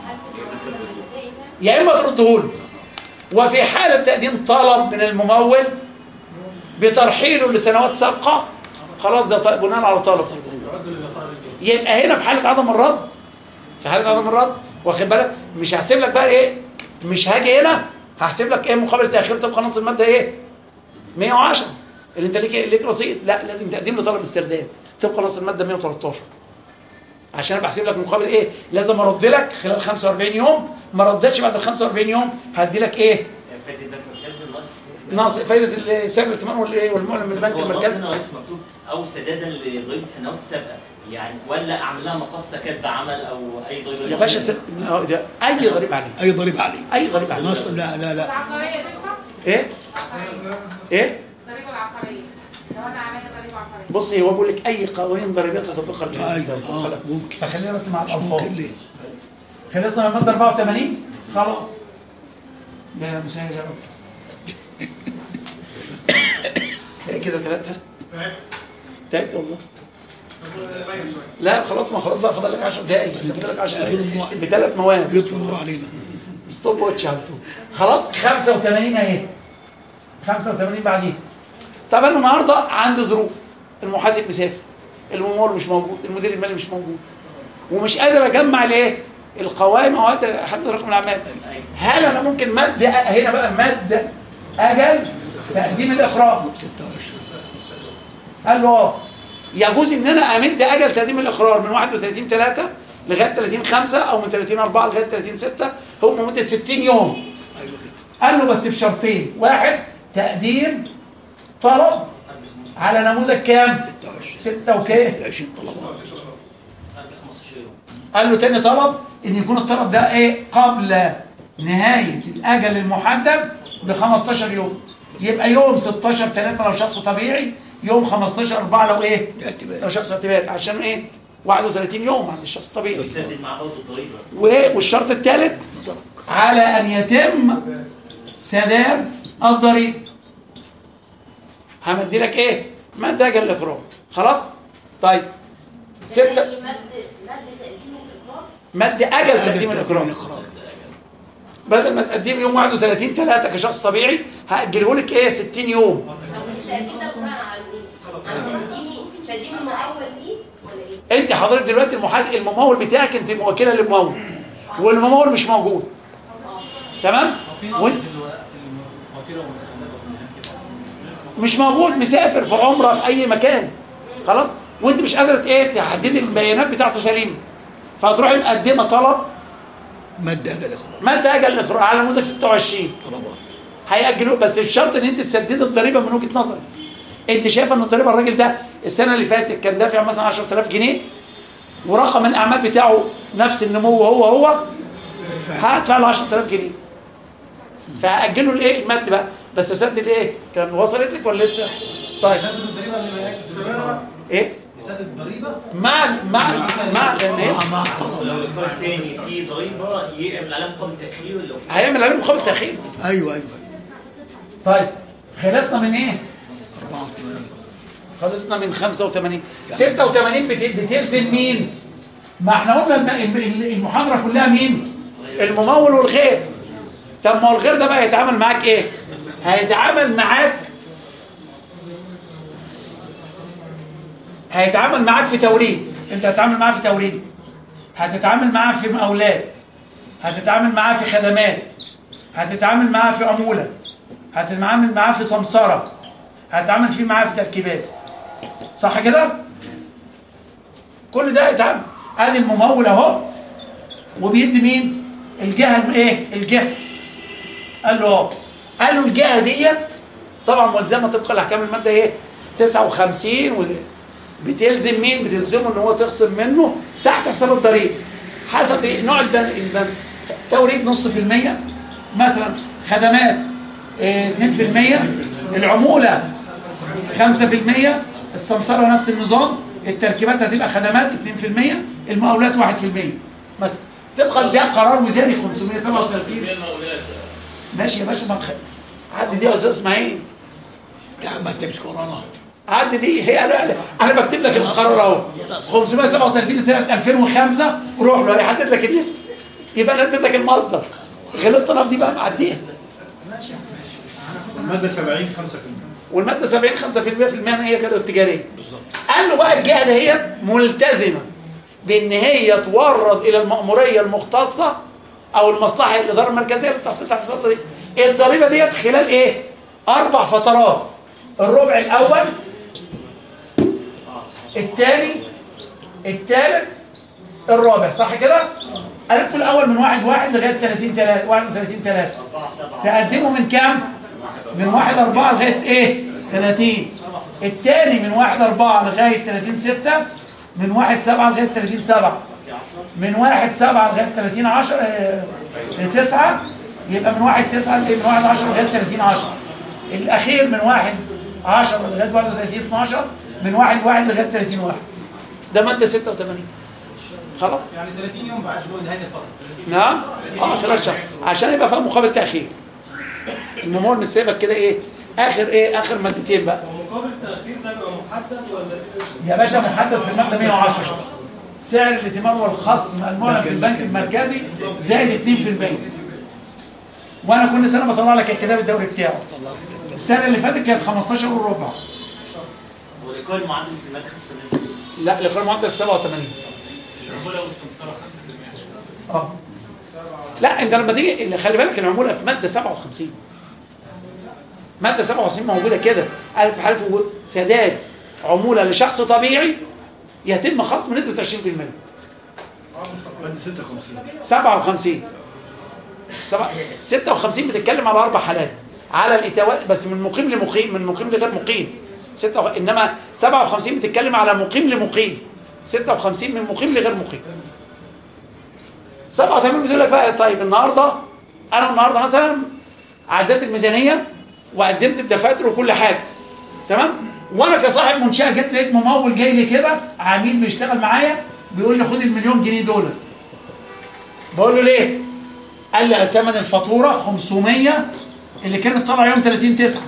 Speaker 3: يا اما ترده له. وفي حاله تقديم طلب من الممول بترحيله لسنوات سابقه خلاص ده طيب بناء على طلب. يبقى هنا في حاله عدم الرد في حاله عدم الرد واخد بالك مش هحسب لك بقى ايه؟ مش هاجي هنا هحسب لك ايه مقابل تاخير طبقا نص الماده ايه؟ مية وعشرة اللي انت ليك ليك رصيد. لا لازم تقدم لي طلب استرداد طبقا نص الماده مية وتلتاشر عشان ابقى احسب لك مقابل ايه؟ لازم ارد لك خلال خمسة وأربعين يوم. ما ردتش بعد ال خمسة وأربعين يوم هدي لك ايه؟
Speaker 9: فايده البنك المركزي
Speaker 3: ناقص فايده سعر الائتمان والمعلن من البنك المركزي
Speaker 9: مكتوب او سدادا لضريبه سنوات سابقه يعني، ولا اعمل لها مقاصه كسب عمل او اي ضريبه
Speaker 3: يا باشا س... اي ضريبه عليه
Speaker 1: اي ضريبه عليه
Speaker 3: اي ضريبه عليه
Speaker 1: نص لا لا لا
Speaker 6: العقاريه تنفع؟
Speaker 3: ايه؟ ايه؟
Speaker 6: الضريبه العقاريه لو انا عليا ضريبه عقاريه.
Speaker 3: بص هو بيقول لك اي قوانين ضريبيه تطبقها
Speaker 1: ايوه اه ممكن.
Speaker 3: فخلينا بس مع الالفاظ.
Speaker 1: ممكن ليه؟
Speaker 3: خلصنا من الماده أربعة وثمانين خلاص. يا مسهل يا رب. هي كده ثلاثه تعبت والله. لا خلاص ما خلاص بقى فاضل لك عشر دقايق فاضل لك عشر دقايق بثلاث مواد
Speaker 1: بيطفي النور علينا.
Speaker 3: ستوب واتش على طول. خلاص خمسة وثمانين اهي خمسة وثمانين بعدين. طب انا النهارده عندي ظروف، المحاسب مسافر، الممول مش موجود، المدير المالي مش موجود، ومش قادر اجمع الايه؟ القوائم او احدد رقم الاعمال. هل انا ممكن مد هنا بقى مد اجل تقديم الاقرار؟
Speaker 1: ستة وعشرين
Speaker 3: قال له اه يجوز ان انا امد اجل تقديم الاقرار من واحد وثلاثين ثلاثة لغايه ثلاثين خمسة او من ثلاثين أربعة لغايه ثلاثين ستة، هم مده ستين يوم.
Speaker 1: ايوه كده.
Speaker 3: قال له بس بشرطين، واحد تقديم طلب على نموذج كام؟ ستة وكام؟
Speaker 1: عشرين طلبات.
Speaker 3: قال له تاني طلب ان يكون الطلب ده ايه؟ قبل نهايه الاجل المحدد ب خمستاشر يوم. يبقى يوم ستاشر ثلاثة لو شخص طبيعي، يوم خمستاشر أربعة لو ايه؟
Speaker 1: اعتباري.
Speaker 3: لو شخص اعتباري، عشان ايه؟ واحد وثلاثين يوم عند الشخص الطبيعي.
Speaker 9: ويسدد مع برضه الضريبه.
Speaker 3: وايه؟ والشرط الثالث على ان يتم سداد الضريبه. همدي لك ايه؟ مادة اجل الاقرار. خلاص؟ طيب ستة
Speaker 17: مادة مادة تقديم الإقرار.
Speaker 3: مادة اجل تقديم الاقرار. بدل ما تقدم يوم واحد وثلاثين ثلاثة كشخص طبيعي، هاجله لك ايه؟ ستين يوم.
Speaker 17: التقديم ده بناء على ايه؟ تقديم المقاول ليه ولا ايه؟
Speaker 3: انت حضرتك دلوقتي المحاسب الممول بتاعك انت موكله للممول، والممول مش موجود. تمام؟ وانت مش موجود، مسافر في عمره في اي مكان. خلاص؟ وانت مش قادره ايه تحددي البيانات بتاعته سليمه، فهتروحي مقدمه طلب
Speaker 1: ماده اجل الاقرار.
Speaker 3: ماده اجل الاقرار على نموذج ستة وعشرين
Speaker 1: طلبات.
Speaker 3: هيأجلوه، بس الشرط ان انت تسددي الضريبه من وجهه نظرك. انت شايفه ان الضريبه الراجل ده السنه اللي فاتت كان دافع مثلا عشرة آلاف جنيه، ورقم الاعمال بتاعه نفس النمو هو هو، هدفع له عشرة آلاف جنيه. فاجلوا الايه المد بقى، بس اسدد ايه؟ كان وصلت لك ولا لسه؟ طيب
Speaker 13: يسدد الضريبه اللي معاك.
Speaker 3: ايه؟
Speaker 13: يسدد الضريبه
Speaker 3: مع مع مع لان ايه؟
Speaker 1: مع الطلب.
Speaker 9: لو الاقرار تاني في ضريبه يعمل عليها مقابل تاخير ولا
Speaker 3: هيعمل عليه مقابل تاخير.
Speaker 1: ايوه ايوه.
Speaker 3: طيب خلصنا من ايه؟
Speaker 1: أربعة وثمانين.
Speaker 3: خلصنا من خمسة وثمانين. ستة وثمانين بت- بتلزم مين؟ ما احنا قلنا الم- الم- المحاضره كلها مين؟ الممول والغير. طب ما هو الغير ده بقى هيتعامل معاك ايه؟ هيتعامل معاك هيتعامل معاك في توريد. انت هتتعامل معاه في توريد، هتتعامل معاه في مقاولات، هتتعامل معاه في خدمات، هتتعامل معاه في عموله، هتتعامل معاه في سمسره، هتتعامل فيه معاه في تركيبات. صح كده؟ كل ده هيتعامل. ادي الممول اهو، وبيدي مين؟ الجهه الايه؟ الجهه. قال له اه قال له الجهه ديت طبعا ملزمه طبقا لاحكام الماده ايه؟ تسعة وخمسين، و بتلزم مين؟ بتلزمه ان هو تخصم منه تحت حساب الضريبه حسب ايه؟ نوع البنك. توريد نص في المية مثلا، خدمات اه اتنين في المية، العموله خمسة في المية، السمسره نفس النظام، التركيبات هتبقى خدمات اتنين في المية، المقاولات واحد في المية مثلا. طبقا ده قرار وزاري خمسمية وسبعة وثلاثين. ماشي يا باشا، ما عدي دي يا استاذ اسماعيل.
Speaker 1: يا عم ما تمسك ورانا.
Speaker 3: عدي دي هي انا انا بكتب لك القرار اهو خمسمية وسبعة وثلاثين سنه ألفين وخمسة، روح له هيحدد لك الاسم، يبقى انا اديت لك المصدر. غلطت انا في دي بقى معديها.
Speaker 2: الماده سبعين خمسة في المية،
Speaker 3: والماده سبعين خمسة في المية في المهنيه غير التجاريه. قال له بقى الجهه دهيت ملتزمه بان هي تورد الى المأموريه المختصه او المصلحه الاداره المركزيه للتحصيل تحت حساب الضريبه. الضريبه ديت خلال ايه؟ اربع فترات، الربع الاول، الثاني، الثالث، الرابع. صح كده؟ قالت له الاول من واحد واحد لغايه ثلاثين ثلاثة، واحد وثلاثين ثلاثة. تقدمه من كام؟ من واحد أربعة لغايه ايه؟ ثلاثين. الثاني من واحد أربعة لغايه ثلاثين ستة، من واحد سبعة لغايه ثلاثين سبعة، من واحد سبعة لغايه ثلاثين عشرة تسعة، يبقى من واحد تسعة من واحد عشرة لغايه ثلاثين عشرة. الاخير من واحد عشرة لغايه واحد وثلاثين اثناشر، من واحد واحد لغايه ثلاثين واحد. ده ماده ستة وثمانين. خلاص؟
Speaker 13: يعني ثلاثين يوم بعد شهور نهايه الفتره.
Speaker 3: نعم؟ اه خلال شهر، عشان يبقى فيها مقابل تاخير. الممول مش سايبك كده ايه؟ اخر ايه؟ اخر مادتين بقى.
Speaker 13: ومقابل التاخير ده بيبقى محدد ولا
Speaker 3: يا باشا محدد في الماده مية وعشرة. سعر الائتمان والخصم المعلن في البنك المركزي زائد اتنين في المية. وانا كل سنه بطلع لك الكتاب الدوري بتاعه. السنه اللي فاتت كانت خمستاشر وربع.
Speaker 9: والايقاع المعدل في الماده خمسة في المية.
Speaker 3: لا الايقاع المعدل في سبعة وثمانين. اه لا انت لما تيجي خلي بالك العموله في ماده سبعة وخمسين. ماده سبعة وخمسين موجوده كده، قال في حاله وجود سداد عموله لشخص طبيعي يتم خصم نسبه عشرين في المية. سبعة وخمسين سبعة- ستة وخمسين بتتكلم على اربع حالات على الاتوات بس من مقيم لمقيم من مقيم لغير مقيم ستة وخ... انما سبعة وخمسين بتتكلم على مقيم لمقيم ستة وخمسين من مقيم لغير مقيم. سبعة وثمانين بتقول لك بقى طيب النهارده انا النهارده مثلا عديت الميزانيه وقدمت الدفاتر وكل حاجه تمام، وانا كصاحب منشاه جيت لقيت ممول جاي لي كده عميل بيشتغل معايا بيقول لي خد المليون جنيه دول. بقول له ليه؟ قال لي ثمن الفاتوره خمسمية اللي كانت طالعه يوم ثلاثين تسعة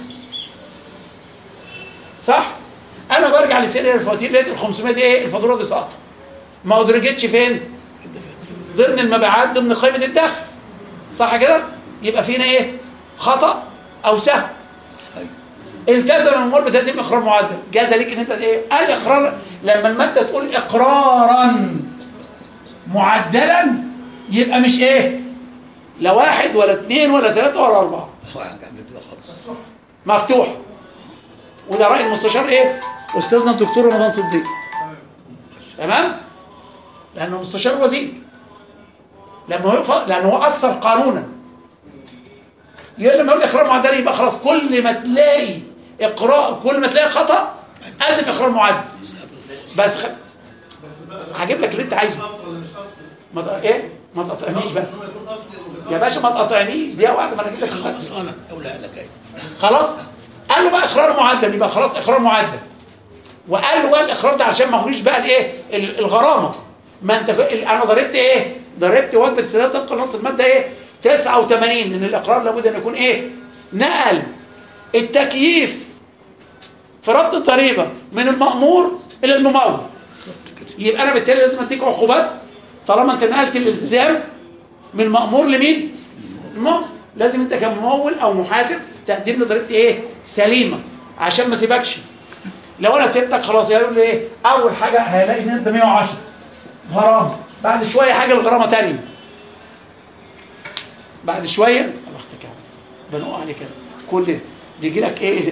Speaker 3: صح؟ انا برجع لسعر الفواتير لقيت ال خمسمية دي ايه؟ الفاتوره دي ساقطه ما ادرجتش فين؟ ضمن المبيعات ضمن قائمه الدخل صح كده؟ يبقى فينا ايه؟ خطا او سهو. التزم الممول بتقديم اقرار معدل، جاز ليك ان انت ايه؟ الاقرار لما الماده تقول اقرارا معدلا يبقى مش ايه؟ لا واحد ولا اثنين ولا ثلاثه ولا اربعه. مفتوح. وده راي المستشار ايه؟ استاذنا الدكتور رمضان صديق. تمام؟ لانه مستشار وزير. لما هو يقف... لانه هو اكثر قانونا. لما يقول اقرار معدل يبقى خلاص كل ما تلاقي اقرار كل ما تلاقي خطا قدم اقرار معدل. بس خ... هجيب لك اللي انت عايزه. ما ت... ايه؟ ما تقطعنيش بس. يا باشا ما تقطعنيش دقيقه واحده ما انا اجيب لك
Speaker 1: خلاص انا اقولها لك ايه.
Speaker 3: خلاص؟ قال له بقى اقرار معدل يبقى خلاص اقرار معدل. وقال له بقى الاقرار ده عشان ما هوش بقى الايه؟ الغرامه. ما انت انا ضربت ايه؟ ضربت وجبه السداد طبقا لنص الماده ايه؟ تسعة وثمانين ان الاقرار لابد ان يكون ايه؟ نقل التكييف في ربط الضريبه من المأمور الى الممول. يبقى انا بالتالي لازم اديك عقوبات طالما انت نقلت الالتزام من المأمور لمين؟ الممول. لازم انت كممول او محاسب تقدم لي ضريبه ايه؟ سليمه عشان ما اسيبكش. لو انا سيبتك خلاص هيقول لي ايه؟ اول حاجه هيلاقي ان انت مية وعشرة غرامه، بعد شويه حاجه الغرامه ثانيه. بعد شويه الله اختك بنقع عليك كده كل بيجي لك ايه؟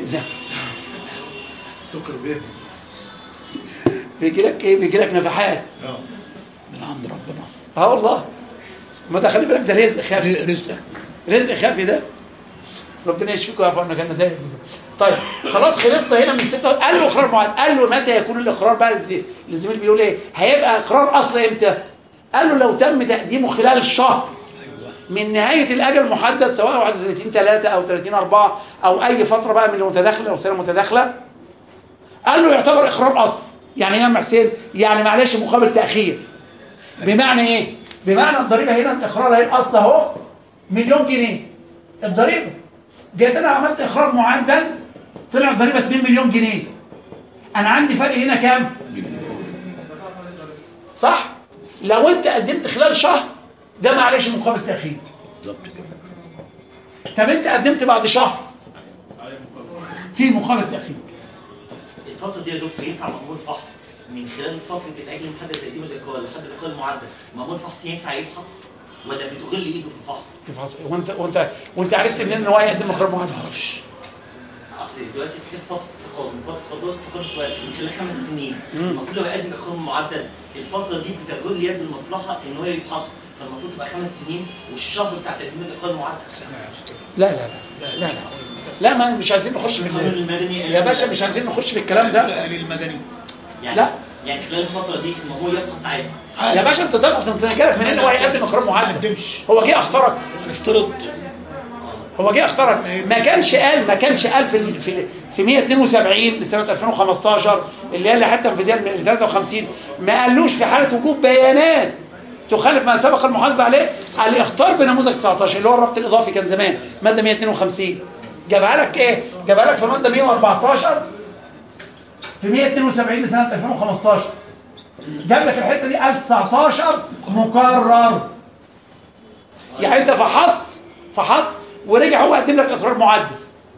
Speaker 1: سكر بيه
Speaker 3: بيجي لك ايه؟ بيجي لك نفحات
Speaker 1: اه من عند ربنا.
Speaker 3: اه والله ما ده خلي بالك ده رزق خافي.
Speaker 1: رزقك
Speaker 3: رزق خافي ده ربنا يشفيكم يا اخوانا كان زي طيب خلاص خلصنا هنا من ستة. قال له اقرار معدل. قال له متى يكون الاقرار بقى؟ الزميل بيقول ايه؟ هيبقى اقرار اصل امتى؟ قال له لو تم تقديمه خلال الشهر من نهايه الاجل المحدد سواء واحد وثلاثين ثلاثة او ثلاثين أربعة او اي فتره بقى من المتداخله او سنه متداخله. قال له يعتبر اقرار اصل. يعني ايه يا ام حسين؟ يعني معلش مقابل تاخير. بمعنى ايه؟ بمعنى الضريبه هنا الاقرار هي الاصل اهو مليون جنيه الضريبه. جيت انا عملت اقرار معدل طلع الضريبه اتنين مليون جنيه. انا عندي فرق هنا كام؟ صح؟ لو انت قدمت خلال شهر ده معلش مقابل تاخير.
Speaker 1: بالظبط كده.
Speaker 3: طب انت قدمت بعد شهر في مقابل تاخير.
Speaker 9: الفتره دي يا دكتور ينفع مأمور فحص من خلال فتره الاجل المحدد تقديم الاقرار لحد الاقرار المعدل مأمور فحص ينفع يفحص ولا بتغل ايده في الفحص؟
Speaker 3: يفحص وانت وانت وانت عرفت ان هو هيقدم اقرار معدل؟ ما اعرفش.
Speaker 9: اصل دلوقتي في فتره تقاضي فتره تقاضي تقاضي من خلال خمس سنين المفروض لو يقدم اقرار معدل الفتره دي بتغل يد المصلحه ان هو يفحصه فالمفروض تبقى خمس سنين والشهر بتاع تقديم الاقرار المعدل سنه يا استاذ.
Speaker 3: لا لا لا لا لا لا ما مش عايزين نخش في
Speaker 9: القانون المدني
Speaker 3: يا باشا مش عايزين نخش في الكلام ده.
Speaker 1: المدني
Speaker 9: يعني
Speaker 3: لا
Speaker 9: يعني خلال الفتره دي ما هو يفحص عادي.
Speaker 3: يا باشا انت تفحص انت جالك منين هو هيقدم اقرار معدل؟ هو جه اخترق.
Speaker 1: هنفترض
Speaker 3: هو جه اخترق ما كانش قال ما كانش قال في في في مية واثنين وسبعين لسنه ألفين وخمستاشر اللي هي اللائحه التنفيذيه من ثلاثة وخمسين ما قالوش في حاله وجود بيانات تخالف ما سبق المحاسبه عليه على الاختار بنموذج تسعتاشر اللي هو الربط الاضافي كان زمان ماده مية واثنين وخمسين. جابها لك ايه؟ جابها لك في ماده مية وأربعتاشر في مية واثنين وسبعين لسنه ألفين وخمستاشر. جاب لك الحته دي قال تسعتاشر مكرر. يعني انت فحصت فحصت ورجع هو قدم لك اقرار معدل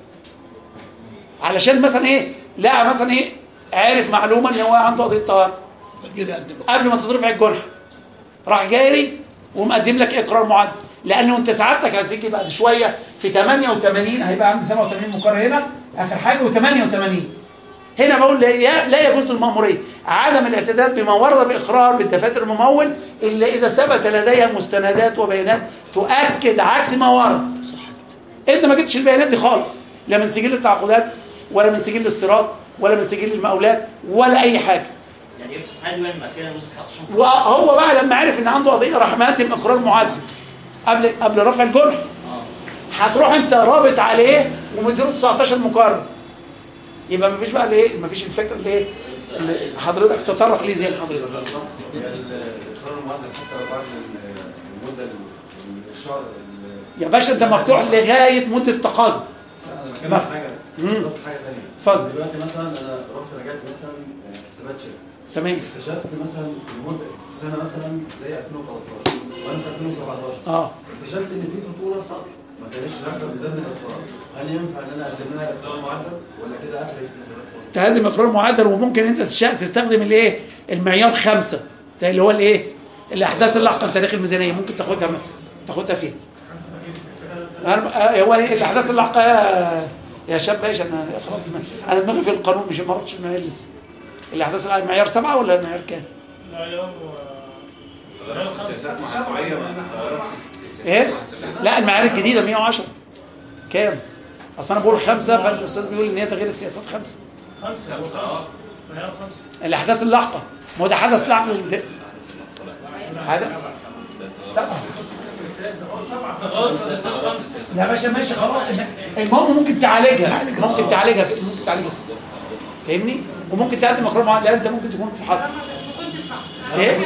Speaker 3: علشان مثلا ايه؟ لقى مثلا ايه؟ عارف معلومه ان هو عنده قضيه طوارئ قبل ما تترفع الجنحه راح جاري ومقدم لك اقرار معدل لانه انت سعادتك هتيجي بعد شويه في ثمانية وثمانين هيبقى عندي سبعة وثمانين مقرر هنا اخر حاجه و88 هنا بقول لا لا يجوز للمأمورية عدم الاعتداد بما ورد بإقرار بالدفاتر الممول إلا إذا ثبت لديها مستندات وبيانات تؤكد عكس ما ورد. أنت ما جبتش البيانات دي خالص، لا من سجل التعاقدات ولا من سجل الاستيراد ولا من سجل المقاولات ولا أي حاجة.
Speaker 9: يعني يفحص عادي وين ما كان تسعتاشر.
Speaker 3: وهو بقى لما عرف إن عنده قضية راح مقدم إقرار معدل قبل قبل رفع الجرح. هتروح أنت رابط عليه ومديله تسعتاشر مقرر. يبقى مفيش بقى الايه مفيش الفكره اللي ايه اللي حضرتك تطرق ليه زي حضرتك.
Speaker 12: الاقرار المعدل حتى بعد المده الشهر
Speaker 3: يا باشا انت مفتوح لغايه مده التقاضي.
Speaker 12: انا بتكلم في حاجه في حاجه ثانيه.
Speaker 3: اتفضل.
Speaker 12: دلوقتي مثلا انا رحت رجعت مثلا حسابات شركه
Speaker 3: تمام،
Speaker 12: اكتشفت مثلا المده سنه مثلا زي ألفين وتلتاشر وانا في ألفين وسبعتاشر
Speaker 3: اه
Speaker 12: اكتشفت ان في فاتوره صعبه ما كانتش داخله من ضمن الاقرار. هل ينفع ان انا اقدم لها اقرار معدل ولا كده اخر الحسابات؟
Speaker 3: تقدم اقرار معدل، وممكن انت تستخدم الايه المعيار خمسة اللي هو الايه الاحداث اللاحقه لتاريخ الميزانيه، ممكن تاخدها مثلا تاخدها فين هو الاحداث اللاحقه يا يا شاب باشا. انا خلاص انا دماغي في القانون مش ما رحتش المعيار لسه. الاحداث معيار سبعة ولا معيار كام؟
Speaker 10: معيار
Speaker 16: تغيرات في السياسات المحاسبيه تغيرات في السياسات
Speaker 3: ايه؟
Speaker 16: المحاسبيه.
Speaker 3: لا المعايير الجديده مية وعشرة كام؟ اصل انا بقول خمسة فالاستاذ بيقول ان هي تغيير السياسات خمسة.
Speaker 10: خمسة خمسة اه معيار خمسة.
Speaker 3: الاحداث اللاحقه ما هو ده حدث لاحق للمد... حدث سبعة. يا باشا ماشي خلاص. المهم ممكن تعالجها ممكن تعالجها ممكن تعالجها فاهمني؟ وممكن تقدم اقرار معين. لا انت ممكن تكون في حصر ايه؟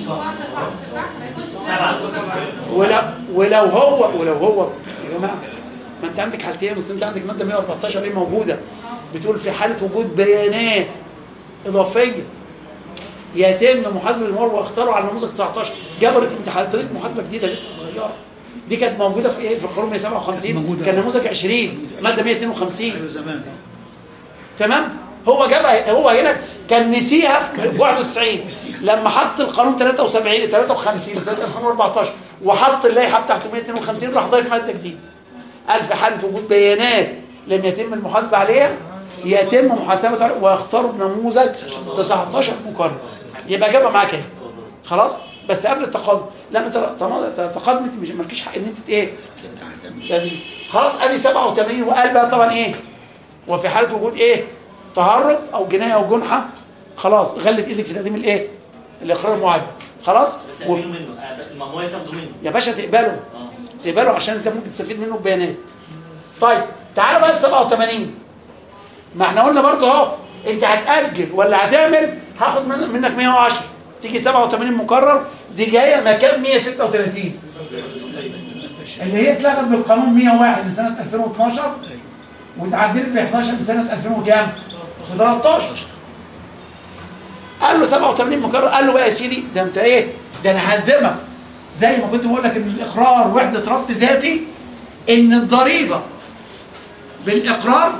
Speaker 3: ولو ولو هو ولو هو يا جماعه ما انت عندك حالتين، بس انت عندك ماده مية وأربعتاشر ايه موجوده بتقول في حاله وجود بيانات اضافيه يتم محاسبه المال واختاروا على نموذج تسعتاشر. جبر انت حضرتك محاسبه جديده لسه صغيره دي كانت موجوده في ايه في القانون مية وسبعة وخمسين كان نموذج عشرين ماده مية واتنين وخمسين
Speaker 1: زمان.
Speaker 3: تمام. هو جابها هو هنا كان نسيها في واحد وتسعين لما حط القانون تلاتة وسبعين تلاتة وخمسين سنه ألفين وأربعتاشر وحط اللائحه بتاعته مية واتنين وخمسين راح ضايف ماده جديده. قال في حاله وجود بيانات لم يتم المحاسبه عليها يتم محاسبه عليها ويختار نموذج تسعتاشر مقرر. يبقى جابها معاك اهي خلاص. بس قبل التقادم لان تقدمت مش مالكيش حق ان انت ايه خلاص. ادي سبعة وتمانين وقال بقى طبعا ايه وفي حاله وجود ايه تهرب او جنايه او جنحه خلاص غلت ايدك في تقديم الايه الاقرار المعدل خلاص.
Speaker 9: بس و... منه ما هو تاخده منه
Speaker 3: يا باشا تقبله تقبله عشان انت ممكن تستفيد منه ببيانات. طيب تعالى بقى ل سبعة وتمانين. ما احنا قلنا برضه اهو انت هتاجل ولا هتعمل هاخد منك مية وعشرة تيجي سبعة وتمانين مقرر دي جايه مكان مية وستة وتلاتين اللي هي اتلغت بالقانون مية وواحد لسنه ألفين واتناشر واتعدلت ب احداشر لسنه ألفين وكام وتلتاشر. قال له سبعة وتمانين مقرر. قال له بقى يا سيدي ده انت ايه ده انا هلزمك زي ما كنت بقول لك ان الاقرار وحده ربط ذاتي ان الضريبه بالاقرار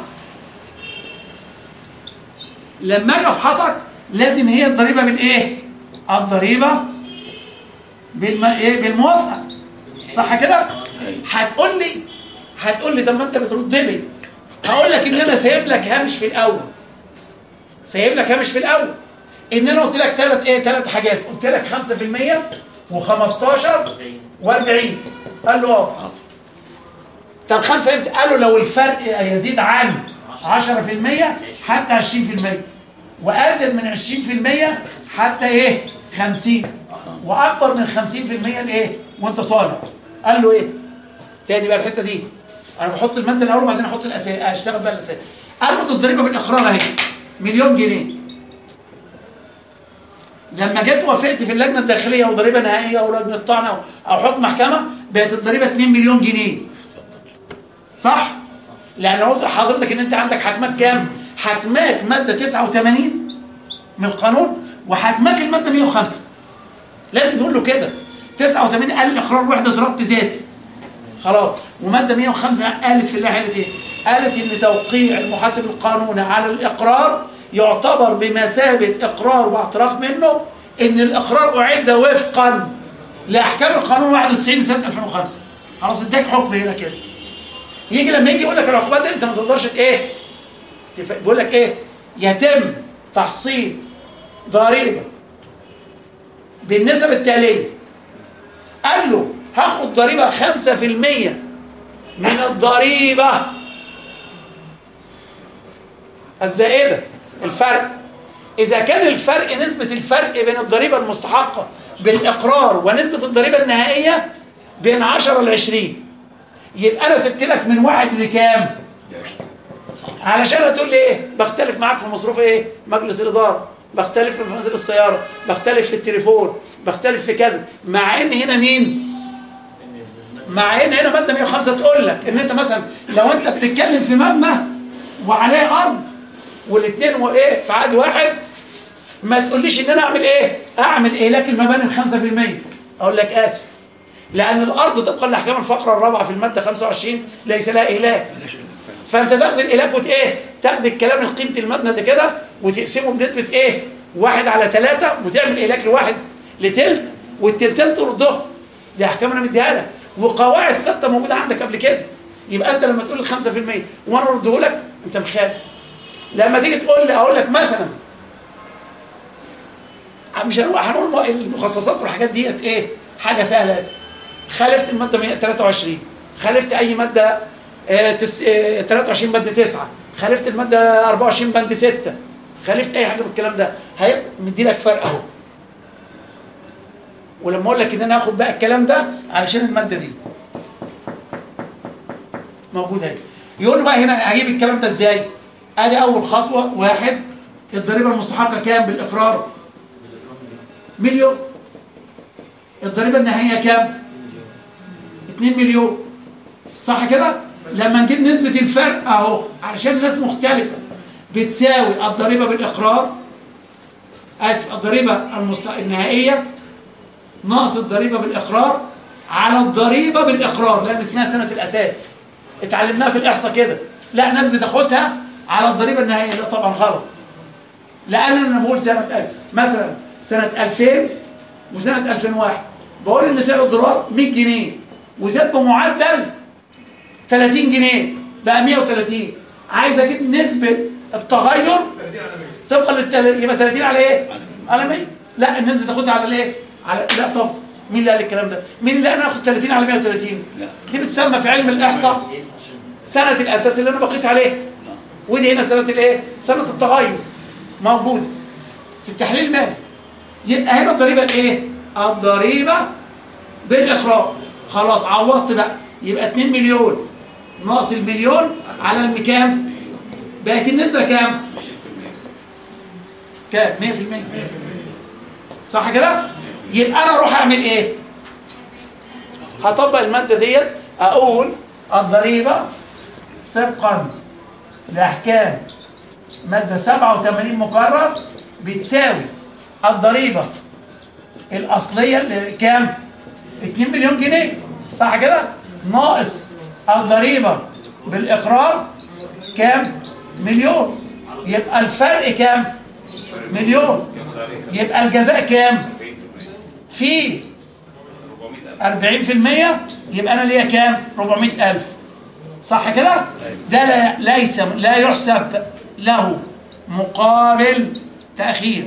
Speaker 3: لما اجي افحصك لازم هي الضريبه بالايه الضريبه بالم... ايه بالموافقه صح كده. هتقول لي هتقول لي طب ما انت بترد لي هقول لك ان انا سايب لك هامش في الاول سايب لك هامش في الاول ان انا قلت لك ثلاث ايه ثلاث حاجات قلت لك خمسة في المية وخمستاشر وأربعين. قال له اه طب خمسة امتى؟ قال له لو الفرق يزيد عن عشرة في المية حتى عشرين في المية وازيد من عشرين في المية حتى ايه خمسين واكبر من خمسين في المية الايه وانت طالع. قال له ايه تاني بقى الحته دي انا بحط الماده الاول وبعدين احط الاساس اشتغل بقى الاساس. قال له الضريبه بالاقرار اهي مليون جنيه. لما جيت وافقت في اللجنه الداخليه وضريبه نهائيه او لجنه طعن او حكم محكمه بقت الضريبه اتنين مليون جنيه صح؟ لان قلت لحضرتك ان انت عندك حكمك كام؟ حكمك ماده تسعة وتمانين من القانون وحكمك الماده مية وخمسة. لازم يقول له كده تسعة وتمانين قال الاقرار وحده ربط ذاتي خلاص. وماده مية وخمسة قالت في اللائحه قالت ايه؟ قالت ان توقيع المحاسب القانوني على الاقرار يعتبر بمثابه اقرار واعتراف منه ان الاقرار اعد وفقا لاحكام القانون واحد وتسعين لسنه ألفين وخمسة. خلاص اداك حكم هنا كده. يجي لما يجي يقول لك العقوبات دي انت ما تقدرش ايه؟ بيقول لك ايه؟ يتم تحصيل ضريبه بالنسب التاليه. قال له هاخد ضريبه خمسة في المية من الضريبه الزائده، الفرق. اذا كان الفرق نسبه الفرق بين الضريبه المستحقه بالاقرار ونسبه الضريبه النهائيه بين عشرة ل عشرين، يبقى انا سبت لك من واحد لكام؟ علشان هتقول لي ايه؟ بختلف معاك في مصروف ايه؟ مجلس الاداره، بختلف في منازل السياره، بختلف في التليفون، بختلف في كذا. مع ان هنا مين؟ مع ان هنا ماده مية وخمسة تقول لك ان انت مثلا لو انت بتتكلم في مبنى وعليه ارض والاثنين وايه في عقد واحد، ما تقوليش ان انا اعمل ايه؟ اعمل اهلاك المباني ب خمسة في المية. اقول لك اسف، لان الارض طبقا لاحكام الفقره الرابعه في الماده خمسة وعشرين ليس لها اهلاك. فانت تاخد الاهلاك وت ايه؟ تاخد الكلام قيمه المبنى ده كده وتقسمه بنسبه ايه؟ واحد على ثلاثة وتعمل اهلاك لواحد لتلت والتلتين ترده. دي احكام انا مديها لك وقواعد ثابته موجوده عندك قبل كده. يبقى انت لما تقول لي خمسة في المية وانا ارده لك انت مخالف. لما تيجي تقول لي اقول لك مثلا مش هنقول هنقول المخصصات والحاجات ديت ايه؟ حاجه سهله. خالفت الماده مية وتلاتة وعشرين، خالفت اي ماده اه تس... اه تلاتة وعشرين بند تسعة، خالفت الماده أربعة وعشرين بند ستة، خالفت اي حاجه من الكلام ده، هيبقى مدي لك فرق اهو. ولما اقول لك ان انا هاخد بقى الكلام ده علشان الماده دي موجوده اهي، يقول له بقى هنا هجيب الكلام ده ازاي؟ ادي اول خطوه. واحد، الضريبه المستحقه كام بالاقرار؟ مليون. الضريبه النهائيه كام؟ اتنين مليون. صح كده؟ لما نجيب نسبه الفرق اهو علشان الناس مختلفه بتساوي الضريبه بالاقرار، اسف الضريبه المست... النهائيه ناقص الضريبه بالاقرار على الضريبه بالاقرار، لان اسمها سنه الاساس. اتعلمناها في الاحصاء كده. لا ناس بتاخدها على الضريبه النهائيه، لا طبعا غلط. لان انا بقول سنه ألف مثلا سنه ألفين وسنه ألفين وواحد بقول ان سعر الدولار مية جنيه وزاد بمعدل تلاتين جنيه بقى مية وتلاتين. عايز اجيب نسبه التغير طبقا للتل... يبقى تلاتين على ايه؟ على مية. لا النسبه تاخدها على الايه؟ على لا طب مين اللي قال الكلام ده؟ مين اللي انا اخد تلاتين على مية وتلاتين؟ لا دي بتسمى في علم الاحصاء سنه الاساس اللي انا بقيس عليه. ودي هنا سنه الايه؟ سنه التغير موجوده في التحليل المالي. يبقى هنا الضريبه الايه؟ الضريبه بالاقرار. خلاص عوضت بقى، يبقى اتنين مليون ناقص المليون على المكام بقت النسبه كام؟ كام؟ مية في المية. صح كده؟ يبقى انا اروح اعمل ايه؟ هطبق الماده ديت، اقول الضريبه طبقا لاحكام ماده سبعة وتمانين مقرر بتساوي الضريبه الاصليه اللي كام؟ اتنين مليون جنيه. صح كده؟ ناقص الضريبه بالاقرار كام؟ مليون. يبقى الفرق كام؟ مليون. يبقى الجزاء كام؟ في أربعين في المية. يبقى انا ليا كام؟ أربعمية ألف. صح كده؟ ده لا ليس لا يحسب له مقابل تأخير.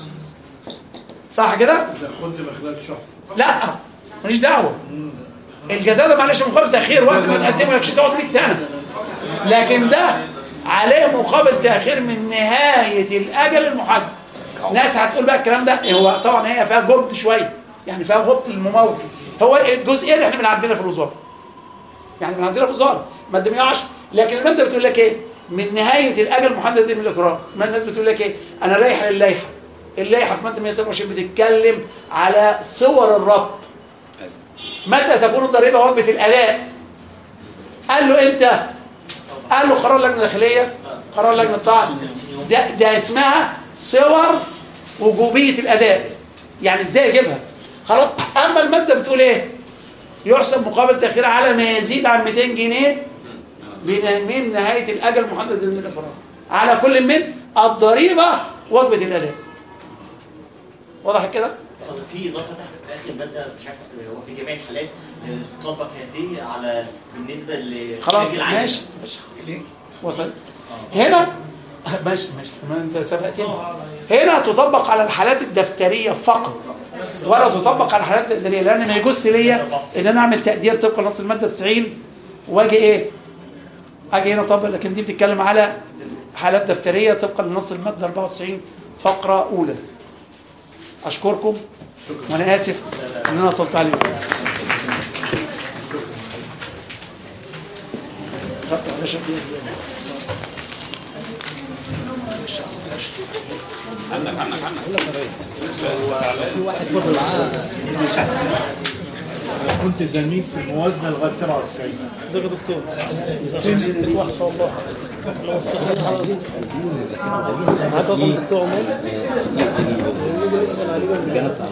Speaker 3: صح كده؟
Speaker 2: إذا كنت بخلال شهر.
Speaker 3: لا ماليش دعوه. الجزاء ده معلش مقابل تأخير وقت ما تقدمه لكش تقعد مية سنة. لكن ده عليه مقابل تأخير من نهاية الأجل المحدد. ناس هتقول بقى الكلام ده هو طبعا هي فيها جبط شويه، يعني فيها جبط للممول. هو الجزئيه اللي احنا بنعدلها في الوزاره، يعني بنعدلها في الوزاره ماده مية وعشرة. لكن الماده بتقول لك ايه؟ من نهايه الاجل المحدد من الاقرار. ما الناس بتقول لك ايه؟ انا رايح للائحه. اللائحه في ماده مية وسبعة وعشرين بتتكلم على صور الربط. متى تكون الضريبه وجبه الاداء؟ قال له امتى؟ قال له قرار لجنه داخليه، قرار لجنه طعن. ده ده اسمها صور وجوبيه الاداء. يعني ازاي اجيبها؟ خلاص. اما الماده بتقول ايه؟ يحسب مقابل تاخير على ما يزيد عن ميتين جنيه من نهايه الاجل المحدد من الاقرار على كل من الضريبه وجبه الاداء. واضح كده؟
Speaker 9: في اضافه تحت في اخر ماده مش عارف هو في جميع الحالات تطبق هذه على بالنسبه ل
Speaker 3: خلاص ماشي. ليه؟ وصلت. هنا ماشي ماشي ما انت سبقتني. هنا تطبق على الحالات الدفتريه فقط ولا تطبق على الحالات التقديريه، لان ما يجوز ليا ان انا اعمل تقدير طبق نص الماده تسعين واجي ايه اجي هنا طبق، لكن دي بتتكلم على حالات دفتريه طبقا لنص الماده أربعة وتسعين فقره اولى. اشكركم وانا اسف ان انا طلت عليكم.
Speaker 16: عنك عنك عنك
Speaker 18: اقول لك يا ريس، هو في واحد فضل معاه
Speaker 2: كنت زميل في الموازنه لغايه سبعة وتسعين.
Speaker 10: ازيك يا دكتور؟
Speaker 2: تنزل
Speaker 10: ما شاء الله. معاك رقم دكتور عمر؟ نيجي نسال عليه.